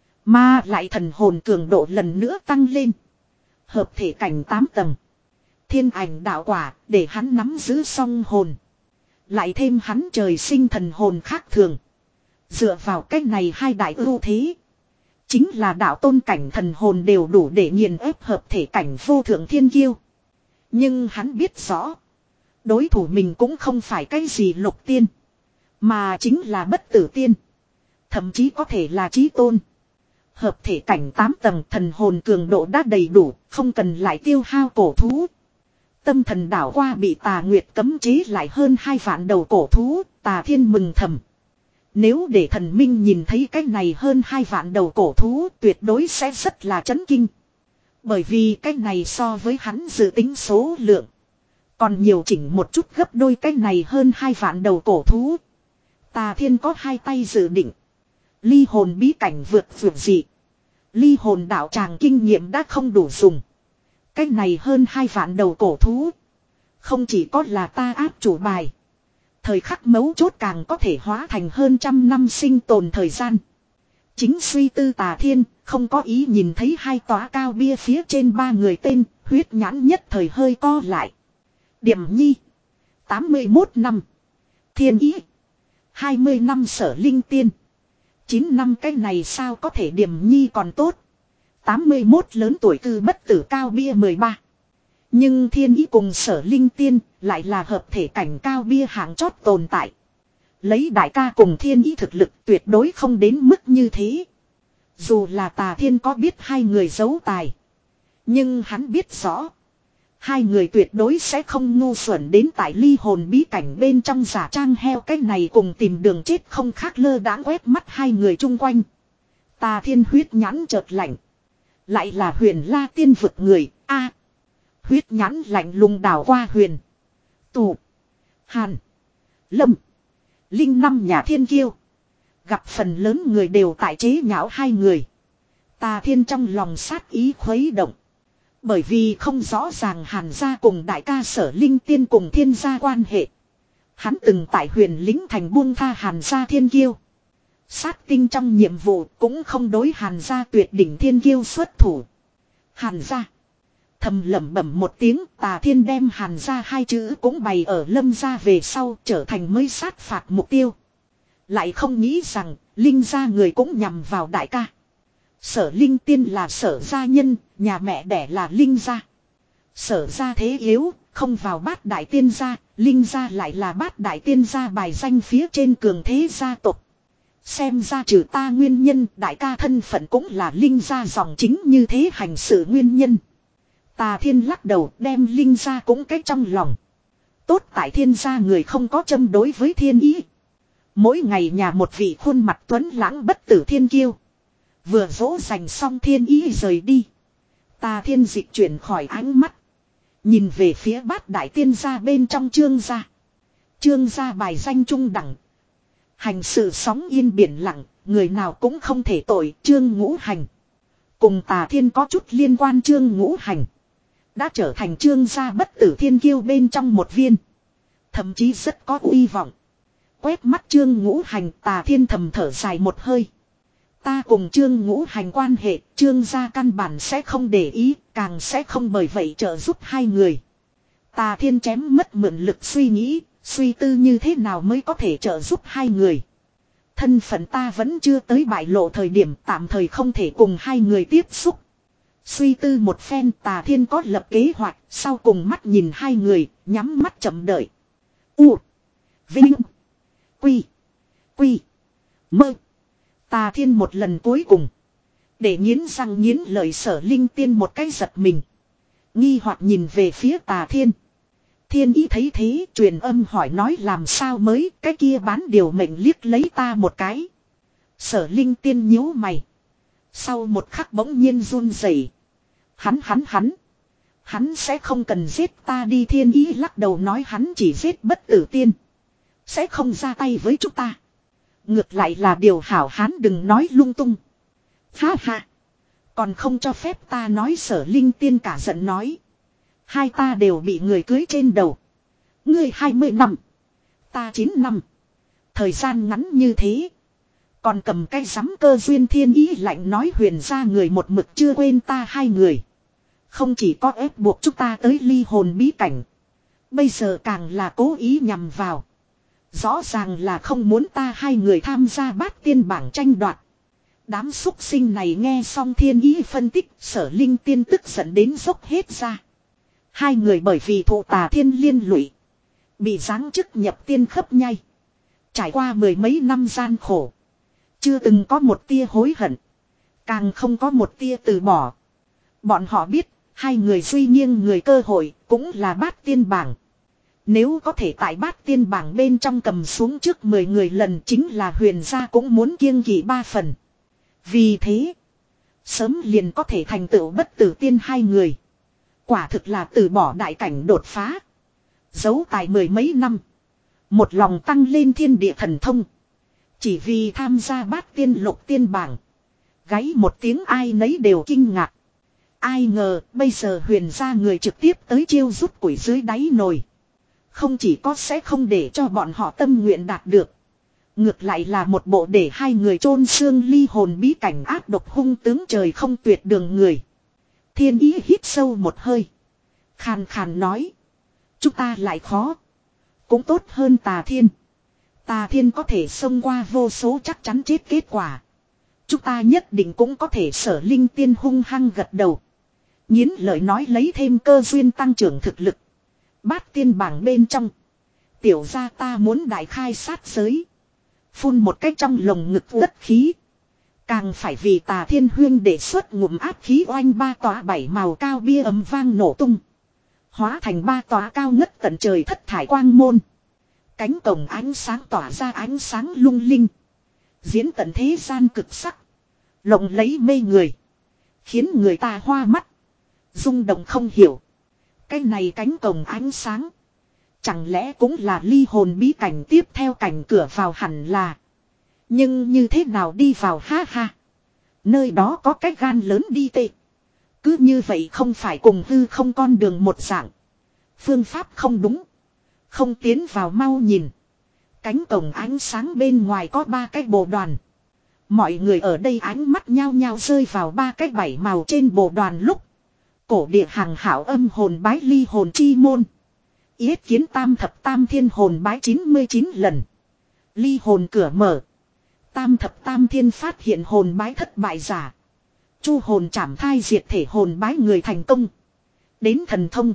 [SPEAKER 1] Mà lại thần hồn cường độ lần nữa tăng lên. Hợp thể cảnh tám tầng. Thiên ảnh đạo quả để hắn nắm giữ song hồn. Lại thêm hắn trời sinh thần hồn khác thường. Dựa vào cách này hai đại ưu thế. Chính là đạo tôn cảnh thần hồn đều đủ để nghiền ép hợp thể cảnh vô thượng thiên kiêu. Nhưng hắn biết rõ. Đối thủ mình cũng không phải cái gì lục tiên. Mà chính là bất tử tiên. Thậm chí có thể là chí tôn. Hợp thể cảnh tám tầng thần hồn cường độ đã đầy đủ. Không cần lại tiêu hao cổ thú. Tâm thần đảo qua bị Tà Nguyệt cấm chế lại hơn hai vạn đầu cổ thú. Tà Thiên mừng thầm. Nếu để thần minh nhìn thấy cái này hơn hai vạn đầu cổ thú tuyệt đối sẽ rất là chấn kinh. Bởi vì cái này so với hắn dự tính số lượng. Còn nhiều chỉnh một chút gấp đôi cái này hơn hai vạn đầu cổ thú. Tà Thiên có hai tay dự định. Ly hồn bí cảnh vượt vượt dị. Ly hồn đạo tràng kinh nghiệm đã không đủ dùng. Cái này hơn hai vạn đầu cổ thú. Không chỉ có là ta áp chủ bài. Thời khắc mấu chốt càng có thể hóa thành hơn trăm năm sinh tồn thời gian. Chính suy tư Tà Thiên, không có ý nhìn thấy hai tòa cao bia phía trên ba người tên, huyết nhãn nhất thời hơi co lại. Điểm Nhi, tám mươi mốt năm. Thiên Ý, hai mươi năm Sở Linh Tiên. chín năm cái này sao có thể Điểm Nhi còn tốt. tám mươi mốt lớn tuổi cư bất tử cao bia mười ba. Nhưng Thiên Ý cùng Sở Linh Tiên lại là hợp thể cảnh cao bia hạng chót tồn tại. Lấy đại ca cùng Thiên Ý thực lực tuyệt đối không đến mức như thế. Dù là Tà Thiên có biết hai người giấu tài. Nhưng hắn biết rõ. Hai người tuyệt đối sẽ không ngu xuẩn đến tại ly hồn bí cảnh bên trong giả trang heo cái này cùng tìm đường chết không khác lơ đãng quét mắt hai người chung quanh. Tà Thiên huyết nhãn chợt lạnh. Lại là Huyền La tiên vực người a. Huyết nhãn lạnh lùng đảo qua Huyền, Tù, Hàn, Lâm, Linh năm nhà thiên kiêu. Gặp phần lớn người đều tại chế nhạo hai người. Tà Thiên trong lòng sát ý khuấy động. Bởi vì không rõ ràng Hàn gia cùng đại ca Sở Linh Tiên cùng Thiên gia quan hệ. Hắn từng tại Huyền Lính thành buông tha Hàn gia thiên kiêu. Sát tinh trong nhiệm vụ cũng không đối Hàn gia tuyệt đỉnh thiên kiêu xuất thủ. Hàn gia. Thầm lẩm bẩm một tiếng, Tà Thiên đem Hàn gia hai chữ cũng bày ở Lâm gia về sau trở thành mới sát phạt mục tiêu. Lại không nghĩ rằng Linh gia người cũng nhằm vào đại ca. Sở Linh Tiên là Sở gia nhân, nhà mẹ đẻ là Linh gia. Sở gia thế yếu, không vào bát đại tiên gia, Linh gia lại là bát đại tiên gia bài danh phía trên cường thế gia tộc. Xem ra trừ ta nguyên nhân, đại ca thân phận cũng là Linh gia dòng chính như thế hành sự nguyên nhân. Tà Thiên lắc đầu đem Linh gia cũng cách trong lòng. Tốt tại Thiên gia người không có châm đối với Thiên Ý. Mỗi ngày nhà một vị khuôn mặt tuấn lãng bất tử thiên kiêu. Vừa dỗ dành xong Thiên Ý rời đi. Tà Thiên dịch chuyển khỏi ánh mắt. Nhìn về phía bát đại tiên gia bên trong Trương gia. Trương gia bài danh trung đẳng. Hành sự sóng yên biển lặng, người nào cũng không thể tội. Trương Ngũ Hành. Cùng Tà Thiên có chút liên quan. Trương Ngũ Hành đã trở thành Trương gia bất tử thiên kiêu bên trong một viên. Thậm chí rất có uy vọng. Quét mắt Trương Ngũ Hành, Tà Thiên thầm thở dài một hơi. Ta cùng Trương Ngũ Hành quan hệ, Trương gia căn bản sẽ không để ý, càng sẽ không bởi vậy trợ giúp hai người. Tà Thiên chém mất mượn lực suy nghĩ, suy tư như thế nào mới có thể trợ giúp hai người. Thân phận ta vẫn chưa tới bại lộ thời điểm, tạm thời không thể cùng hai người tiếp xúc. Suy tư một phen, Tà Thiên có lập kế hoạch, sau cùng mắt nhìn hai người, nhắm mắt chậm đợi. U. Vinh. Quy. Quy. Mơ. Tà Thiên một lần cuối cùng. Để nghiến răng nghiến lợi Sở Linh Tiên một cái giật mình. Nghi hoặc nhìn về phía Tà Thiên. Thiên ý thấy thế truyền âm hỏi nói làm sao mới, cái kia bán điều mệnh liếc lấy ta một cái. Sở Linh Tiên nhíu mày. Sau một khắc bỗng nhiên run rẩy. Hắn hắn hắn. Hắn sẽ không cần giết ta đi. Thiên ý lắc đầu nói hắn chỉ giết bất tử tiên. Sẽ không ra tay với chúng ta. Ngược lại là điều hảo hán đừng nói lung tung. Ha ha. Còn không cho phép ta nói. Sở Linh Tiên cả giận nói. Hai ta đều bị người cưới trên đầu. Ngươi hai mươi năm. Ta chín năm. Thời gian ngắn như thế. Còn cầm cái sắm cơ duyên. Thiên ý lạnh nói huyền ra người một mực chưa quên ta hai người. Không chỉ có ép buộc chúng ta tới ly hồn bí cảnh. Bây giờ càng là cố ý nhằm vào. Rõ ràng là không muốn ta hai người tham gia bát tiên bảng tranh đoạt. Đám súc sinh này nghe xong thiên ý phân tích. Sở Linh Tiên tức giận đến dốc hết ra. Hai người bởi vì thụ tà thiên liên lụy. Bị giáng chức nhập tiên khấp nhai. Trải qua mười mấy năm gian khổ. Chưa từng có một tia hối hận. Càng không có một tia từ bỏ. Bọn họ biết. Hai người duy nghiêng người cơ hội. Cũng là bát tiên bảng. Nếu có thể tại bát tiên bảng bên trong cầm xuống trước mười người lần. Chính là huyền gia cũng muốn kiêng kỵ ba phần. Vì thế. Sớm liền có thể thành tựu bất tử tiên hai người. Quả thực là từ bỏ đại cảnh đột phá. Giấu tài mười mấy năm. Một lòng tăng lên thiên địa thần thông. Chỉ vì tham gia bát tiên lục tiên bảng. Gáy một tiếng ai nấy đều kinh ngạc. Ai ngờ bây giờ huyền gia người trực tiếp tới chiêu rút củi dưới đáy nồi. Không chỉ có sẽ không để cho bọn họ tâm nguyện đạt được. Ngược lại là một bộ để hai người chôn xương ly hồn bí cảnh ác độc hung tướng trời không tuyệt đường người. Thiên ý hít sâu một hơi. Khàn khàn nói. Chúng ta lại khó. Cũng tốt hơn tà thiên. Tà thiên có thể xông qua vô số chắc chắn chết kết quả. Chúng ta nhất định cũng có thể. Sở Linh Tiên hung hăng gật đầu. Nhiến lời nói lấy thêm cơ duyên tăng trưởng thực lực. Bát tiên bảng bên trong. Tiểu gia ta muốn đại khai sát giới. Phun một cách trong lồng ngực đất khí. Càng phải vì tà thiên huyên để xuất ngụm áp khí oanh ba tòa bảy màu cao bia ấm vang nổ tung. Hóa thành ba tòa cao ngất tận trời thất thải quang môn. Cánh cổng ánh sáng tỏa ra ánh sáng lung linh. Diễn tận thế gian cực sắc. Lộng lấy mê người. Khiến người ta hoa mắt. Rung động không hiểu. Cái này cánh cổng ánh sáng. Chẳng lẽ cũng là ly hồn bí cảnh tiếp theo cảnh cửa vào hẳn là. Nhưng như thế nào đi vào ha ha. Nơi đó có cái gan lớn đi tệ. Cứ như vậy không phải cùng hư không con đường một dạng. Phương pháp không đúng. Không tiến vào mau nhìn. Cánh cổng ánh sáng bên ngoài có ba cái bồ đoàn. Mọi người ở đây ánh mắt nhao nhao rơi vào ba cái bảy màu trên bồ đoàn lúc. Cổ địa hàng hảo âm hồn bái ly hồn chi môn. Yết kiến tam thập tam thiên hồn bái chín mươi chín lần. Ly hồn cửa mở. Tam thập tam thiên phát hiện hồn bái thất bại giả. Chu hồn trảm thai diệt thể hồn bái người thành công. Đến thần thông.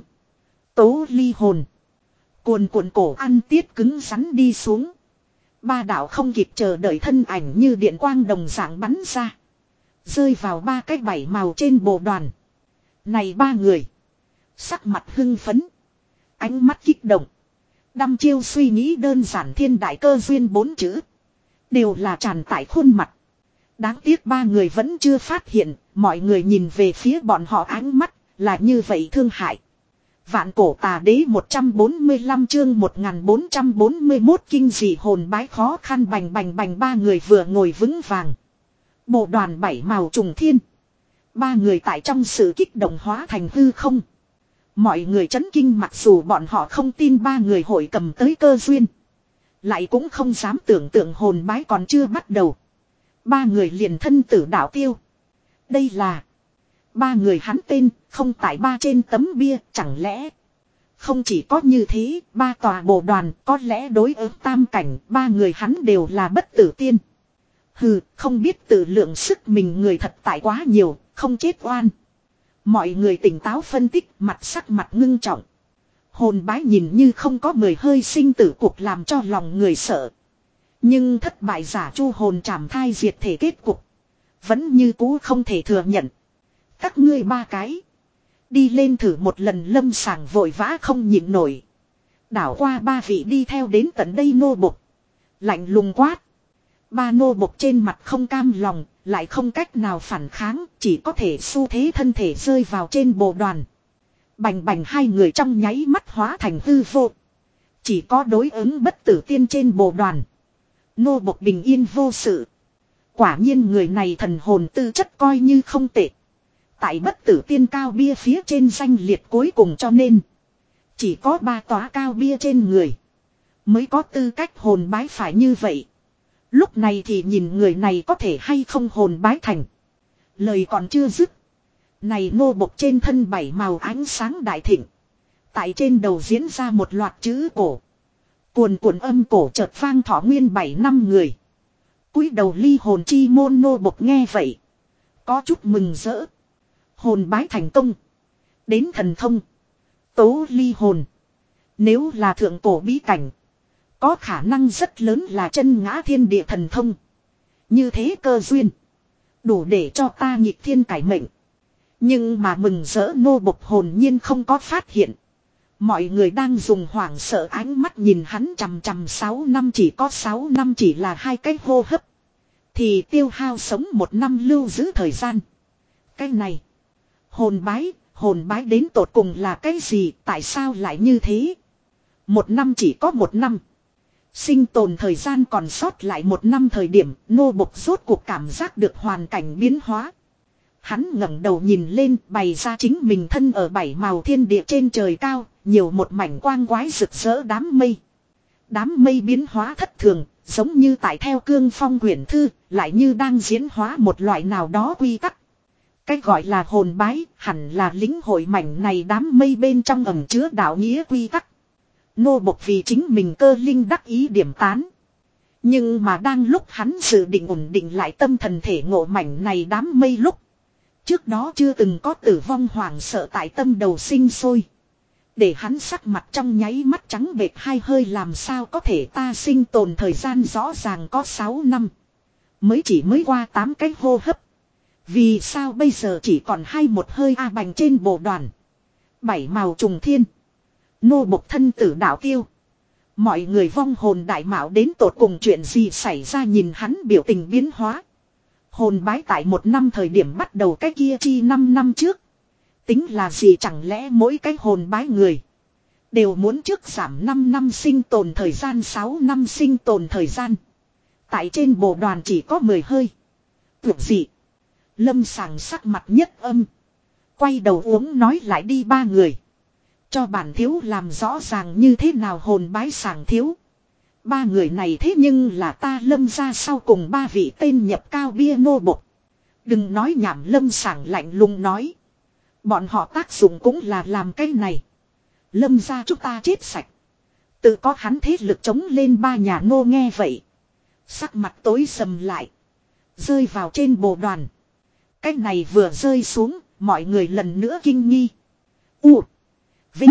[SPEAKER 1] Tố ly hồn. Cuồn cuộn cổ ăn tiết cứng rắn đi xuống. Ba đạo không kịp chờ đợi thân ảnh như điện quang đồng dạng bắn ra. Rơi vào ba cái bảy màu trên bộ đoàn. Này ba người. Sắc mặt hưng phấn. Ánh mắt kích động. Đăm chiêu suy nghĩ đơn giản thiên đại cơ duyên bốn chữ. Đều là tràn tại khuôn mặt. Đáng tiếc ba người vẫn chưa phát hiện. Mọi người nhìn về phía bọn họ ánh mắt. Là như vậy thương hại. Vạn cổ tà đế một trăm bốn mươi lăm chương một nghìn bốn trăm bốn mươi mốt kinh dị hồn bái khó khăn bành bành bành. Ba người vừa ngồi vững vàng. Bộ đoàn bảy màu trùng thiên. Ba người tại trong sự kích động hóa thành hư không. Mọi người chấn kinh mặc dù bọn họ không tin ba người hội cầm tới cơ duyên. Lại cũng không dám tưởng tượng hồn bái còn chưa bắt đầu. Ba người liền thân tử đạo tiêu. Đây là. Ba người hắn tên không tại ba trên tấm bia chẳng lẽ. Không chỉ có như thế ba tòa bộ đoàn có lẽ đối ứng tam cảnh ba người hắn đều là bất tử tiên. Hừ không biết tự lượng sức mình người thật tại quá nhiều không chết oan. Mọi người tỉnh táo phân tích mặt sắc mặt ngưng trọng. Hồn bái nhìn như không có mười hơi sinh tử cuộc làm cho lòng người sợ. Nhưng thất bại giả chu hồn trảm thai diệt thể kết cục. Vẫn như cũ không thể thừa nhận. Các ngươi ba cái. Đi lên thử một lần lâm sàng vội vã không nhịn nổi. Đảo qua ba vị đi theo đến tận đây nô bộc. Lạnh lùng quát. Ba nô bộc trên mặt không cam lòng, lại không cách nào phản kháng, chỉ có thể xu thế thân thể rơi vào trên bộ đoàn. Bành bành hai người trong nháy mắt hóa thành hư vô. Chỉ có đối ứng bất tử tiên trên bộ đoàn. Nô bộc bình yên vô sự. Quả nhiên người này thần hồn tư chất coi như không tệ. Tại bất tử tiên cao bia phía trên danh liệt cuối cùng cho nên. Chỉ có ba tòa cao bia trên người. Mới có tư cách hồn bái phải như vậy. Lúc này thì nhìn người này có thể hay không hồn bái thành. Lời còn chưa dứt. Này nô bộc trên thân bảy màu ánh sáng đại thịnh. Tại trên đầu diễn ra một loạt chữ cổ. Cuồn cuộn âm cổ chợt vang thọ nguyên bảy năm người. Cúi đầu ly hồn chi môn nô bộc nghe vậy. Có chút mừng rỡ. Hồn bái thành công. Đến thần thông. Tố ly hồn. Nếu là thượng cổ bí cảnh. Có khả năng rất lớn là chân ngã thiên địa thần thông. Như thế cơ duyên. Đủ để cho ta nhịp thiên cải mệnh. Nhưng mà mừng rỡ nô bộc hồn nhiên không có phát hiện. Mọi người đang dùng hoảng sợ ánh mắt nhìn hắn chằm chằm sáu năm chỉ có sáu năm chỉ là hai cái hô hấp. Thì tiêu hao sống một năm lưu giữ thời gian. Cái này. Hồn bái, hồn bái đến tột cùng là cái gì, tại sao lại như thế? Một năm chỉ có một năm. Sinh tồn thời gian còn sót lại một năm thời điểm, nô bộc rốt cuộc cảm giác được hoàn cảnh biến hóa. Hắn ngẩng đầu nhìn lên, bày ra chính mình thân ở bảy màu thiên địa trên trời cao, nhiều một mảnh quang quái rực rỡ đám mây. Đám mây biến hóa thất thường, giống như tại theo cương phong quyển thư, lại như đang diễn hóa một loại nào đó quy tắc. Cách gọi là hồn bái, hẳn là lĩnh hội mảnh này đám mây bên trong ẩn chứa đạo nghĩa quy tắc. Nô bộc vì chính mình cơ linh đắc ý điểm tán. Nhưng mà đang lúc hắn dự định ổn định lại tâm thần thể ngộ mảnh này đám mây lúc. Trước đó chưa từng có tử vong hoảng sợ tại tâm đầu sinh sôi. Để hắn sắc mặt trong nháy mắt trắng bệch hai hơi làm sao có thể ta sinh tồn thời gian rõ ràng có sáu năm. Mới chỉ mới qua tám cái hô hấp. Vì sao bây giờ chỉ còn hai một hơi a bành trên bộ đoàn. Bảy màu trùng thiên. Nô bộc thân tử đạo tiêu. Mọi người vong hồn đại mạo đến tột cùng chuyện gì xảy ra nhìn hắn biểu tình biến hóa. Hồn bái tại một năm thời điểm bắt đầu cái kia chi năm năm trước. Tính là gì chẳng lẽ mỗi cái hồn bái người. Đều muốn trước giảm năm năm sinh tồn thời gian sáu năm sinh tồn thời gian. Tại trên bộ đoàn chỉ có mười hơi. Tưởng gì. Lâm Sàng sắc mặt nhất âm. Quay đầu uống nói lại đi ba người. Cho bản thiếu làm rõ ràng như thế nào hồn bái Sàng thiếu. Ba người này thế nhưng là ta Lâm ra sau cùng ba vị tên nhập cao bia nô bộc. Đừng nói nhảm Lâm Sàng lạnh lùng nói. Bọn họ tác dụng cũng là làm cái này. Lâm ra chúng ta chết sạch. Tự có hắn thế lực chống lên ba nhà nô nghe vậy. Sắc mặt tối sầm lại. Rơi vào trên bộ đoàn. Cái này vừa rơi xuống, mọi người lần nữa kinh nghi. U. Vinh.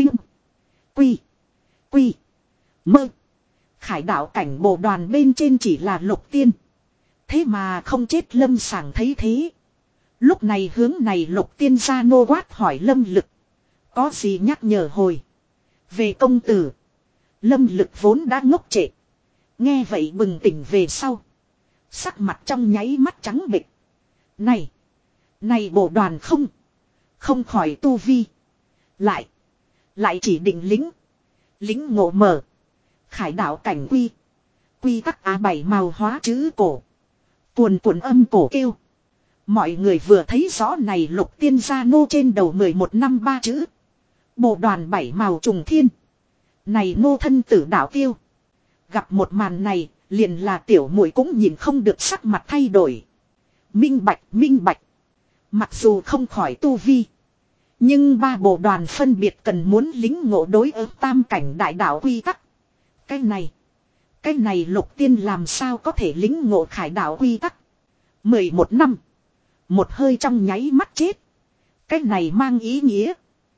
[SPEAKER 1] Quy. Quy. Mơ. Khải đạo cảnh bộ đoàn bên trên chỉ là lục tiên. Thế mà không chết Lâm Sàng thấy thế. Lúc này hướng này lục tiên ra nô quát hỏi Lâm Lực. Có gì nhắc nhở hồi. Về công tử. Lâm Lực vốn đã ngốc trệ. Nghe vậy bừng tỉnh về sau. Sắc mặt trong nháy mắt trắng bệch. Này. Này bộ đoàn không. Không khỏi tu vi. Lại. Lại chỉ định lính. Lính ngộ mở. Khải đạo cảnh quy. Quy tắc á bảy màu hóa chữ cổ. Cuồn cuộn âm cổ kêu. Mọi người vừa thấy rõ này lục tiên gia nô trên đầu mười một năm ba chữ. Bộ đoàn bảy màu trùng thiên. Này nô thân tử đạo tiêu. Gặp một màn này, liền là tiểu muội cũng nhìn không được sắc mặt thay đổi. Minh bạch, minh bạch. Mặc dù không khỏi tu vi. Nhưng ba bộ đoàn phân biệt cần muốn lính ngộ đối ứng tam cảnh đại đạo quy tắc. Cái này. Cái này lục tiên làm sao có thể lính ngộ khải đạo quy tắc. Mười một năm. Một hơi trong nháy mắt chết. Cái này mang ý nghĩa.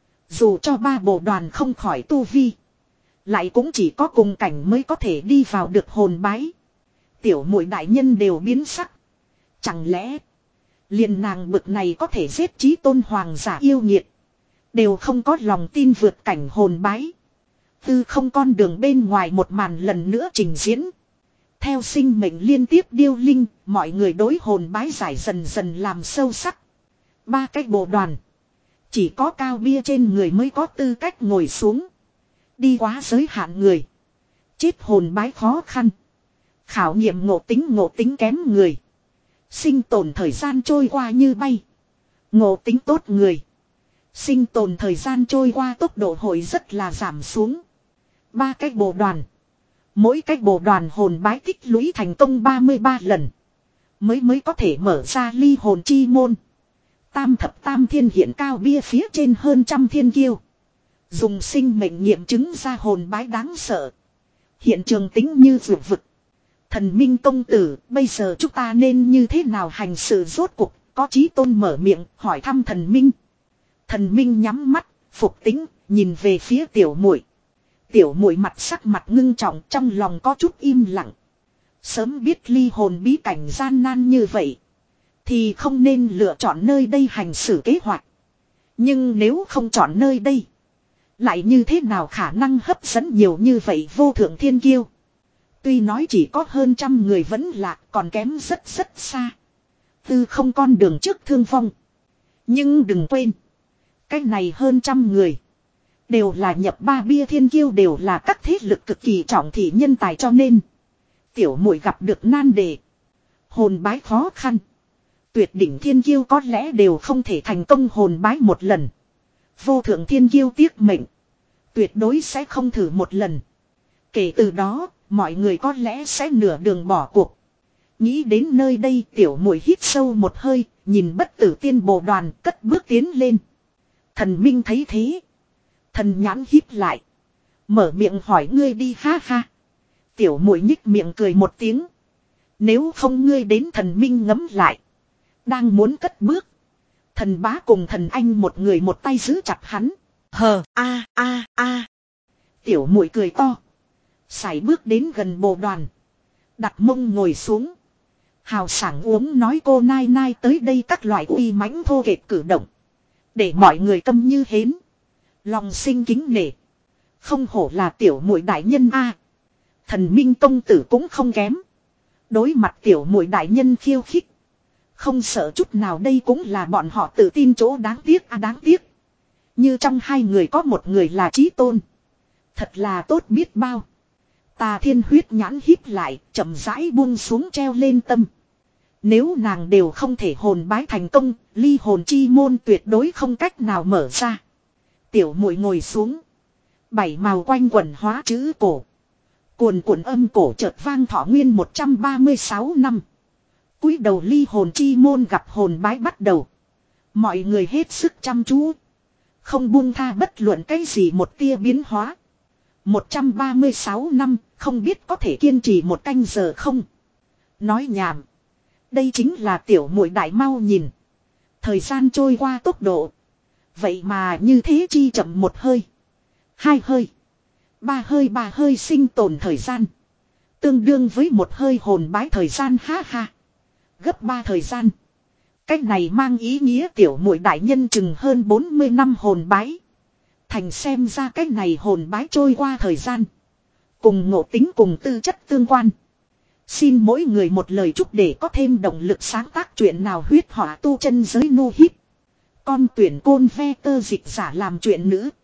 [SPEAKER 1] Dù cho ba bộ đoàn không khỏi tu vi. Lại cũng chỉ có cùng cảnh mới có thể đi vào được hồn bái. Tiểu muội đại nhân đều biến sắc. Chẳng lẽ. Liền nàng bực này có thể giết chí tôn hoàng giả yêu nghiệt. Đều không có lòng tin vượt cảnh hồn bái. Tư không con đường bên ngoài một màn lần nữa trình diễn. Theo sinh mệnh liên tiếp điêu linh, mọi người đối hồn bái giải dần dần làm sâu sắc. Ba cái bộ đoàn. Chỉ có cao bia trên người mới có tư cách ngồi xuống. Đi quá giới hạn người. Chết hồn bái khó khăn. Khảo nghiệm ngộ tính ngộ tính kém người. Sinh tồn thời gian trôi qua như bay. Ngộ tính tốt người. Sinh tồn thời gian trôi qua tốc độ hội rất là giảm xuống. Ba cái bộ đoàn. Mỗi cái bộ đoàn hồn bái tích lũy thành công ba mươi ba lần. Mới mới có thể mở ra ly hồn chi môn. Tam thập tam thiên hiện cao bia phía trên hơn trăm thiên kiêu. Dùng sinh mệnh nghiệm chứng ra hồn bái đáng sợ. Hiện trường tính như vượt vực. Thần Minh công tử, bây giờ chúng ta nên như thế nào hành sự rốt cuộc? Có Chí Tôn mở miệng, hỏi thăm thần Minh. Thần Minh nhắm mắt, phục tĩnh, nhìn về phía tiểu muội. Tiểu muội mặt sắc mặt ngưng trọng, trong lòng có chút im lặng. Sớm biết ly hồn bí cảnh gian nan như vậy, thì không nên lựa chọn nơi đây hành xử kế hoạch. Nhưng nếu không chọn nơi đây, lại như thế nào khả năng hấp dẫn nhiều như vậy vô thượng thiên kiêu? Tuy nói chỉ có hơn trăm người vẫn lạc, còn kém rất rất xa. Tư không con đường trước thương vong. Nhưng đừng quên, cái này hơn trăm người đều là nhập ba bia thiên kiêu, đều là các thế lực cực kỳ trọng thị nhân tài, cho nên tiểu muội gặp được nan đề. Hồn bái khó khăn. Tuyệt đỉnh thiên kiêu có lẽ đều không thể thành công hồn bái một lần. Vô thượng thiên kiêu tiếc mệnh, tuyệt đối sẽ không thử một lần. Kể từ đó, mọi người có lẽ sẽ nửa đường bỏ cuộc. Nghĩ đến nơi đây, tiểu muội hít sâu một hơi, nhìn bất tử tiên bồ đoàn cất bước tiến lên. Thần Minh thấy thế, thần nhãn híp lại, mở miệng hỏi ngươi đi ha ha. Tiểu muội nhích miệng cười một tiếng. Nếu không ngươi đến. Thần Minh ngấm lại, đang muốn cất bước, thần bá cùng thần anh một người một tay giữ chặt hắn. Hờ a a a. Tiểu muội cười to, sải bước đến gần bồ đoàn, đặt mông ngồi xuống. Hào sảng uống nói cô nai nai tới đây các loại uy mãnh thô kệch cử động, để mọi người câm như hến, lòng sinh kính nể. Không hổ là tiểu muội đại nhân a. Thần Minh công tử cũng không kém. Đối mặt tiểu muội đại nhân khiêu khích, không sợ chút nào, đây cũng là bọn họ tự tin chỗ. Đáng tiếc a đáng tiếc. Như trong hai người có một người là Chí Tôn, thật là tốt biết bao. Tà Thiên huyết nhãn híp lại, chậm rãi buông xuống treo lên tâm. Nếu nàng đều không thể hồn bái thành công, ly hồn chi môn tuyệt đối không cách nào mở ra. Tiểu muội ngồi xuống, bảy màu quanh quần hóa chữ cổ. Cuồn cuộn âm cổ chợt vang thọ nguyên một trăm ba mươi sáu năm. Cúi đầu ly hồn chi môn gặp hồn bái bắt đầu. Mọi người hết sức chăm chú, không buông tha bất luận cái gì một tia biến hóa. một trăm ba mươi sáu năm, không biết có thể kiên trì một canh giờ không? Nói nhảm. Đây chính là tiểu muội đại mau nhìn. Thời gian trôi qua tốc độ. Vậy mà như thế chi chậm một hơi. Hai hơi. Ba hơi ba hơi sinh tồn thời gian. Tương đương với một hơi hồn bái thời gian ha ha. Gấp ba thời gian. Cách này mang ý nghĩa tiểu muội đại nhân chừng hơn bốn mươi năm hồn bái. Thành xem ra cách này hồn bái trôi qua thời gian, cùng ngộ tính cùng tư chất tương quan. Xin mỗi người một lời chúc để có thêm động lực sáng tác chuyện nào huyết họa tu chân giới nu hít. Con tuyển côn ve tơ dịch giả làm chuyện nữ.